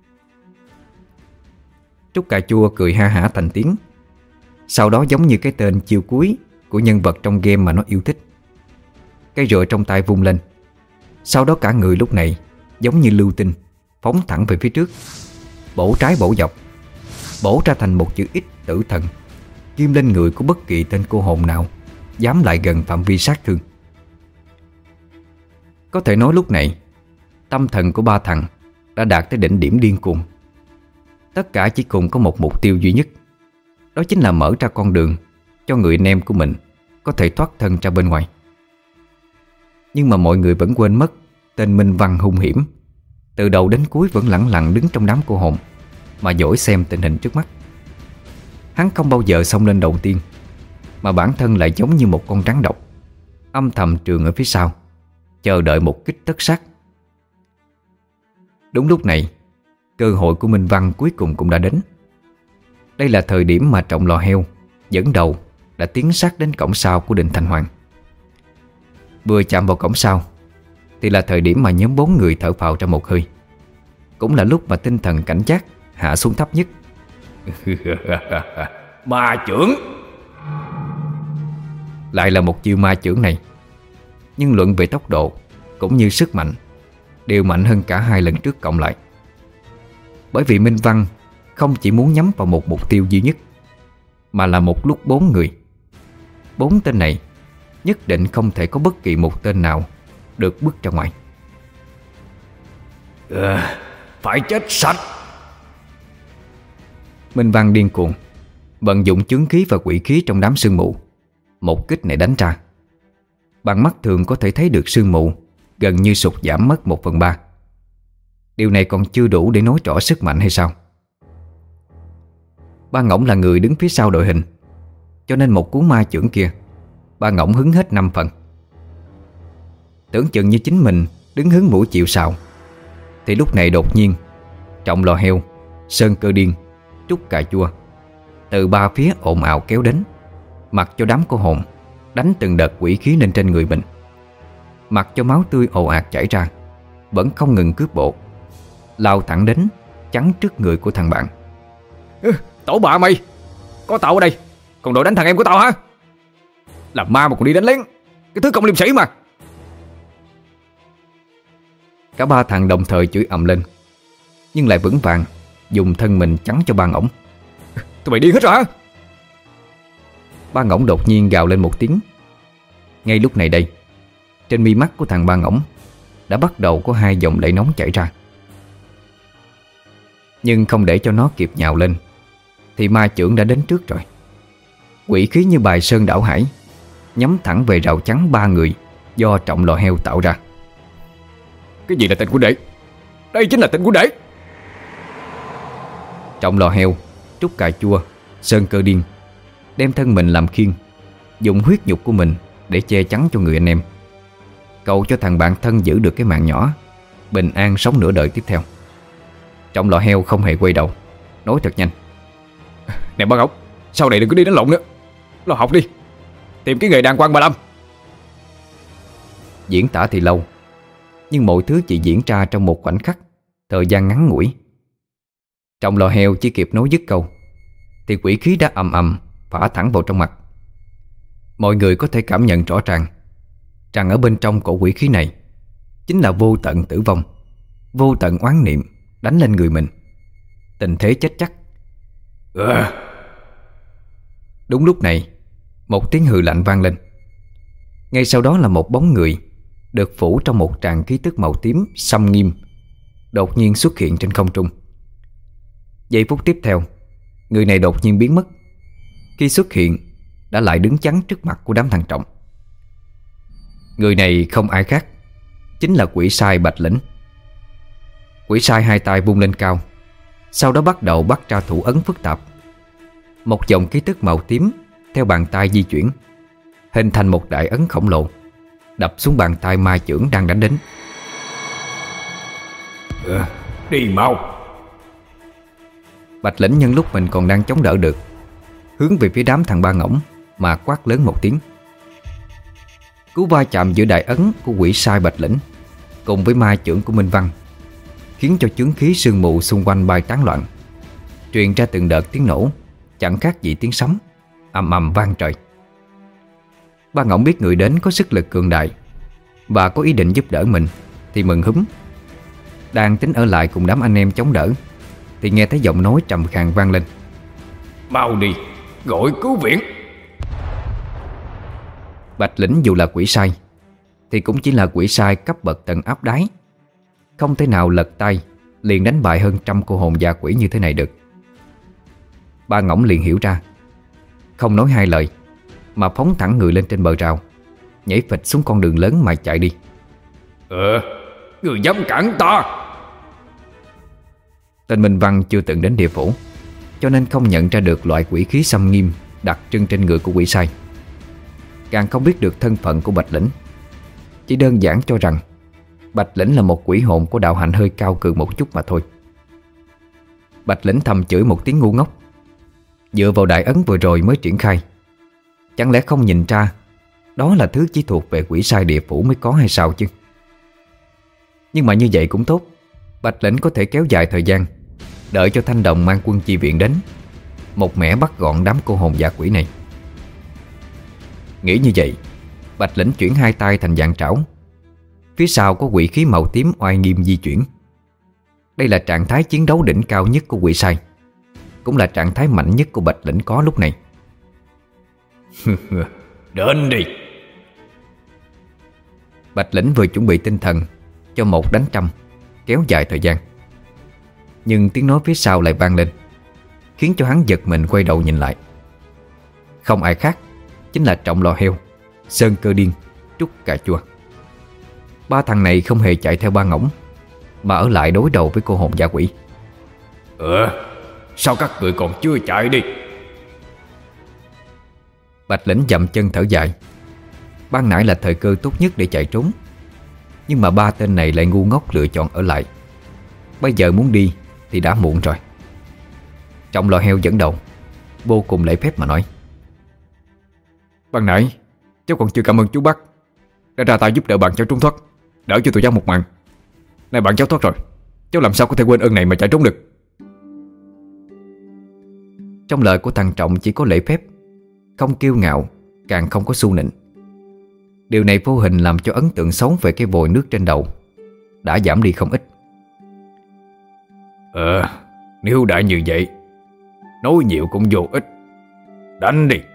B: Trúc Cà Chua cười ha hả thành tiếng, sau đó giống như cái tên chiêu cuối của nhân vật trong game mà nó yêu thích. Cây rựa trong tay vung lên, sau đó cả người lúc này giống như lưu tinh phóng thẳng về phía trước, bổ trái bổ dọc, bổ ra thành một chữ X tử thần, ghim lên người của bất kỳ tên cô hồn nào dám lại gần phạm vi sát thương. Có thể nói lúc này tâm thần của ba thằng đã đạt tới đỉnh điểm điên cuồng. Tất cả chỉ cùng có một mục tiêu duy nhất, đó chính là mở ra con đường cho người anh em của mình có thể thoát thân ra bên ngoài. Nhưng mà mọi người vẫn quên mất tên Minh Văn hung hiểm, từ đầu đến cuối vẫn lẳng lặng đứng trong đám cô hồn mà dõi xem tình hình trước mắt. Hắn không bao giờ xông lên đầu tiên, mà bản thân lại giống như một con rắn độc, âm thầm trường ở phía sau, chờ đợi một kích tất sát. Đúng lúc này, cơ hội của Minh Văn cuối cùng cũng đã đến. Đây là thời điểm mà Trọng lò heo dẫn đầu đã tiến sát đến cổng sau của Đình Thành Hoàng. Vừa chạm vào cổng sau thì là thời điểm mà nhóm bốn người thở phào ra một hơi, cũng là lúc mà tinh thần cảnh giác hạ xuống thấp nhất.
A: Ma chưởng!
B: Lại là một chiêu ma chưởng này, nhưng luận về tốc độ cũng như sức mạnh đều mạnh hơn cả hai lần trước cộng lại. Bởi vì Minh Văn không chỉ muốn nhắm vào một mục tiêu duy nhất, mà là một lúc bốn người. Bốn tên này nhất định không thể có bất kỳ một tên nào được bước ra ngoài.
A: Ừ, phải chết sạch!
B: Minh Văn điên cuồng vận dụng chướng khí và quỷ khí trong đám sương mù. Một kích này đánh ra, bằng mắt thường có thể thấy được sương mù gần như sụt giảm mất một phần ba. Điều này còn chưa đủ để nói rõ sức mạnh hay sao? Ba Ngỗng là người đứng phía sau đội hình, cho nên một cú ma chưởng kia Ba Ngỗng hứng hết năm phần. Tưởng chừng như chính mình đứng hứng mũi chịu sào, thì lúc này đột nhiên Trọng lò heo, Sơn Cơ Điên, Trúc Cà Chua từ ba phía ồn ào kéo đến, mặc cho đám cô hồn đánh từng đợt quỷ khí lên trên người mình, mặc cho máu tươi ồ ạt chảy ra, vẫn không ngừng cướp bộ, lao thẳng đến chắn trước người của thằng bạn.
A: Ừ, tổ bạ mày, có tao ở đây còn đội đánh thằng em của tao hả? Làm ma mà còn đi đánh lén, cái thứ không liêm sĩ mà.
B: Cả ba thằng đồng thời chửi ầm lên, nhưng lại vững vàng dùng thân mình chắn cho Ba Ngỗng.
A: Tụi mày điên hết rồi hả?
B: Ba Ngỗng đột nhiên gào lên một tiếng. Ngay lúc này đây, trên mi mắt của thằng Ba Ngỗng đã bắt đầu có hai dòng lệ nóng chảy ra. Nhưng không để cho nó kịp nhào lên, thì ma chưởng đã đến trước rồi. Quỷ khí như bài sơn đảo hải, nhắm thẳng về rào chắn ba người do Trọng Lò Heo tạo ra.
A: Cái gì là tên của đệ? Đây chính là tên của đệ.
B: Trọng Lò Heo, Trúc Cà Chua, Sơn Cơ Điên đem thân mình làm khiên, dùng huyết nhục của mình để che chắn cho người anh em, cầu cho thằng bạn thân giữ được cái mạng nhỏ, bình an sống nửa đời tiếp theo. Trọng Lò Heo không hề quay đầu, nói thật nhanh:
A: Nè bác ốc, sau này đừng có đi đánh lộn nữa, lo học đi, tìm cái nghề đàng hoàng bà Lâm.
B: Diễn tả thì lâu, nhưng mọi thứ chỉ diễn ra trong một khoảnh khắc, thời gian ngắn ngủi. Trọng Lò Heo chỉ kịp nói dứt câu thì quỷ khí đã ầm ầm phả thẳng vào trong mặt. Mọi người có thể cảm nhận rõ ràng rằng ở bên trong cổ quỷ khí này chính là vô tận tử vong, vô tận oán niệm đánh lên người mình. Tình thế chết chắc.
A: à.
B: Đúng lúc này, một tiếng hừ lạnh vang lên. Ngay sau đó là một bóng người được phủ trong một tràng khí tức màu tím xăm nghiêm đột nhiên xuất hiện trên không trung. Giây phút tiếp theo, người này đột nhiên biến mất. Khi xuất hiện, đã lại đứng chắn trước mặt của đám thằng Trọng. Người này không ai khác, chính là quỷ sai Bạch Lĩnh. Quỷ sai hai tay vung lên cao, sau đó bắt đầu bắt ra thủ ấn phức tạp. Một dòng khí tức màu tím theo bàn tay di chuyển, hình thành một đại ấn khổng lồ, đập xuống bàn tay ma chưởng đang đánh đến.
A: à, Đi mau.
B: Bạch Lĩnh nhân lúc mình còn đang chống đỡ được, hướng về phía đám thằng Ba Ngỗng mà quát lớn một tiếng. Cú va chạm giữa đại ấn của quỷ sai Bạch Lĩnh cùng với ma chưởng của Minh Văn khiến cho chướng khí sương mù xung quanh bay tán loạn, truyền ra từng đợt tiếng nổ chẳng khác gì tiếng sấm, ầm ầm vang trời. Ba Ngỗng biết người đến có sức lực cường đại và có ý định giúp đỡ mình thì mừng húm. Đang tính ở lại cùng đám anh em chống đỡ thì nghe thấy giọng nói trầm khàn vang lên:
A: Mau đi, gọi cứu viện.
B: Bạch Lĩnh dù là quỷ sai thì cũng chỉ là quỷ sai cấp bậc tầng áp đáy, không thể nào lật tay liền đánh bại hơn trăm cô hồn già quỷ như thế này được. Ba Ngỗng liền hiểu ra, không nói hai lời mà phóng thẳng người lên trên bờ rào, nhảy phịch xuống con đường lớn mà chạy đi.
A: Ờ, người dám cản ta?
B: Tên Minh Văn chưa từng đến địa phủ, cho nên không nhận ra được loại quỷ khí xâm nghiêm đặc trưng trên người của quỷ sai, càng không biết được thân phận của Bạch Lĩnh. Chỉ đơn giản cho rằng Bạch Lĩnh là một quỷ hồn của đạo hạnh hơi cao cường một chút mà thôi. Bạch Lĩnh thầm chửi một tiếng ngu ngốc. Dựa vào đại ấn vừa rồi mới triển khai, chẳng lẽ không nhìn ra đó là thứ chỉ thuộc về quỷ sai địa phủ mới có hay sao chứ? Nhưng mà như vậy cũng tốt, Bạch Lĩnh có thể kéo dài thời gian, đợi cho Thanh Đồng mang quân chi viện đến, một mẻ bắt gọn đám cô hồn dạ quỷ này. Nghĩ như vậy, Bạch Lĩnh chuyển hai tay thành dạng trảo. Phía sau có quỷ khí màu tím oai nghiêm di chuyển. Đây là trạng thái chiến đấu đỉnh cao nhất của quỷ sai, cũng là trạng thái mạnh nhất của Bạch Lĩnh có lúc này.
A: Đến đi.
B: Bạch Lĩnh vừa chuẩn bị tinh thần cho một đánh trăm kéo dài thời gian, nhưng tiếng nói phía sau lại vang lên, khiến cho hắn giật mình quay đầu nhìn lại. Không ai khác chính là Trọng Lò Heo, Sơn Cơ Điên, Trúc Cà Chua. Ba thằng này không hề chạy theo Ba Ngỗng, mà ở lại đối đầu với cô hồn dã quỷ.
A: Ờ, sao các người còn chưa chạy đi?
B: Bạch Lĩnh dậm chân thở dài. Ban nãy là thời cơ tốt nhất để chạy trốn, nhưng mà ba tên này lại ngu ngốc lựa chọn ở lại. Bây giờ muốn đi thì đã muộn rồi. Trọng Lò Heo dẫn đầu, vô cùng lễ phép mà nói:
A: Ban nãy cháu còn chưa cảm ơn chú Bắc đã ra tay giúp đỡ bạn cháu trốn thoát, đỡ cho tụi cháu một mạng. Nay bạn cháu thoát rồi, cháu làm sao có thể quên ơn này mà chạy trốn được.
B: Trong lời của thằng Trọng chỉ có lễ phép, không kiêu ngạo, càng không có xu nịnh. Điều này vô hình làm cho ấn tượng xấu về cái vòi nước trên đầu đã giảm đi không ít.
A: Ờ, nếu đã như vậy, nói nhiều cũng vô ích. Đánh đi.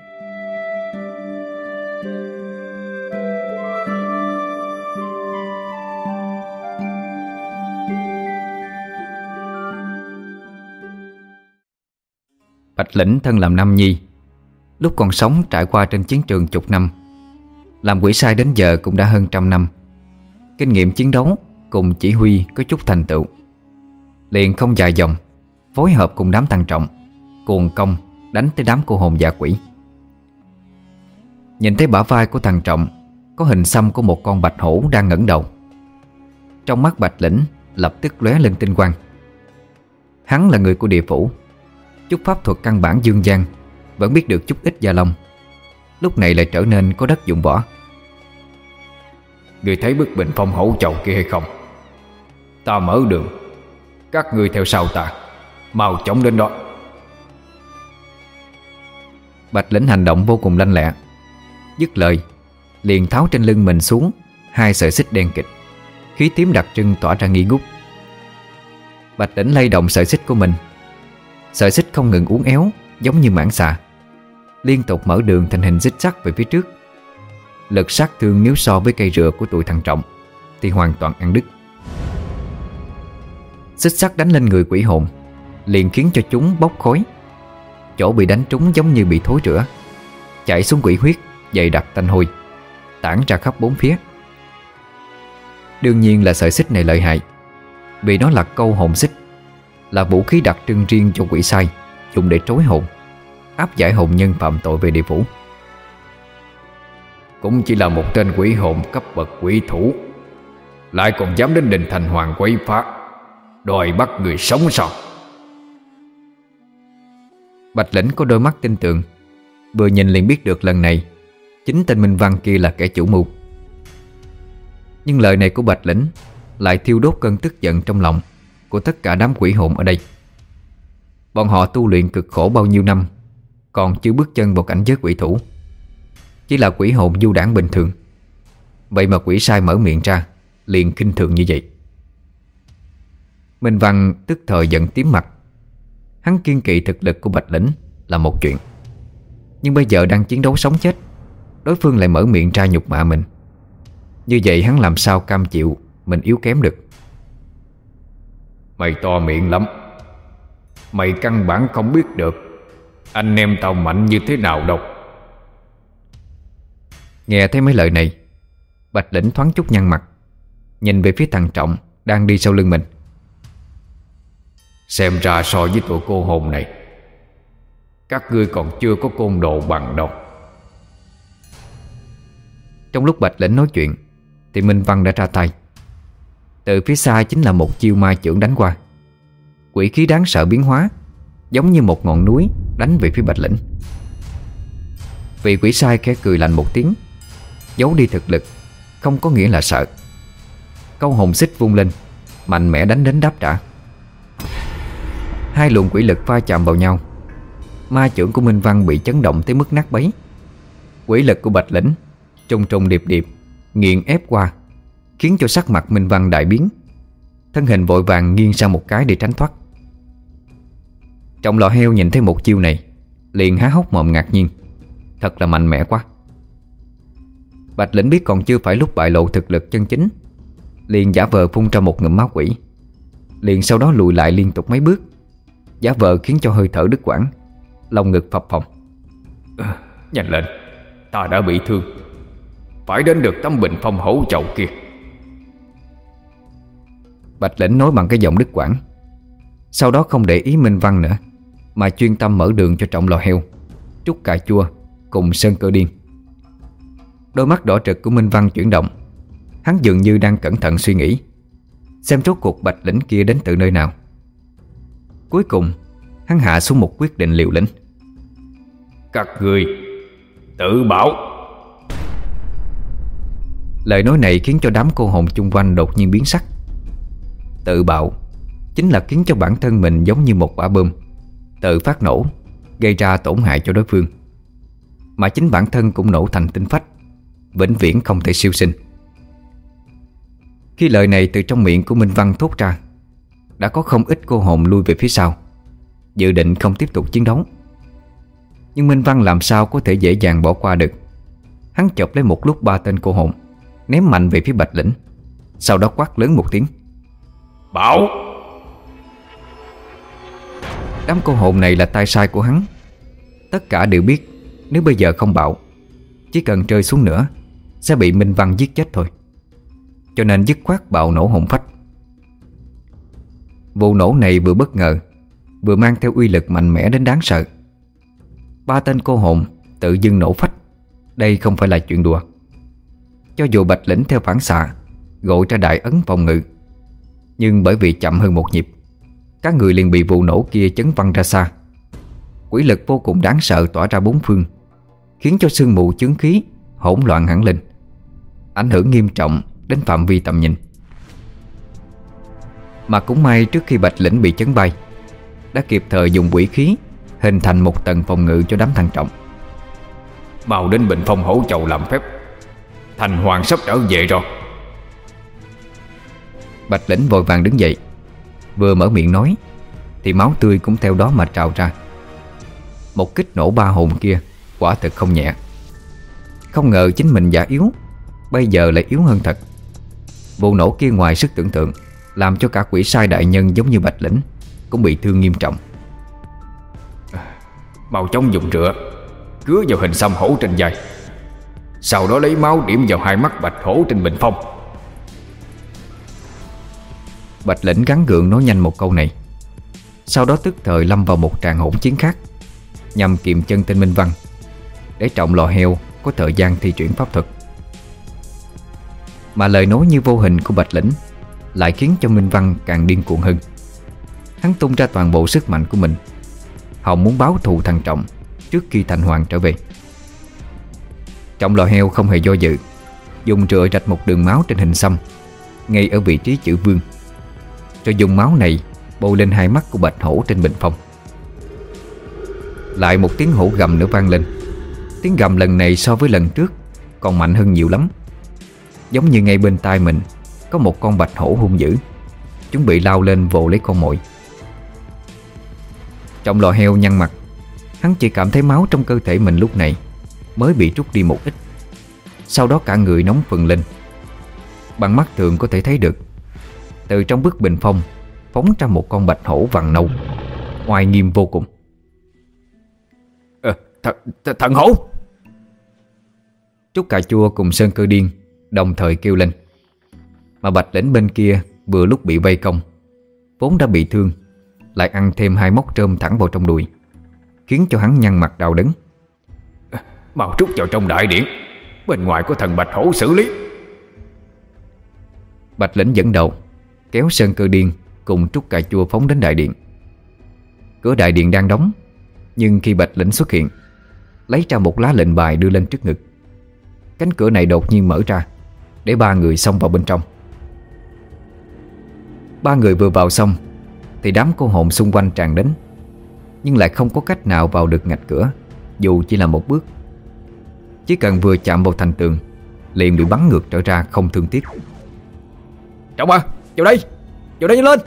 B: Bạch Lĩnh thân làm nam nhi, lúc còn sống trải qua trên chiến trường chục năm, làm quỷ sai đến giờ cũng đã hơn trăm năm. Kinh nghiệm chiến đấu cùng chỉ huy có chút thành tựu, liền không dài dòng, phối hợp cùng đám Thằng Trọng cuồng công đánh tới đám cô hồn dạ quỷ. Nhìn thấy bả vai của Thằng Trọng có hình xăm của một con bạch hổ đang ngẩng đầu, trong mắt Bạch Lĩnh lập tức lóe lên tinh quang. Hắn là người của địa phủ, chút pháp thuật căn bản dương gian, vẫn biết được chút ít gia long, lúc này lại trở nên có đất dụng võ.
A: Người thấy bức bình phong hổ chầu kia hay không? Ta mở đường, các người theo sau ta, mau chóng đến đó.
B: Bạch Lĩnh hành động vô cùng lanh lẹ, dứt lời liền tháo trên lưng mình xuống hai sợi xích đen kịt, khí tím đặc trưng tỏa ra nghi ngút. Bạch Lĩnh lay động sợi xích của mình, sợi xích không ngừng uốn éo giống như mãng xà, liên tục mở đường thành hình xích sắt về phía trước. Lực sát thương nếu so với cây rựa của tụi Thằng Trọng thì hoàn toàn ăn đứt. Xích sắt đánh lên người quỷ hồn liền khiến cho chúng bốc khói, chỗ bị đánh trúng giống như bị thối rữa, chảy xuống quỷ huyết dày đặc tanh hôi, tản ra khắp bốn phía. Đương nhiên là sợi xích này lợi hại, vì nó là câu hồn xích, là vũ khí đặc trưng riêng cho quỷ sai dùng để trối hồn, áp giải hồn nhân phạm tội về địa phủ.
A: Cũng chỉ là một tên quỷ hồn cấp bậc quỷ thủ, lại còn dám đến đình thành hoàng quấy phá, đòi bắt người sống sao?
B: Bạch Lĩnh có đôi mắt tin tưởng, vừa nhìn liền biết được lần này chính tên Minh Văn kia là kẻ chủ mưu. Nhưng lời này của Bạch Lĩnh lại thiêu đốt cơn tức giận trong lòng của tất cả đám quỷ hồn ở đây. Bọn họ tu luyện cực khổ bao nhiêu năm, còn chưa bước chân vào cảnh giới quỷ thủ, chỉ là quỷ hồn du đảng bình thường. Vậy mà quỷ sai mở miệng ra liền khinh thường như vậy. Minh Văn tức thời giận tím mặt. Hắn kiên kỵ thực lực của Bạch Lĩnh là một chuyện, nhưng bây giờ đang chiến đấu sống chết, đối phương lại mở miệng ra nhục mạ mình. Như vậy hắn làm sao cam chịu mình yếu kém được.
A: Mày to miệng lắm, mày căn bản không biết được anh em tao mạnh như thế nào đâu.
B: Nghe thấy mấy lời này, Bạch Lĩnh thoáng chút nhăn mặt, nhìn về phía Thằng Trọng đang đi sau lưng mình.
A: Xem ra so với tụi cô hồn này, các ngươi còn chưa có côn đồ bằng đâu.
B: Trong lúc Bạch Lĩnh nói chuyện thì Minh Văn đã ra tay. Từ phía xa chính là một chiêu ma chưởng đánh qua. Quỷ khí đáng sợ biến hóa, giống như một ngọn núi đánh về phía Bạch Lĩnh. Vị quỷ sai khẽ cười lạnh một tiếng, giấu đi thực lực không có nghĩa là sợ. Câu hồn xích vung lên, mạnh mẽ đánh đến đáp trả. Hai luồng quỷ lực va chạm vào nhau, ma chưởng của Minh Văn bị chấn động tới mức nát bấy. Quỷ lực của Bạch Lĩnh trùng trùng điệp điệp nghiền ép qua, khiến cho sắc mặt Minh Văn đại biến. Thân hình vội vàng nghiêng sang một cái để tránh thoát. Trọng lò heo nhìn thấy một chiêu này liền há hốc mồm ngạc nhiên, thật là mạnh mẽ quá. Bạch Lĩnh biết còn chưa phải lúc bại lộ thực lực chân chính, liền giả vờ phun ra một ngụm máu quỷ, liền sau đó lùi lại liên tục mấy bước, giả vờ khiến cho hơi thở đứt quãng, lòng ngực phập phồng.
A: À, nhanh lên, ta đã bị thương, phải đến được tấm bình phong hổ chầu kia.
B: Bạch Lĩnh nói bằng cái giọng đứt quãng, sau đó không để ý Minh Văn nữa, mà chuyên tâm mở đường cho Trọng lò heo, Trúc cà chua cùng Sơn Cơ Điên. Đôi mắt đỏ trực của Minh Văn chuyển động, hắn dường như đang cẩn thận suy nghĩ, xem rốt cuộc Bạch Lĩnh kia đến từ nơi nào. Cuối cùng hắn hạ xuống một quyết định liều lĩnh.
A: Các ngươi tự bảo.
B: Lời nói này khiến cho đám cô hồn chung quanh đột nhiên biến sắc. Tự bạo chính là khiến cho bản thân mình giống như một quả bom tự phát nổ, gây ra tổn hại cho đối phương, mà chính bản thân cũng nổ thành tinh phách, vĩnh viễn không thể siêu sinh. Khi lời này từ trong miệng của Minh Văn thốt ra, đã có không ít cô hồn lui về phía sau, dự định không tiếp tục chiến đấu. Nhưng Minh Văn làm sao có thể dễ dàng bỏ qua được. Hắn chộp lấy một lúc ba tên cô hồn, ném mạnh về phía Bạch Lĩnh, sau đó quát lớn một tiếng:
A: Bảo!
B: Đám cô hồn này là tay sai của hắn. Tất cả đều biết nếu bây giờ không bạo, chỉ cần rơi xuống nữa sẽ bị Minh Văn giết chết thôi. Cho nên dứt khoát bạo nổ hồn phách. Vụ nổ này vừa bất ngờ, vừa mang theo uy lực mạnh mẽ đến đáng sợ. Ba tên cô hồn tự dưng nổ phách, đây không phải là chuyện đùa. Cho dù Bạch Lĩnh theo phản xạ gọi ra đại ấn phòng ngự, nhưng bởi vì chậm hơn một nhịp, các người liền bị vụ nổ kia chấn văng ra xa. Quỷ lực vô cùng đáng sợ tỏa ra bốn phương, khiến cho sương mù chướng khí hỗn loạn hẳn lên, ảnh hưởng nghiêm trọng đến phạm vi tầm nhìn. Mà cũng may trước khi Bạch Lĩnh bị chấn bay, đã kịp thời dùng quỷ khí hình thành một tầng phòng ngự cho đám thằng Trọng.
A: Mau đến Bình Phong hỗ chầu làm phép, Thành Hoàng sắp trở về rồi.
B: Bạch Lĩnh vội vàng đứng dậy, vừa mở miệng nói thì máu tươi cũng theo đó mà trào ra. Một kích nổ ba hồn kia quả thực không nhẹ. Không ngờ chính mình giả yếu, bây giờ lại yếu hơn thật. Vụ nổ kia ngoài sức tưởng tượng, làm cho cả quỷ sai đại nhân giống như Bạch Lĩnh cũng bị thương nghiêm trọng.
A: Mau chóng dùng rửa cứa vào hình xăm hổ trên vai, sau đó lấy máu điểm vào hai mắt bạch hổ trên bình phong.
B: Bạch Lĩnh gắng gượng nói nhanh một câu này, sau đó tức thời lâm vào một tràng hỗn chiến khác, nhằm kiềm chân tên Minh Văn, để Trọng Lò Heo có thời gian thi triển pháp thuật. Mà lời nói như vô hình của Bạch Lĩnh lại khiến cho Minh Văn càng điên cuồng hơn. Hắn tung ra toàn bộ sức mạnh của mình, hòng muốn báo thù thằng Trọng trước khi Thành Hoàng trở về. Trọng Lò Heo không hề do dự, dùng rựa rạch một đường máu trên hình xăm ngay ở vị trí chữ vương, rồi dùng máu này bôi lên hai mắt của bạch hổ trên bình phong. Lại một tiếng hổ gầm nữa vang lên. Tiếng gầm lần này so với lần trước còn mạnh hơn nhiều lắm, giống như ngay bên tai mình có một con bạch hổ hung dữ, chuẩn bị lao lên vồ lấy con mồi. Trọng Lò Heo nhăn mặt, hắn chỉ cảm thấy máu trong cơ thể mình lúc này mới bị trút đi một ít, sau đó cả người nóng phừng lên. Bằng mắt thường có thể thấy được, từ trong bức bình phong phóng ra một con bạch hổ vàng nâu, oai nghiêm vô cùng.
A: Ờ, th th Thần hổ!
B: Trúc Cà Chua cùng Sơn Cơ Điên đồng thời kêu lên. Mà Bạch Lĩnh bên kia vừa lúc bị vây công, vốn đã bị thương, lại ăn thêm hai móc trơm thẳng vào trong đùi, khiến cho hắn nhăn mặt đau đớn.
A: Mau trút vào trong đại điện, bên ngoài có thần bạch hổ xử lý.
B: Bạch Lĩnh dẫn đầu kéo Sơn Cơ Điên cùng Trúc Cà Chua phóng đến đại điện. Cửa đại điện đang đóng, nhưng khi Bạch Lĩnh xuất hiện, lấy ra một lá lệnh bài đưa lên trước ngực, cánh cửa này đột nhiên mở ra để ba người xông vào bên trong. Ba người vừa vào xong thì đám cô hồn xung quanh tràn đến, nhưng lại không có cách nào vào được ngạch cửa, dù chỉ là một bước. Chỉ cần vừa chạm vào thành tường liền bị bắn ngược trở ra không thương tiếc.
A: Trọng à, vào đây, vào đây nhanh lên!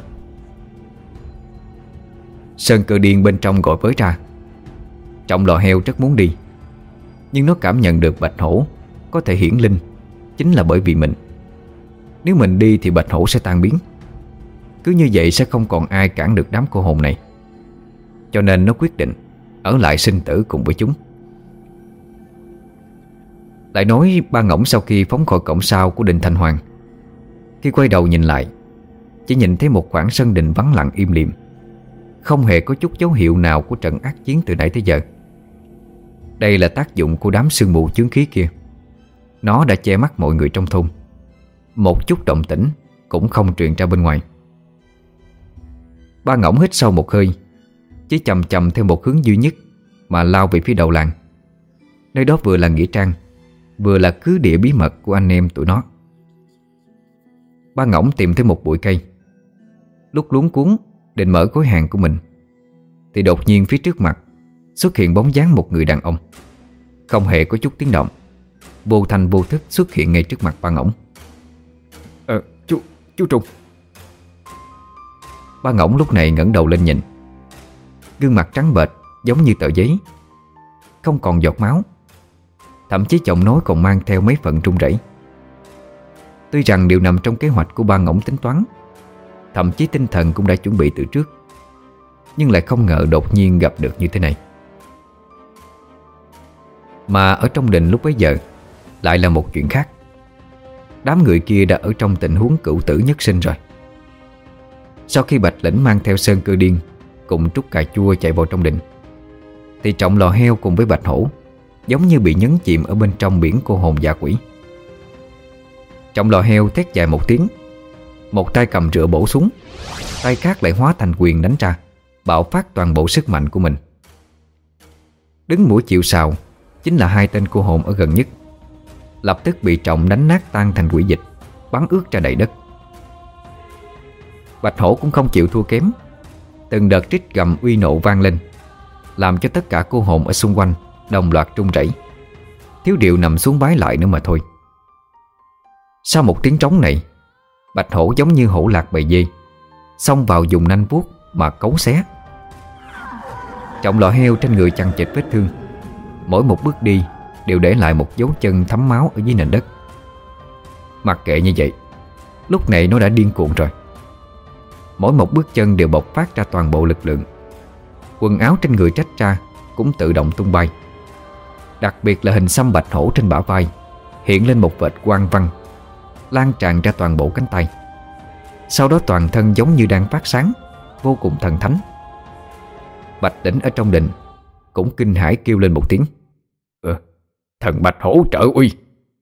B: Sơn Cơ Điên bên trong gọi với ra. Trọng Lò Heo rất muốn đi, nhưng nó cảm nhận được bạch hổ có thể hiển linh chính là bởi vì mình. Nếu mình đi thì bạch hổ sẽ tan biến, cứ như vậy sẽ không còn ai cản được đám cô hồn này. Cho nên nó quyết định ở lại sinh tử cùng với chúng. Lại nói ba ngỗng sau khi phóng khỏi cổng sau của đình Thành Hoàng, khi quay đầu nhìn lại, chỉ nhìn thấy một khoảng sân đình vắng lặng im lìm, không hề có chút dấu hiệu nào của trận ác chiến từ nãy tới giờ. Đây là tác dụng của đám sương mù chướng khí kia. Nó đã che mắt mọi người trong thôn, một chút động tĩnh cũng không truyền ra bên ngoài. Ba ngỗng hít sâu một hơi, chỉ chầm chầm theo một hướng duy nhất mà lao về phía đầu làng. Nơi đó vừa là nghĩa trang, vừa là cứ địa bí mật của anh em tụi nó. Ba ngỗng tìm thấy một bụi cây, lúc luống cuống định mở gói hàng của mình thì đột nhiên phía trước mặt xuất hiện bóng dáng một người đàn ông, không hề có chút tiếng động, vô thanh vô thức xuất hiện ngay trước mặt ba ngỗng.
A: Ờ, chú, chú Trùng.
B: Ba ngỗng lúc này ngẩng đầu lên nhìn, gương mặt trắng bệch giống như tờ giấy, không còn giọt máu, thậm chí giọng nói còn mang theo mấy phần run rẩy. Tuy rằng đều nằm trong kế hoạch của ba ngỗng tính toán, thậm chí tinh thần cũng đã chuẩn bị từ trước, nhưng lại không ngờ đột nhiên gặp được như thế này. Mà ở trong đình lúc bấy giờ lại là một chuyện khác. Đám người kia đã ở trong tình huống cửu tử nhất sinh rồi. Sau khi Bạch Lĩnh mang theo Sơn Cơ Điên cùng Trúc Cà Chua chạy vào trong đình, thì Trọng Lò Heo cùng với Bạch Hổ giống như bị nhấn chìm ở bên trong biển cô hồn dã quỷ. Trọng Lò Heo thét dài một tiếng, một tay cầm rựa bổ súng, tay khác lại hóa thành quyền đánh ra, bạo phát toàn bộ sức mạnh của mình. Đứng mũi chịu sào chính là hai tên cô hồn ở gần nhất, lập tức bị Trọng đánh nát tan thành quỷ dịch, bắn ướt ra đầy đất. Bạch Hổ cũng không chịu thua kém, từng đợt trích gầm uy nộ vang lên, làm cho tất cả cô hồn ở xung quanh đồng loạt run rẩy, thiếu điều nằm xuống bái lại nữa mà thôi. Sau một tiếng trống này, Bạch Hổ giống như hổ lạc bầy dê, xông vào dùng nanh vuốt mà cấu xé. Trọng Lò Heo trên người chằng chịt vết thương, mỗi một bước đi đều để lại một dấu chân thấm máu ở dưới nền đất. Mặc kệ như vậy, lúc này nó đã điên cuồng rồi. Mỗi một bước chân đều bộc phát ra toàn bộ lực lượng. Quần áo trên người trách ra cũng tự động tung bay. Đặc biệt là hình xăm bạch hổ trên bả vai hiện lên một vệt quang văn, lan tràn ra toàn bộ cánh tay. Sau đó toàn thân giống như đang phát sáng, vô cùng thần thánh. Bạch Đỉnh ở trong đình cũng kinh hãi kêu lên một tiếng: "Ờ, thần bạch hổ trợ uy!"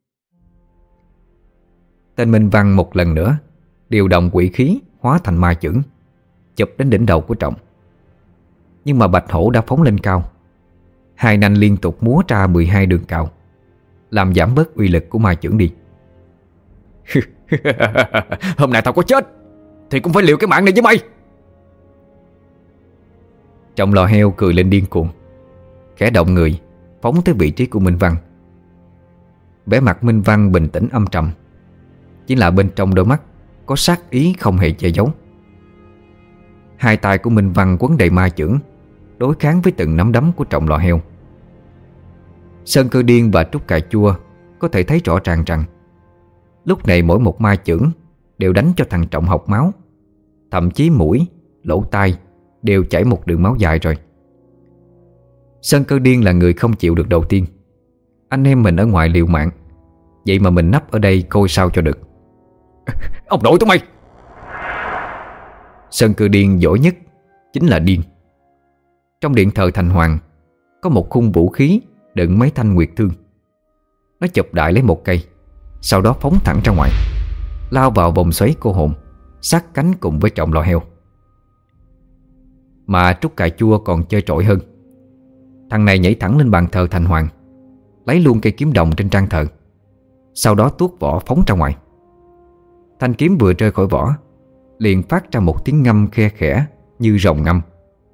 B: Tên Minh Văn một lần nữa điều động quỷ khí hóa thành ma chưởng, chụp đến đỉnh đầu của Trọng. Nhưng mà bạch hổ đã phóng lên cao, hai nanh liên tục múa ra mười hai đường cào, làm giảm bớt uy lực của ma chưởng đi. "Hôm nay tao có chết thì cũng phải liều cái mạng này với mày!" Trọng Lò Heo cười lên điên cuồng, khẽ động người phóng tới vị trí của Minh Văn. Vẻ mặt Minh Văn bình tĩnh âm trầm, chỉ là bên trong đôi mắt có sát ý không hề che giấu. Hai tay của Minh Văn quấn đầy ma chưởng, đối kháng với từng nắm đấm của Trọng Lò Heo. Sơn Cơ Điên và Trúc Cà Chua có thể thấy rõ ràng rằng lúc này mỗi một ma chưởng đều đánh cho thằng Trọng học máu, thậm chí mũi, lỗ tai đều chảy một đường máu dài rồi. Sơn Cơ Điên là người không chịu được đầu tiên. Anh em mình ở ngoài liều mạng, vậy mà mình nấp ở đây coi sao cho được. "Ông nội tụi mày!" Sơn Cơ Điên giỏi nhất chính là điên. Trong điện thờ thành hoàng có một khung vũ khí đựng mấy thanh nguyệt thương. Nó chụp đại lấy một cây, sau đó phóng thẳng ra ngoài, lao vào vòng xoáy cô hồn, sát cánh cùng với Trọng Lò Heo. Mà Trúc Cà Chua còn chơi trội hơn. Thằng này nhảy thẳng lên bàn thờ thành hoàng, lấy luôn cây kiếm đồng trên trang thờ, sau đó tuốt vỏ phóng ra ngoài. Thanh kiếm vừa rơi khỏi vỏ liền phát ra một tiếng ngâm khe khẽ như rồng ngâm.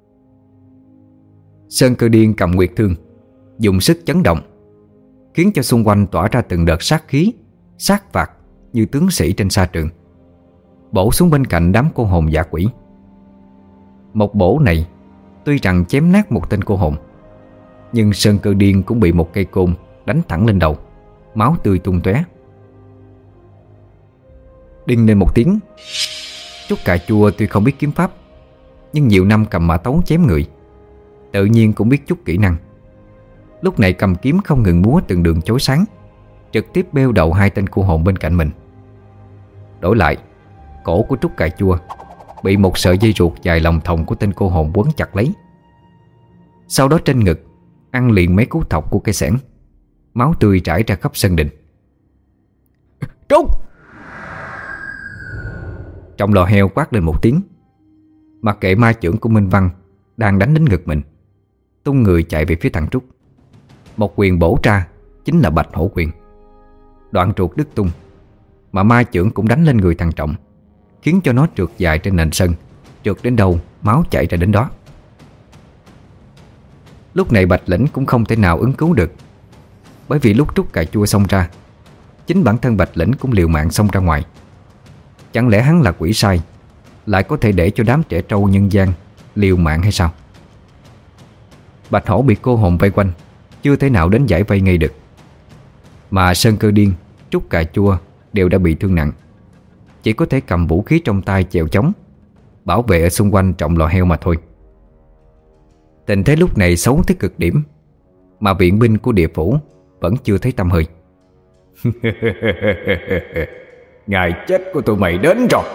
B: Sơn Cơ Điên cầm nguyệt thương, dùng sức chấn động, khiến cho xung quanh tỏa ra từng đợt sát khí, sát phạt như tướng sĩ trên sa trường, bổ xuống bên cạnh đám cô hồn dã quỷ. Một bổ này tuy rằng chém nát một tên cô hồn, nhưng Sơn Cơ Điên cũng bị một cây côn đánh thẳng lên đầu, máu tươi tung tóe. Đinh lên một tiếng. Trúc Cà Chua tuy không biết kiếm pháp, nhưng nhiều năm cầm mã tấu chém người, tự nhiên cũng biết chút kỹ năng. Lúc này cầm kiếm không ngừng múa từng đường chói sáng, trực tiếp bêu đầu hai tên cô hồn bên cạnh mình. Đổi lại, cổ của Trúc Cà Chua bị một sợi dây ruột dài lòng thòng của tên cô hồn quấn chặt lấy. Sau đó trên ngực ăn liền mấy cú thọc của cây xẻng, máu tươi trải ra khắp sân đình. "Trúc!" Trọng Lò Heo quát lên một tiếng, mặc kệ ma chưởng của Minh Văn đang đánh đến ngực mình, tung người chạy về phía thằng Trúc. Một quyền bổ ra chính là Bạch Hổ quyền. Đoạn ruột đứt tung, mà ma chưởng cũng đánh lên người thằng Trọng, khiến cho nó trượt dài trên nền sân, trượt đến đâu máu chảy ra đến đó. Lúc này Bạch Lĩnh cũng không thể nào ứng cứu được, bởi vì lúc Trúc Cà Chua xông ra, chính bản thân Bạch Lĩnh cũng liều mạng xông ra ngoài. Chẳng lẽ hắn là quỷ sai, lại có thể để cho đám trẻ trâu nhân gian liều mạng hay sao? Bạch Hổ bị cô hồn vây quanh, chưa thể nào đến giải vây ngay được. Mà Sơn Cơ Điên, Trúc Cà Chua đều đã bị thương nặng, chỉ có thể cầm vũ khí trong tay chèo chống, bảo vệ ở xung quanh Trọng Lò Heo mà thôi. Tình thế lúc này xấu tới cực điểm, mà viện binh của địa phủ vẫn chưa thấy tăm hơi.
A: Ngày chết của tụi mày đến rồi.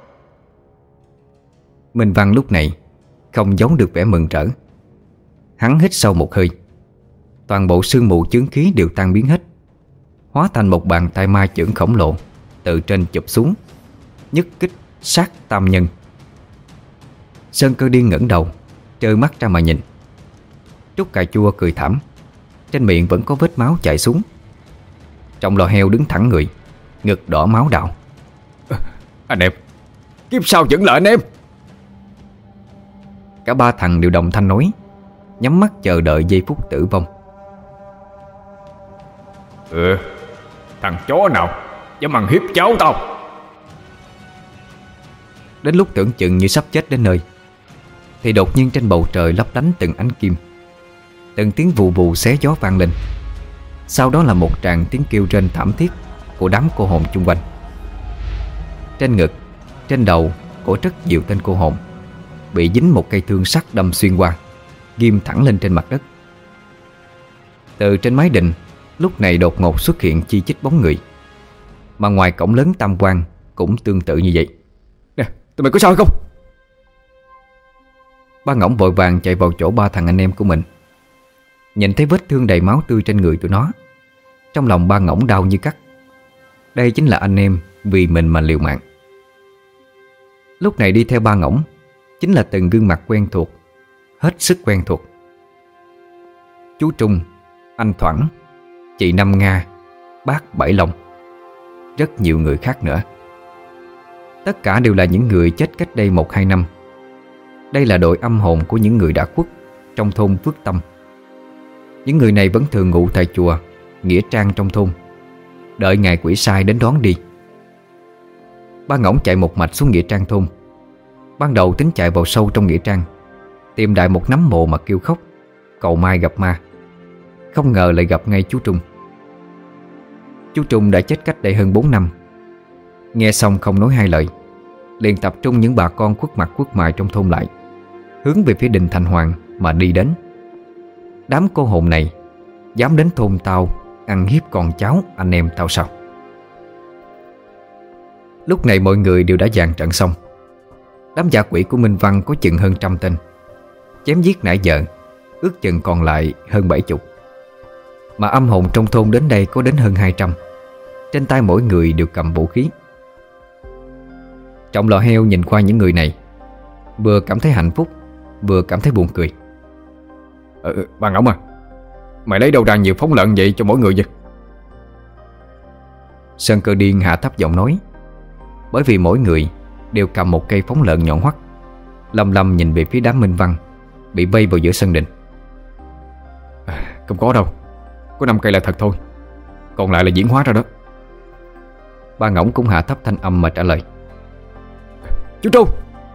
B: Minh Văn lúc này không giấu được vẻ mừng rỡ. Hắn hít sâu một hơi, toàn bộ sương mù chướng khí đều tan biến hết, hóa thành một bàn tay ma chưởng khổng lồ từ trên chụp xuống, nhất kích sát tam nhân. Sơn Cơ Điên ngẩng đầu, trơ mắt ra mà nhìn. Trúc Cà Chua cười thảm, trên miệng vẫn có vết máu chảy xuống. Trọng Lò Heo đứng thẳng người, ngực đỏ máu đạo.
A: Anh em, kiếp sau vẫn là anh em.
B: Cả ba thằng đều đồng thanh nói, nhắm mắt chờ đợi giây phút tử vong.
A: Ừ, thằng chó nào dám ăn hiếp cháu tao.
B: Đến lúc tưởng chừng như sắp chết đến nơi, thì đột nhiên trên bầu trời lấp lánh từng ánh kim, từng tiếng vù vù xé gió vang lên. Sau đó là một tràng tiếng kêu rên thảm thiết của đám cô hồn chung quanh. Trên ngực, trên đầu của rất nhiều tên cô hồn bị dính một cây thương sắt đâm xuyên qua, ghim thẳng lên trên mặt đất. Từ trên mái đình lúc này đột ngột xuất hiện chi chít bóng người, mà ngoài cổng lớn Tam Quan cũng tương tự như vậy.
A: Nè, tụi mày có sao hay không?
B: Ba Ngỗng vội vàng chạy vào chỗ ba thằng anh em của mình. Nhìn thấy vết thương đầy máu tươi trên người tụi nó, trong lòng Ba Ngỗng đau như cắt. Đây chính là anh em vì mình mà liều mạng. Lúc này đi theo Ba Ngỗng chính là từng gương mặt quen thuộc, hết sức quen thuộc. Chú Trung, anh Thoảng, chị Năm Nga, bác Bảy Long, rất nhiều người khác nữa. Tất cả đều là những người chết cách đây một hai năm. Đây là đội âm hồn của những người đã khuất trong thôn Phước Tâm. Những người này vẫn thường ngụ tại chùa Nghĩa Trang trong thôn, đợi ngày quỷ sai đến đón đi. Ba Ngỗng chạy một mạch xuống Nghĩa Trang thôn. Ban đầu tính chạy vào sâu trong Nghĩa Trang, tìm đại một nắm mộ mà kêu khóc, cầu mai gặp ma. Không ngờ lại gặp ngay chú Trung. Chú Trung đã chết cách đây hơn bốn năm. Nghe xong không nói hai lời, liền tập trung những bà con khuất mặt khuất mày trong thôn lại, hướng về phía đình Thành Hoàng mà đi đến. Đám cô hồn này dám đến thôn tao ăn hiếp con cháu anh em tao sao? Lúc này mọi người đều đã dàn trận xong. Đám gia quỷ của Minh Văn có chừng hơn trăm tên, chém giết nãy giờ ước chừng còn lại hơn bảy chục. Mà âm hồn trong thôn đến đây có đến hơn hai trăm. Trên tay mỗi người đều cầm vũ khí. Trọng Lò Heo nhìn qua những người này, vừa cảm thấy hạnh phúc, vừa cảm thấy buồn cười.
A: Ừ, Ba Ngỗng à, mày lấy đâu ra nhiều phóng lợn vậy cho mỗi người vậy?
B: Sơn Cơ Điên hạ thấp giọng nói, bởi vì mỗi người đều cầm một cây phóng lợn nhọn hoắt, lăm lăm nhìn về phía đám Minh Văn bị vây vào giữa sân đình.
A: À, không có đâu, có năm cây là thật thôi, còn lại là diễn hóa ra đó.
B: Ba Ngỗng cũng hạ thấp thanh âm mà trả lời.
A: Chú Trung!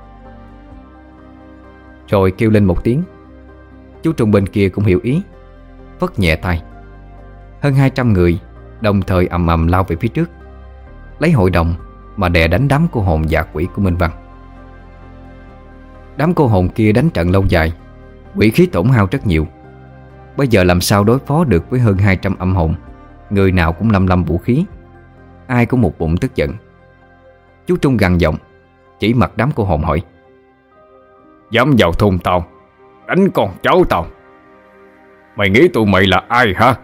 B: Rồi kêu lên một tiếng. Chú Trung bên kia cũng hiểu ý, phất nhẹ tay. Hơn hai trăm người đồng thời ầm ầm lao về phía trước, lấy hội đồng mà đè đánh đám cô hồn dạ quỷ của Minh Văn. Đám cô hồn kia đánh trận lâu dài, quỷ khí tổn hao rất nhiều. Bây giờ làm sao đối phó được với hơn hai trăm âm hồn, người nào cũng lăm lăm vũ khí, ai cũng một bụng tức giận. Chú Trung gằn giọng, chỉ mặt đám cô hồn hỏi:
A: Dám vào thôn tao đánh con cháu tao, mày nghĩ tụi mày là ai hả?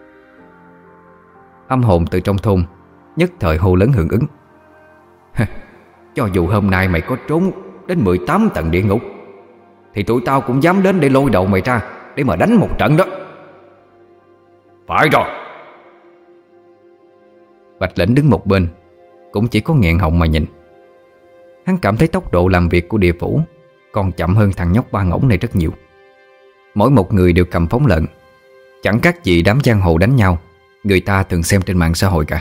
B: Âm hồn từ trong thôn nhất thời hô lớn hưởng ứng. Cho dù hôm nay mày có trốn đến mười tám tầng địa ngục, thì tụi tao cũng dám đến để lôi đầu mày ra, để mà đánh một trận đó.
A: Phải rồi.
B: Bạch Lĩnh đứng một bên, cũng chỉ có nghẹn họng mà nhìn. Hắn cảm thấy tốc độ làm việc của địa phủ còn chậm hơn thằng nhóc Ba Ngỗng này rất nhiều. Mỗi một người đều cầm phóng lợn, chẳng khác gì đám giang hồ đánh nhau người ta thường xem trên mạng xã hội cả.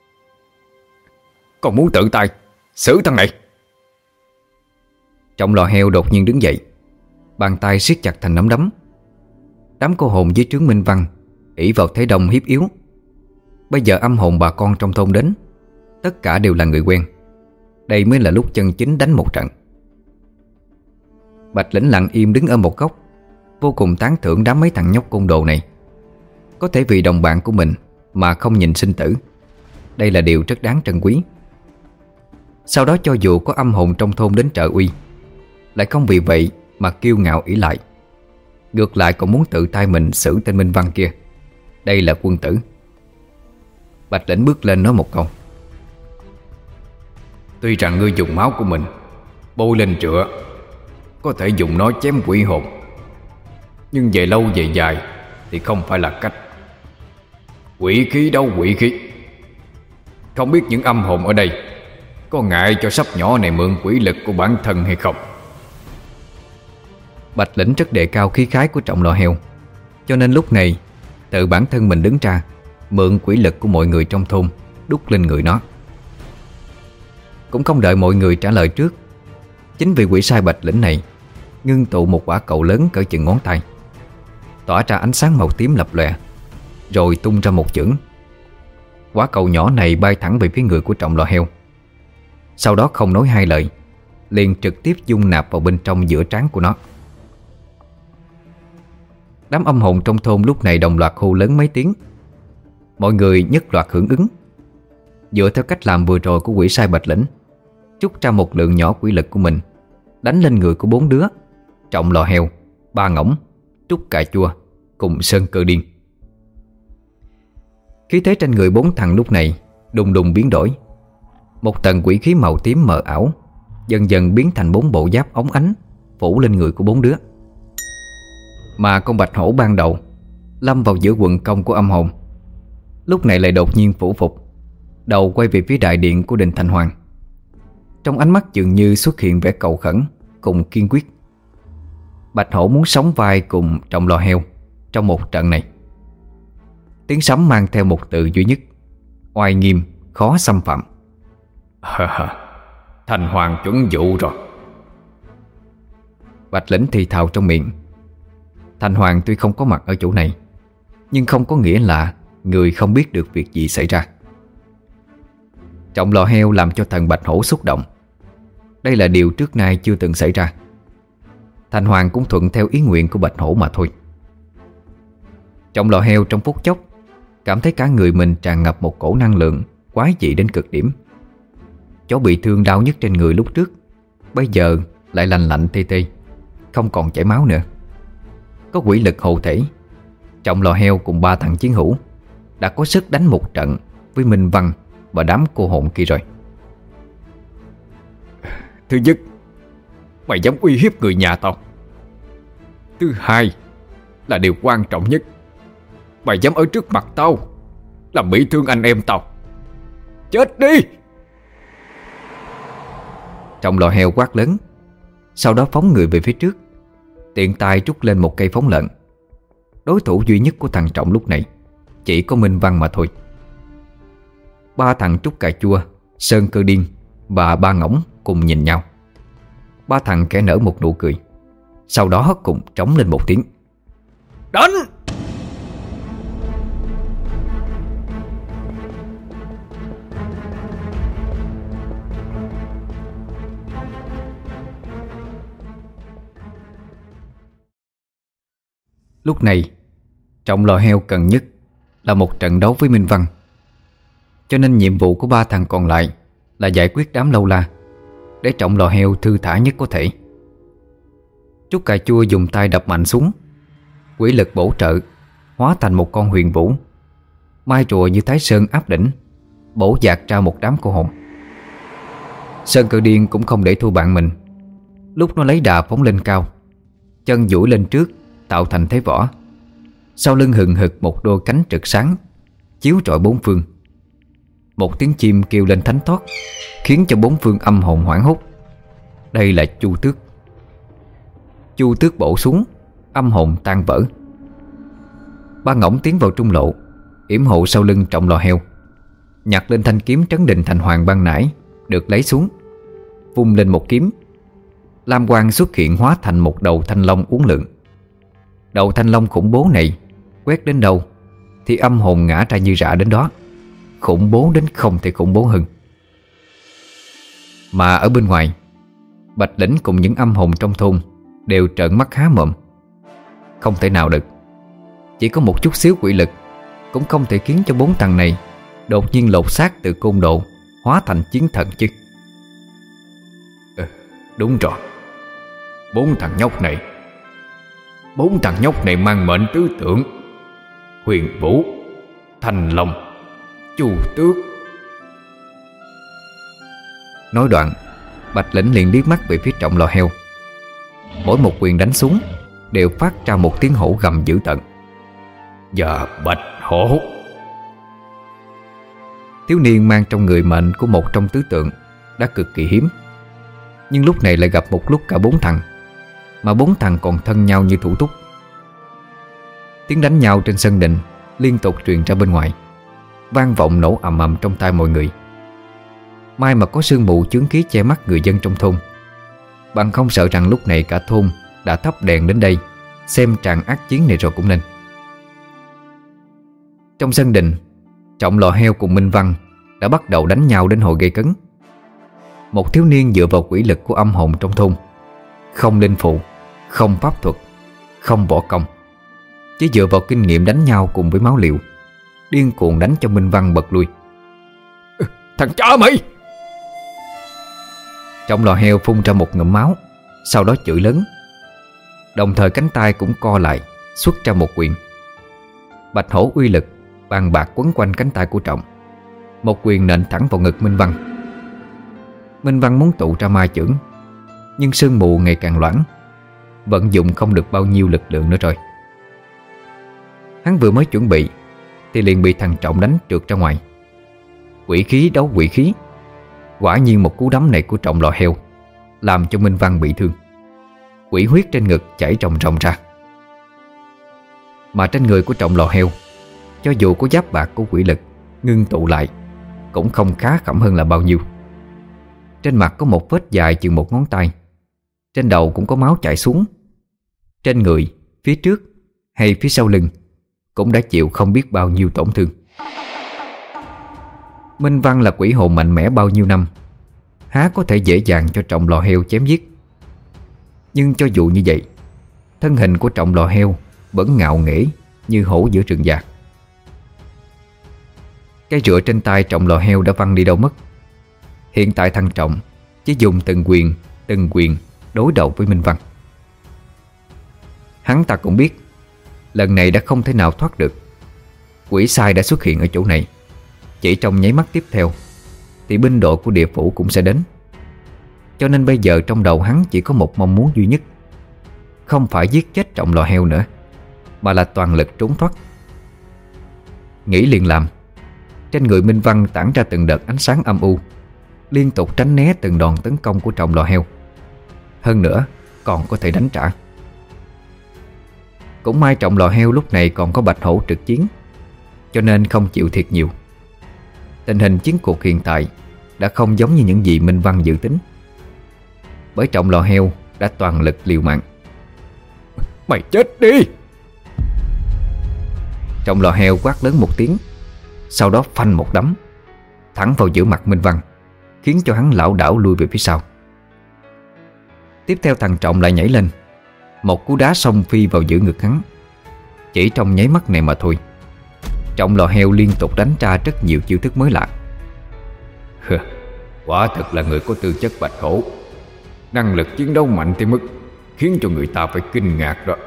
A: Còn muốn tự tay xử thằng này?
B: Trọng Lò Heo đột nhiên đứng dậy, bàn tay siết chặt thành nắm đấm. Đám cô hồn dưới trướng Minh Văn ỷ vào thế đông hiếp yếu. Bây giờ âm hồn bà con trong thôn đến, tất cả đều là người quen. Đây mới là lúc chân chính đánh một trận. Bạch Lĩnh lặng im đứng ở một góc, vô cùng tán thưởng đám mấy thằng nhóc côn đồ này. Có thể vì đồng bạn của mình mà không nhìn sinh tử, đây là điều rất đáng trân quý. Sau đó cho dù có âm hồn trong thôn đến trợ uy, lại không vì vậy mà kiêu ngạo ỷ lại. Ngược lại còn muốn tự tay mình xử tên Minh Văn kia. Đây là quân tử. Bạch Lĩnh bước lên nói một câu:
A: Tuy rằng ngươi dùng máu của mình bôi lên trựa, có thể dùng nó chém quỷ hồn, nhưng về lâu về dài thì không phải là cách. Quỷ khí đâu quỷ khí. Không biết những âm hồn ở đây có ngại cho sắp nhỏ này mượn quỷ lực của bản thân hay không?
B: Bạch Lĩnh rất đề cao khí khái của Trọng Lò Heo, cho nên lúc này tự bản thân mình đứng ra mượn quỷ lực của mọi người trong thôn đút lên người nó. Cũng không đợi mọi người trả lời trước, chính vì quỷ sai Bạch Lĩnh này ngưng tụ một quả cầu lớn cỡ chừng ngón tay, tỏa ra ánh sáng màu tím lập lòe, rồi tung ra một chưởng. Quả cầu nhỏ này bay thẳng về phía người của Trọng Lò Heo. Sau đó không nói hai lời, liền trực tiếp dung nạp vào bên trong giữa trán của nó. Đám âm hồn trong thôn lúc này đồng loạt hô lớn mấy tiếng. Mọi người nhất loạt hưởng ứng. Dựa theo cách làm vừa rồi của quỷ sai Bạch Lĩnh, trút ra một lượng nhỏ quỷ lực của mình, đánh lên người của bốn đứa: Trọng Lò Heo, Ba Ngỗng, Trúc Cà Chua cùng Sơn Cơ Điên. Khí thế trên người bốn thằng lúc này đùng đùng biến đổi. Một tầng quỷ khí màu tím mờ ảo dần dần biến thành bốn bộ giáp óng ánh phủ lên người của bốn đứa. Mà con bạch hổ ban đầu lâm vào giữa quần công của âm hồn, lúc này lại đột nhiên phủ phục, đầu quay về phía đại điện của đình Thành Hoàng. Trong ánh mắt dường như xuất hiện vẻ cầu khẩn cùng kiên quyết. Bạch hổ muốn sóng vai cùng Trọng Lò Heo trong một trận này. Tiếng sấm mang theo một từ duy nhất: oai nghiêm, khó xâm phạm.
A: Thành Hoàng chuẩn vụ rồi.
B: Bạch Lĩnh thì thào trong miệng. Thành Hoàng tuy không có mặt ở chỗ này, nhưng không có nghĩa là người không biết được việc gì xảy ra. Trọng Lò Heo làm cho thần Bạch Hổ xúc động. Đây là điều trước nay chưa từng xảy ra. Thành Hoàng cũng thuận theo ý nguyện của Bạch Hổ mà thôi. Trọng Lò Heo trong phút chốc cảm thấy cả người mình tràn ngập một cổ năng lượng quái dị đến cực điểm. Chỗ bị thương đau nhất trên người lúc trước bây giờ lại lành lạnh tê tê, không còn chảy máu nữa. Có quỷ lực hộ thể, Trọng Lò Heo cùng ba thằng chiến hữu đã có sức đánh một trận với Minh Văn và đám cô hồn kia rồi.
A: Thứ nhất, mày dám uy hiếp người nhà tao. Thứ hai là điều quan trọng nhất, mày dám ở trước mặt tao làm bị thương anh em tao. Chết đi!
B: Trọng Lò Heo quát lớn, sau đó phóng người về phía trước, tiện tay trút lên một cây phóng lợn. Đối thủ duy nhất của thằng Trọng lúc này chỉ có Minh Văn mà thôi. Ba thằng Trúc Cà Chua, Sơn Cơ Điên và Ba Ngỗng cùng nhìn nhau. Ba thằng kẻ nở một nụ cười, sau đó cùng trống lên một tiếng:
A: đánh!
B: Lúc này Trọng Lò Heo cần nhất là một trận đấu với Minh Văn, cho nên nhiệm vụ của ba thằng còn lại là giải quyết đám lâu la, để Trọng Lò Heo thư thả nhất có thể. Trúc Cà Chua dùng tay đập mạnh xuống, quỷ lực bổ trợ hóa thành một con huyền vũ, mai rùa như Thái Sơn áp đỉnh, bổ dạt ra một đám cô hồn. Sơn Cơ Điên cũng không để thua bạn mình. Lúc nó lấy đà phóng lên cao, chân duỗi lên trước tạo thành thế võ, sau lưng hừng hực một đôi cánh trực sáng chiếu rọi bốn phương. Một tiếng chim kêu lên thánh thoát, khiến cho bốn phương âm hồn hoảng hốt. Đây là Chu Tước. Chu Tước bổ xuống, âm hồn tan vỡ. Ba Ngỗng tiến vào trung lộ, yểm hộ sau lưng Trọng Lò Heo, nhặt lên thanh kiếm trấn đình Thành Hoàng ban nãy được lấy xuống, vung lên một kiếm. Lam quang xuất hiện hóa thành một đầu thanh long uốn lượn. Đầu thanh long khủng bố này quét đến đâu thì âm hồn ngã ra như rạ đến đó, khủng bố đến không thể khủng bố hơn. Mà ở bên ngoài, Bạch Lĩnh cùng những âm hồn trong thôn đều trợn mắt há mồm. Không thể nào được. Chỉ có một chút xíu quỷ lực cũng không thể khiến cho bốn thằng này đột nhiên lột xác từ côn đồ hóa thành chiến thần chứ.
A: Ừ, đúng rồi. Bốn thằng nhóc này Bốn thằng nhóc này mang mệnh tứ tượng: Huyền Vũ, Thanh Long, Chu Tước.
B: Nói đoạn, Bạch Lĩnh liền liếc mắt về phía Trọng Lò Heo. Mỗi một quyền đánh xuống đều phát ra một tiếng hổ gầm dữ tợn.
A: Và Bạch Hổ.
B: Thiếu niên mang trong người mệnh của một trong tứ tượng đã cực kỳ hiếm, nhưng lúc này lại gặp một lúc cả bốn thằng, mà bốn thằng còn thân nhau như thủ túc. Tiếng đánh nhau trên sân đình liên tục truyền ra bên ngoài, vang vọng nổ ầm ầm trong tai mọi người. May mà có sương mù chướng khí che mắt người dân trong thôn, bằng không sợ rằng lúc này cả thôn đã thắp đèn đến đây xem tràng ác chiến này rồi cũng nên. Trong sân đình, Trọng Lò Heo cùng Minh Văn đã bắt đầu đánh nhau đến hồi gây cấn. Một thiếu niên dựa vào quỷ lực của âm hồn trong thôn, không linh phụ, không pháp thuật, không võ công, chỉ dựa vào kinh nghiệm đánh nhau cùng với máu liều, điên cuồng đánh cho Minh Văn bật lui.
A: Thằng chó mày!
B: Trọng Lò Heo phun ra một ngụm máu, sau đó chửi lớn, đồng thời cánh tay cũng co lại xuất ra một quyền. Bạch hổ uy lực bàn bạc quấn quanh cánh tay của Trọng, một quyền nện thẳng vào ngực Minh Văn. Minh Văn muốn tụ ra ma chưởng, nhưng sương mù ngày càng loãng, vận dụng không được bao nhiêu lực lượng nữa rồi. Hắn vừa mới chuẩn bị thì liền bị thằng Trọng đánh trượt ra ngoài. Quỷ khí đấu quỷ khí, quả nhiên một cú đấm này của Trọng Lò Heo làm cho Minh Văn bị thương. Quỷ huyết trên ngực chảy ròng ròng ra. Mà trên người của Trọng Lò Heo, cho dù có giáp bạc của quỷ lực ngưng tụ lại, cũng không khá khẩm hơn là bao nhiêu. Trên mặt có một vết dài chừng một ngón tay, trên đầu cũng có máu chảy xuống. Trên người, phía trước hay phía sau lưng cũng đã chịu không biết bao nhiêu tổn thương. Minh Văn là quỷ hồn mạnh mẽ bao nhiêu năm, há có thể dễ dàng cho Trọng Lò Heo chém giết. Nhưng cho dù như vậy, thân hình của Trọng Lò Heo vẫn ngạo nghễ như hổ giữa rừng già. Cái rựa trên tay Trọng Lò Heo đã văng đi đâu mất. Hiện tại thằng Trọng chỉ dùng từng quyền, từng quyền đối đầu với Minh Văn. Hắn ta cũng biết lần này đã không thể nào thoát được. Quỷ sai đã xuất hiện ở chỗ này. Chỉ trong nháy mắt tiếp theo thì binh đội của địa phủ cũng sẽ đến. Cho nên bây giờ trong đầu hắn chỉ có một mong muốn duy nhất, không phải giết chết Trọng Lò Heo nữa, mà là toàn lực trốn thoát. Nghĩ liền làm. Trên người Minh Văn tản ra từng đợt ánh sáng âm u, liên tục tránh né từng đòn tấn công của Trọng Lò Heo. Hơn nữa còn có thể đánh trả. Cũng may Trọng Lò Heo lúc này còn có Bạch Hổ trực chiến, cho nên không chịu thiệt nhiều. Tình hình chiến cuộc hiện tại đã không giống như những gì Minh Văn dự tính, bởi Trọng Lò Heo đã toàn lực liều mạng.
A: Mày chết đi!
B: Trọng Lò Heo quát lớn một tiếng, sau đó phanh một đấm thẳng vào giữa mặt Minh Văn, khiến cho hắn lảo đảo lui về phía sau. Tiếp theo thằng Trọng lại nhảy lên, một cú đá xông phi vào giữa ngực hắn. Chỉ trong nháy mắt này mà thôi, Trọng Lò Heo liên tục đánh ra rất nhiều chiêu thức mới lạ.
A: Quả thật là người có tư chất Bạch Hổ, năng lực chiến đấu mạnh tới mức khiến cho người ta phải kinh ngạc đó.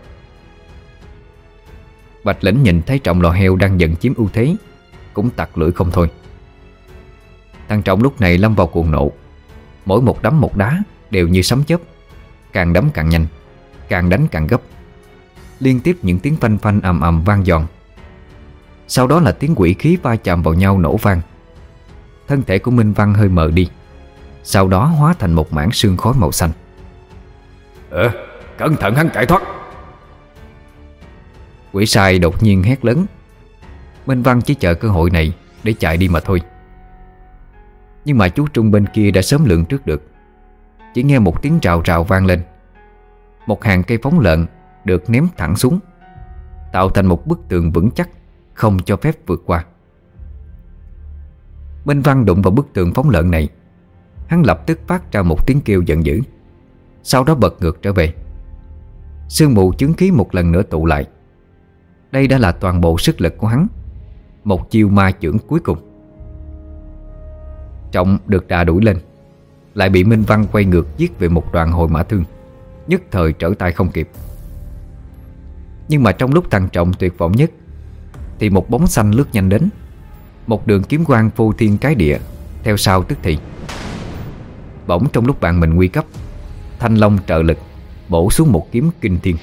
B: Bạch Lĩnh nhìn thấy Trọng Lò Heo đang dần chiếm ưu thế, cũng tặc lưỡi không thôi. Thằng Trọng lúc này lâm vào cuồng nộ, mỗi một đấm một đá đều như sấm chớp, càng đấm càng nhanh, càng đánh càng gấp. Liên tiếp những tiếng phanh phanh ầm ầm vang giòn. Sau đó là tiếng quỷ khí va chạm vào nhau nổ vang. Thân thể của Minh Văn hơi mờ đi, sau đó hóa thành một mảng sương khói màu xanh.
A: Ờ, cẩn thận hắn chạy thoát!
B: Quỷ sai đột nhiên hét lớn. Minh Văn chỉ chờ cơ hội này để chạy đi mà thôi. Nhưng mà chú Trung bên kia đã sớm lường trước được. Chỉ nghe một tiếng rào rào vang lên. Một hàng cây phóng lợn được ném thẳng xuống, tạo thành một bức tường vững chắc, không cho phép vượt qua. Minh Văn đụng vào bức tường phóng lợn này, hắn lập tức phát ra một tiếng kêu giận dữ, sau đó bật ngược trở về. Sương mù chứng khí một lần nữa tụ lại. Đây đã là toàn bộ sức lực của hắn. Một chiêu ma chưởng cuối cùng. Trọng được đà đuổi lên, lại bị Minh Văn quay ngược giết về một đoạn hồi mã thương, nhất thời trở tay không kịp. Nhưng mà trong lúc thằng Trọng tuyệt vọng nhất thì một bóng xanh lướt nhanh đến. Một đường kiếm quang phô thiên cái địa theo sau tức thì. Bỗng trong lúc bạn mình nguy cấp, Thanh Long trợ lực bổ xuống một kiếm kinh thiên.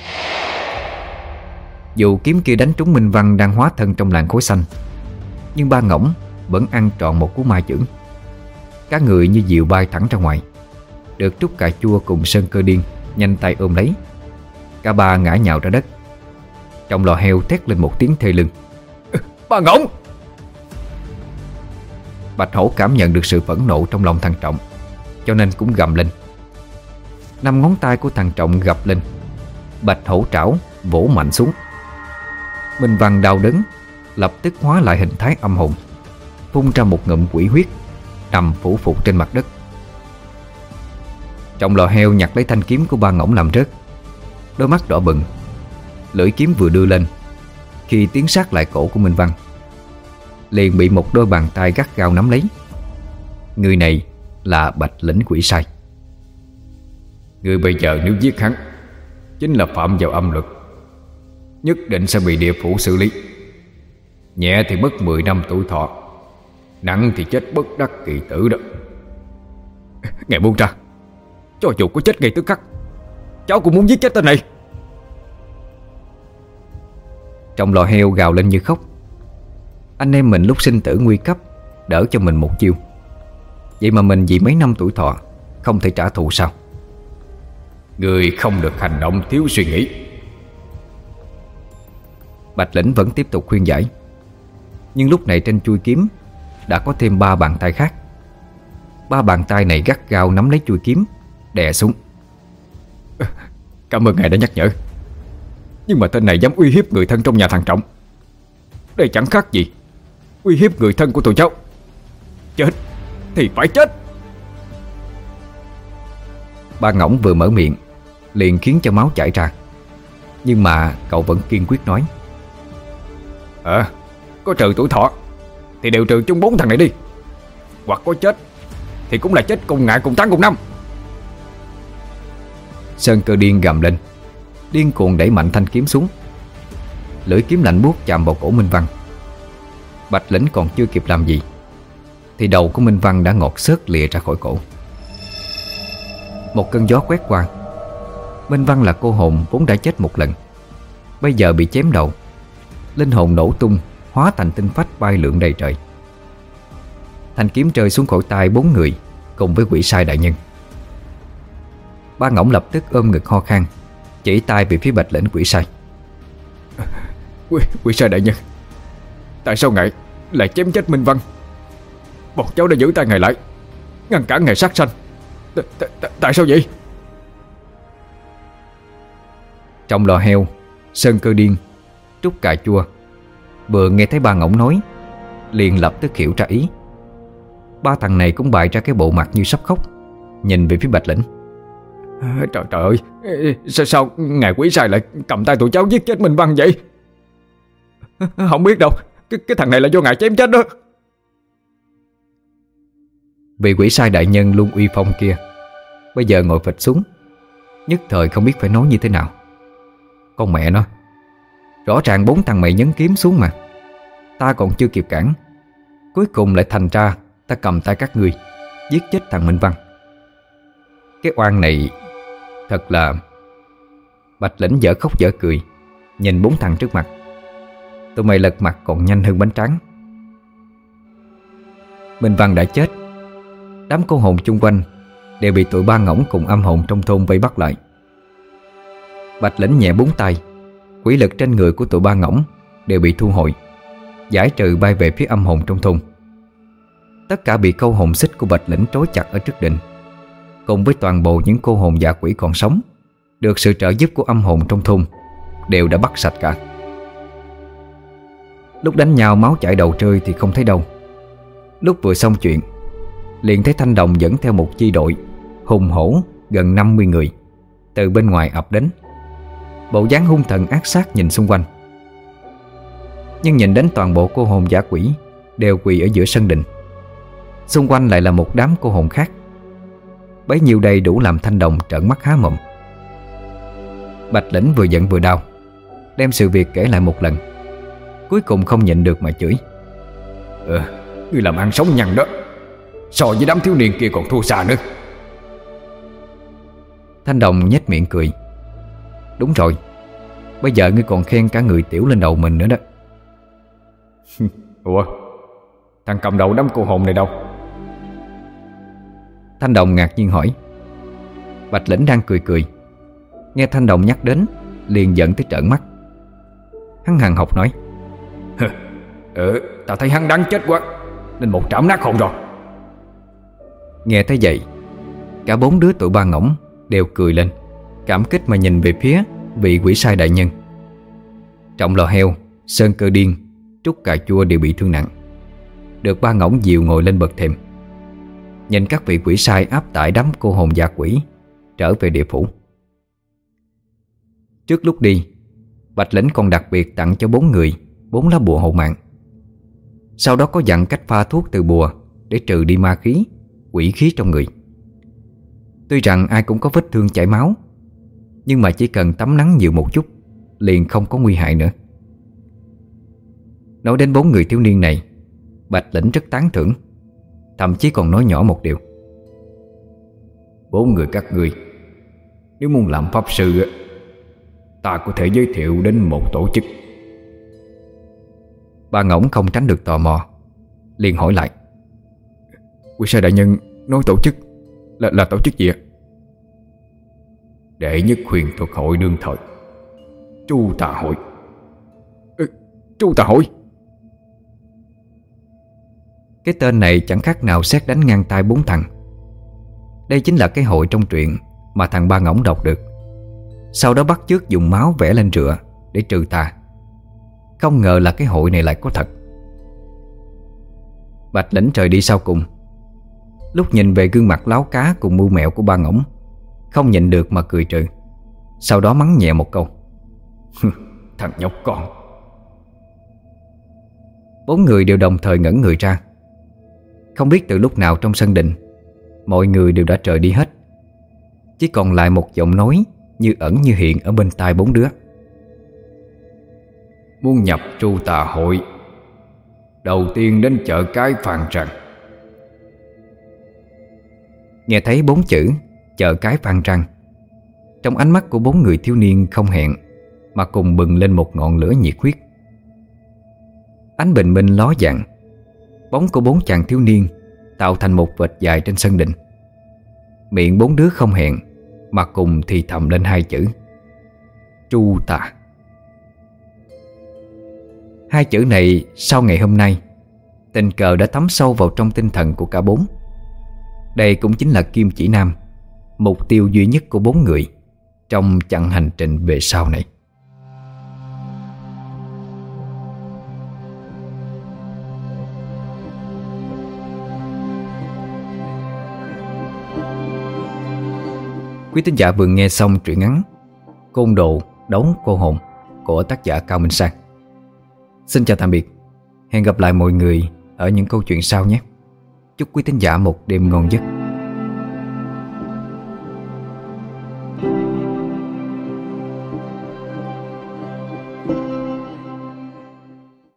B: Dù kiếm kia đánh trúng Minh Văn đang hóa thân trong làn khói xanh, nhưng ba ngỗng vẫn ăn trọn một cú ma chưởng. Cả người như diều bay thẳng ra ngoài, được Trúc Cà Chua cùng Sơn Cơ Điên nhanh tay ôm lấy. Cả ba ngã nhào ra đất. Trong lò heo thét lên một tiếng thê lương: "Ba ngỗng!" Bạch Hổ cảm nhận được sự phẫn nộ trong lòng thằng Trọng, cho nên cũng gầm lên. Năm ngón tay của thằng Trọng gập lên, Bạch Hổ trảo vỗ mạnh xuống. Minh Văn đau đớn, lập tức hóa lại hình thái âm hồn, phun ra một ngụm quỷ huyết, nằm phủ phục trên mặt đất. Trong lò heo nhặt lấy thanh kiếm của ba ngỗng làm rớt, đôi mắt đỏ bừng. Lưỡi kiếm vừa đưa lên, khi tiến sát lại cổ của Minh Văn, liền bị một đôi bàn tay gắt gao nắm lấy. Người này là Bạch Lĩnh Quỷ Sai.
A: Người bây giờ nếu giết hắn, chính là phạm vào âm luật, nhất định sẽ bị địa phủ xử lý. Nhẹ thì mất mười năm tuổi thọ, nặng thì chết bất đắc kỳ tử đó.
C: Ngài buông ra, cho dù có chết ngay tức khắc, cháu cũng muốn giết chết tên này.
B: Trong lò heo gào lên như khóc. Anh em mình lúc sinh tử nguy cấp đỡ cho mình một chiêu, vậy mà mình vì mấy năm tuổi thọ không thể trả thù sao?
A: Người không được hành động thiếu suy nghĩ.
B: Bạch Lĩnh vẫn tiếp tục khuyên giải, nhưng lúc này trên chuôi kiếm đã có thêm ba bàn tay khác. Ba bàn tay này gắt gao nắm lấy chuôi kiếm, đè xuống.
C: Cảm ơn ngài đã nhắc nhở, nhưng mà tên này dám uy hiếp người thân trong nhà thằng Trọng. Đây chẳng khác gì uy hiếp người thân của tụi cháu. Chết thì phải chết.
B: Ba ngỗng vừa mở miệng liền khiến cho máu chảy ra, nhưng mà cậu vẫn kiên quyết nói:
C: Ờ, có trừ tuổi thọ thì đều trừ chung bốn thằng này đi, hoặc có chết thì cũng là chết cùng ngại cùng tháng cùng năm.
B: Sơn Cơ Điên gầm lên, điên cuồng đẩy mạnh thanh kiếm xuống. Lưỡi kiếm lạnh buốt chạm vào cổ Minh Văn. Bạch Lĩnh còn chưa kịp làm gì thì đầu của Minh Văn đã ngọt xớt lìa ra khỏi cổ. Một cơn gió quét qua. Minh Văn là cô hồn vốn đã chết một lần, bây giờ bị chém đầu, linh hồn nổ tung, hóa thành tinh phách bay lượn đầy trời. Thanh kiếm rơi xuống khỏi tay bốn người cùng với Quỷ Sai đại nhân. Ba ngỗng lập tức ôm ngực ho khan, chỉ tay về phía Bạch Lĩnh Quỷ Sai.
C: Quỷ, Quỷ Sai đại nhân, tại sao ngài lại chém chết Minh Văn? Bọn cháu đã giữ tay ngài lại, ngăn cản ngài sát sanh. Tại sao vậy?
B: Trong lò heo, Sơn Cơ Điên, Trúc Cà Chua vừa nghe thấy ba ngỗng nói, liền lập tức hiểu ra ý. Ba thằng này cũng bày ra cái bộ mặt như sắp khóc, nhìn về phía Bạch Lĩnh.
C: Trời trời ơi, sao, sao ngài Quỷ Sai lại cầm tay tụi cháu giết chết Minh Văn vậy? Không biết đâu, cái, cái thằng này là do ngài chém chết đó.
B: Vị Quỷ Sai đại nhân luôn uy phong kia bây giờ ngồi phịch xuống, nhất thời không biết phải nói như thế nào. Con mẹ nó, rõ ràng bốn thằng mày nhấn kiếm xuống mà, ta còn chưa kịp cản, cuối cùng lại thành ra ta cầm tay các ngươi giết chết thằng Minh Văn. Cái oan này thật là... Bạch Lĩnh dở khóc dở cười, nhìn bốn thằng trước mặt. Tụi mày lật mặt còn nhanh hơn bánh tráng. Minh Văn đã chết, đám cô hồn chung quanh đều bị tụi ba ngỗng cùng âm hồn trong thôn vây bắt lại. Bạch Lĩnh nhẹ búng tay, quỷ lực trên người của tụi ba ngỗng đều bị thu hồi, giải trừ bay về phía âm hồn trong thôn. Tất cả bị câu hồn xích của Bạch Lĩnh trói chặt ở trước đình, cùng với toàn bộ những cô hồn dạ quỷ còn sống, được sự trợ giúp của âm hồn trong thôn, đều đã bắt sạch cả. Lúc đánh nhau máu chảy đầu rơi thì không thấy đâu. Lúc vừa xong chuyện, liền thấy Thanh Đồng dẫn theo một chi đội hùng hổ gần năm mươi người từ bên ngoài ập đến. bộ dáng hung thần ác sát nhìn xung quanh. Nhưng nhìn đến toàn bộ cô hồn dã quỷ đều quỳ ở giữa sân đình, xung quanh lại là một đám cô hồn khác. Bấy nhiêu đây đủ làm Thanh Đồng trợn mắt há mồm. Bạch Lĩnh vừa giận vừa đau, đem sự việc kể lại một lần, cuối cùng không nhịn được mà chửi:
C: Ờ, ngươi làm ăn sống nhằn đó, so với đám thiếu niên kia còn thua xa nữa.
B: Thanh Đồng nhếch miệng cười: Đúng rồi, bây giờ ngươi còn khen cả người tiểu lên đầu mình nữa đó.
C: Ủa, thằng cầm đầu đám cô hồn này đâu?
B: Thanh Đồng ngạc nhiên hỏi. Bạch Lĩnh đang cười cười, nghe Thanh Đồng nhắc đến liền giận tới trợn mắt. Hắn hằn học nói:
C: Ừ, ta thấy hắn đáng chết quá nên một trảm nát hồn rồi.
B: Nghe thấy vậy, cả bốn đứa tụi Ba Ngỗng đều cười lên, cảm kích mà nhìn về phía vị quỷ sai đại nhân. Trọng Lò Heo, Sơn Cơ Điên, Trúc Cà Chua đều bị thương nặng, được Ba Ngỗng dìu ngồi lên bậc thềm, nhìn các vị quỷ sai áp tải đám cô hồn dã quỷ trở về địa phủ. Trước lúc đi, Bạch Lĩnh còn đặc biệt tặng cho bốn người bốn lá bùa hộ mạng. Sau đó có dặn cách pha thuốc từ bùa để trừ đi ma khí, quỷ khí trong người. Tuy rằng ai cũng có vết thương chảy máu, nhưng mà chỉ cần tắm nắng nhiều một chút liền không có nguy hại nữa. Nói đến bốn người thiếu niên này, Bạch Lĩnh rất tán thưởng, thậm chí còn nói nhỏ một điều:
C: Bốn người các ngươi nếu muốn làm pháp sư, ta có thể giới thiệu đến một tổ chức.
B: Ba Ngỗng không tránh được tò mò, liền hỏi lại:
C: Quỷ sai đại nhân nói tổ chức là, là tổ chức gì ạ? Đệ nhất huyền thuật hội đương thời, Tru Tà Hội. Ừ, Tru Tà Hội.
B: Cái tên này chẳng khác nào sét đánh ngang tai bốn thằng. Đây chính là cái hội trong truyện mà thằng Ba Ngỗng đọc được, sau đó bắt chước dùng máu vẽ lên rựa để trừ tà. Không ngờ là cái hội này lại có thật. Bạch Lĩnh trời đi sau cùng, lúc nhìn về gương mặt láo cá cùng mưu mẹo của Ba Ngỗng, không nhịn được mà cười trừ. Sau đó mắng nhẹ một câu:
C: Thằng nhóc con.
B: Bốn người đều đồng thời ngẩn người ra. Không biết từ lúc nào trong sân đình, mọi người đều đã rời đi hết, chỉ còn lại một giọng nói như ẩn như hiện ở bên tai bốn đứa:
C: Muốn nhập Tru Tà Hội, đầu tiên đến chợ cái Phan Trần.
B: Nghe thấy bốn chữ chợ cái Phan Trăng, trong ánh mắt của bốn người thiếu niên không hẹn mà cùng bừng lên một ngọn lửa nhiệt huyết. Ánh bình minh ló dạng, bóng của bốn chàng thiếu niên tạo thành một vệt dài trên sân đình. Miệng bốn đứa không hẹn mà cùng thì thầm lên hai chữ: Tru Tà. Hai chữ này sau ngày hôm nay tình cờ đã thấm sâu vào trong tinh thần của cả bốn. Đây cũng chính là kim chỉ nam, mục tiêu duy nhất của bốn người trong chặng hành trình về sau này. Quý thính giả vừa nghe xong truyện ngắn Côn Đồ Đấu Cô Hồn của tác giả Cao Minh Sang. Xin chào tạm biệt, hẹn gặp lại mọi người ở những câu chuyện sau nhé. Chúc quý thính giả một đêm ngon giấc.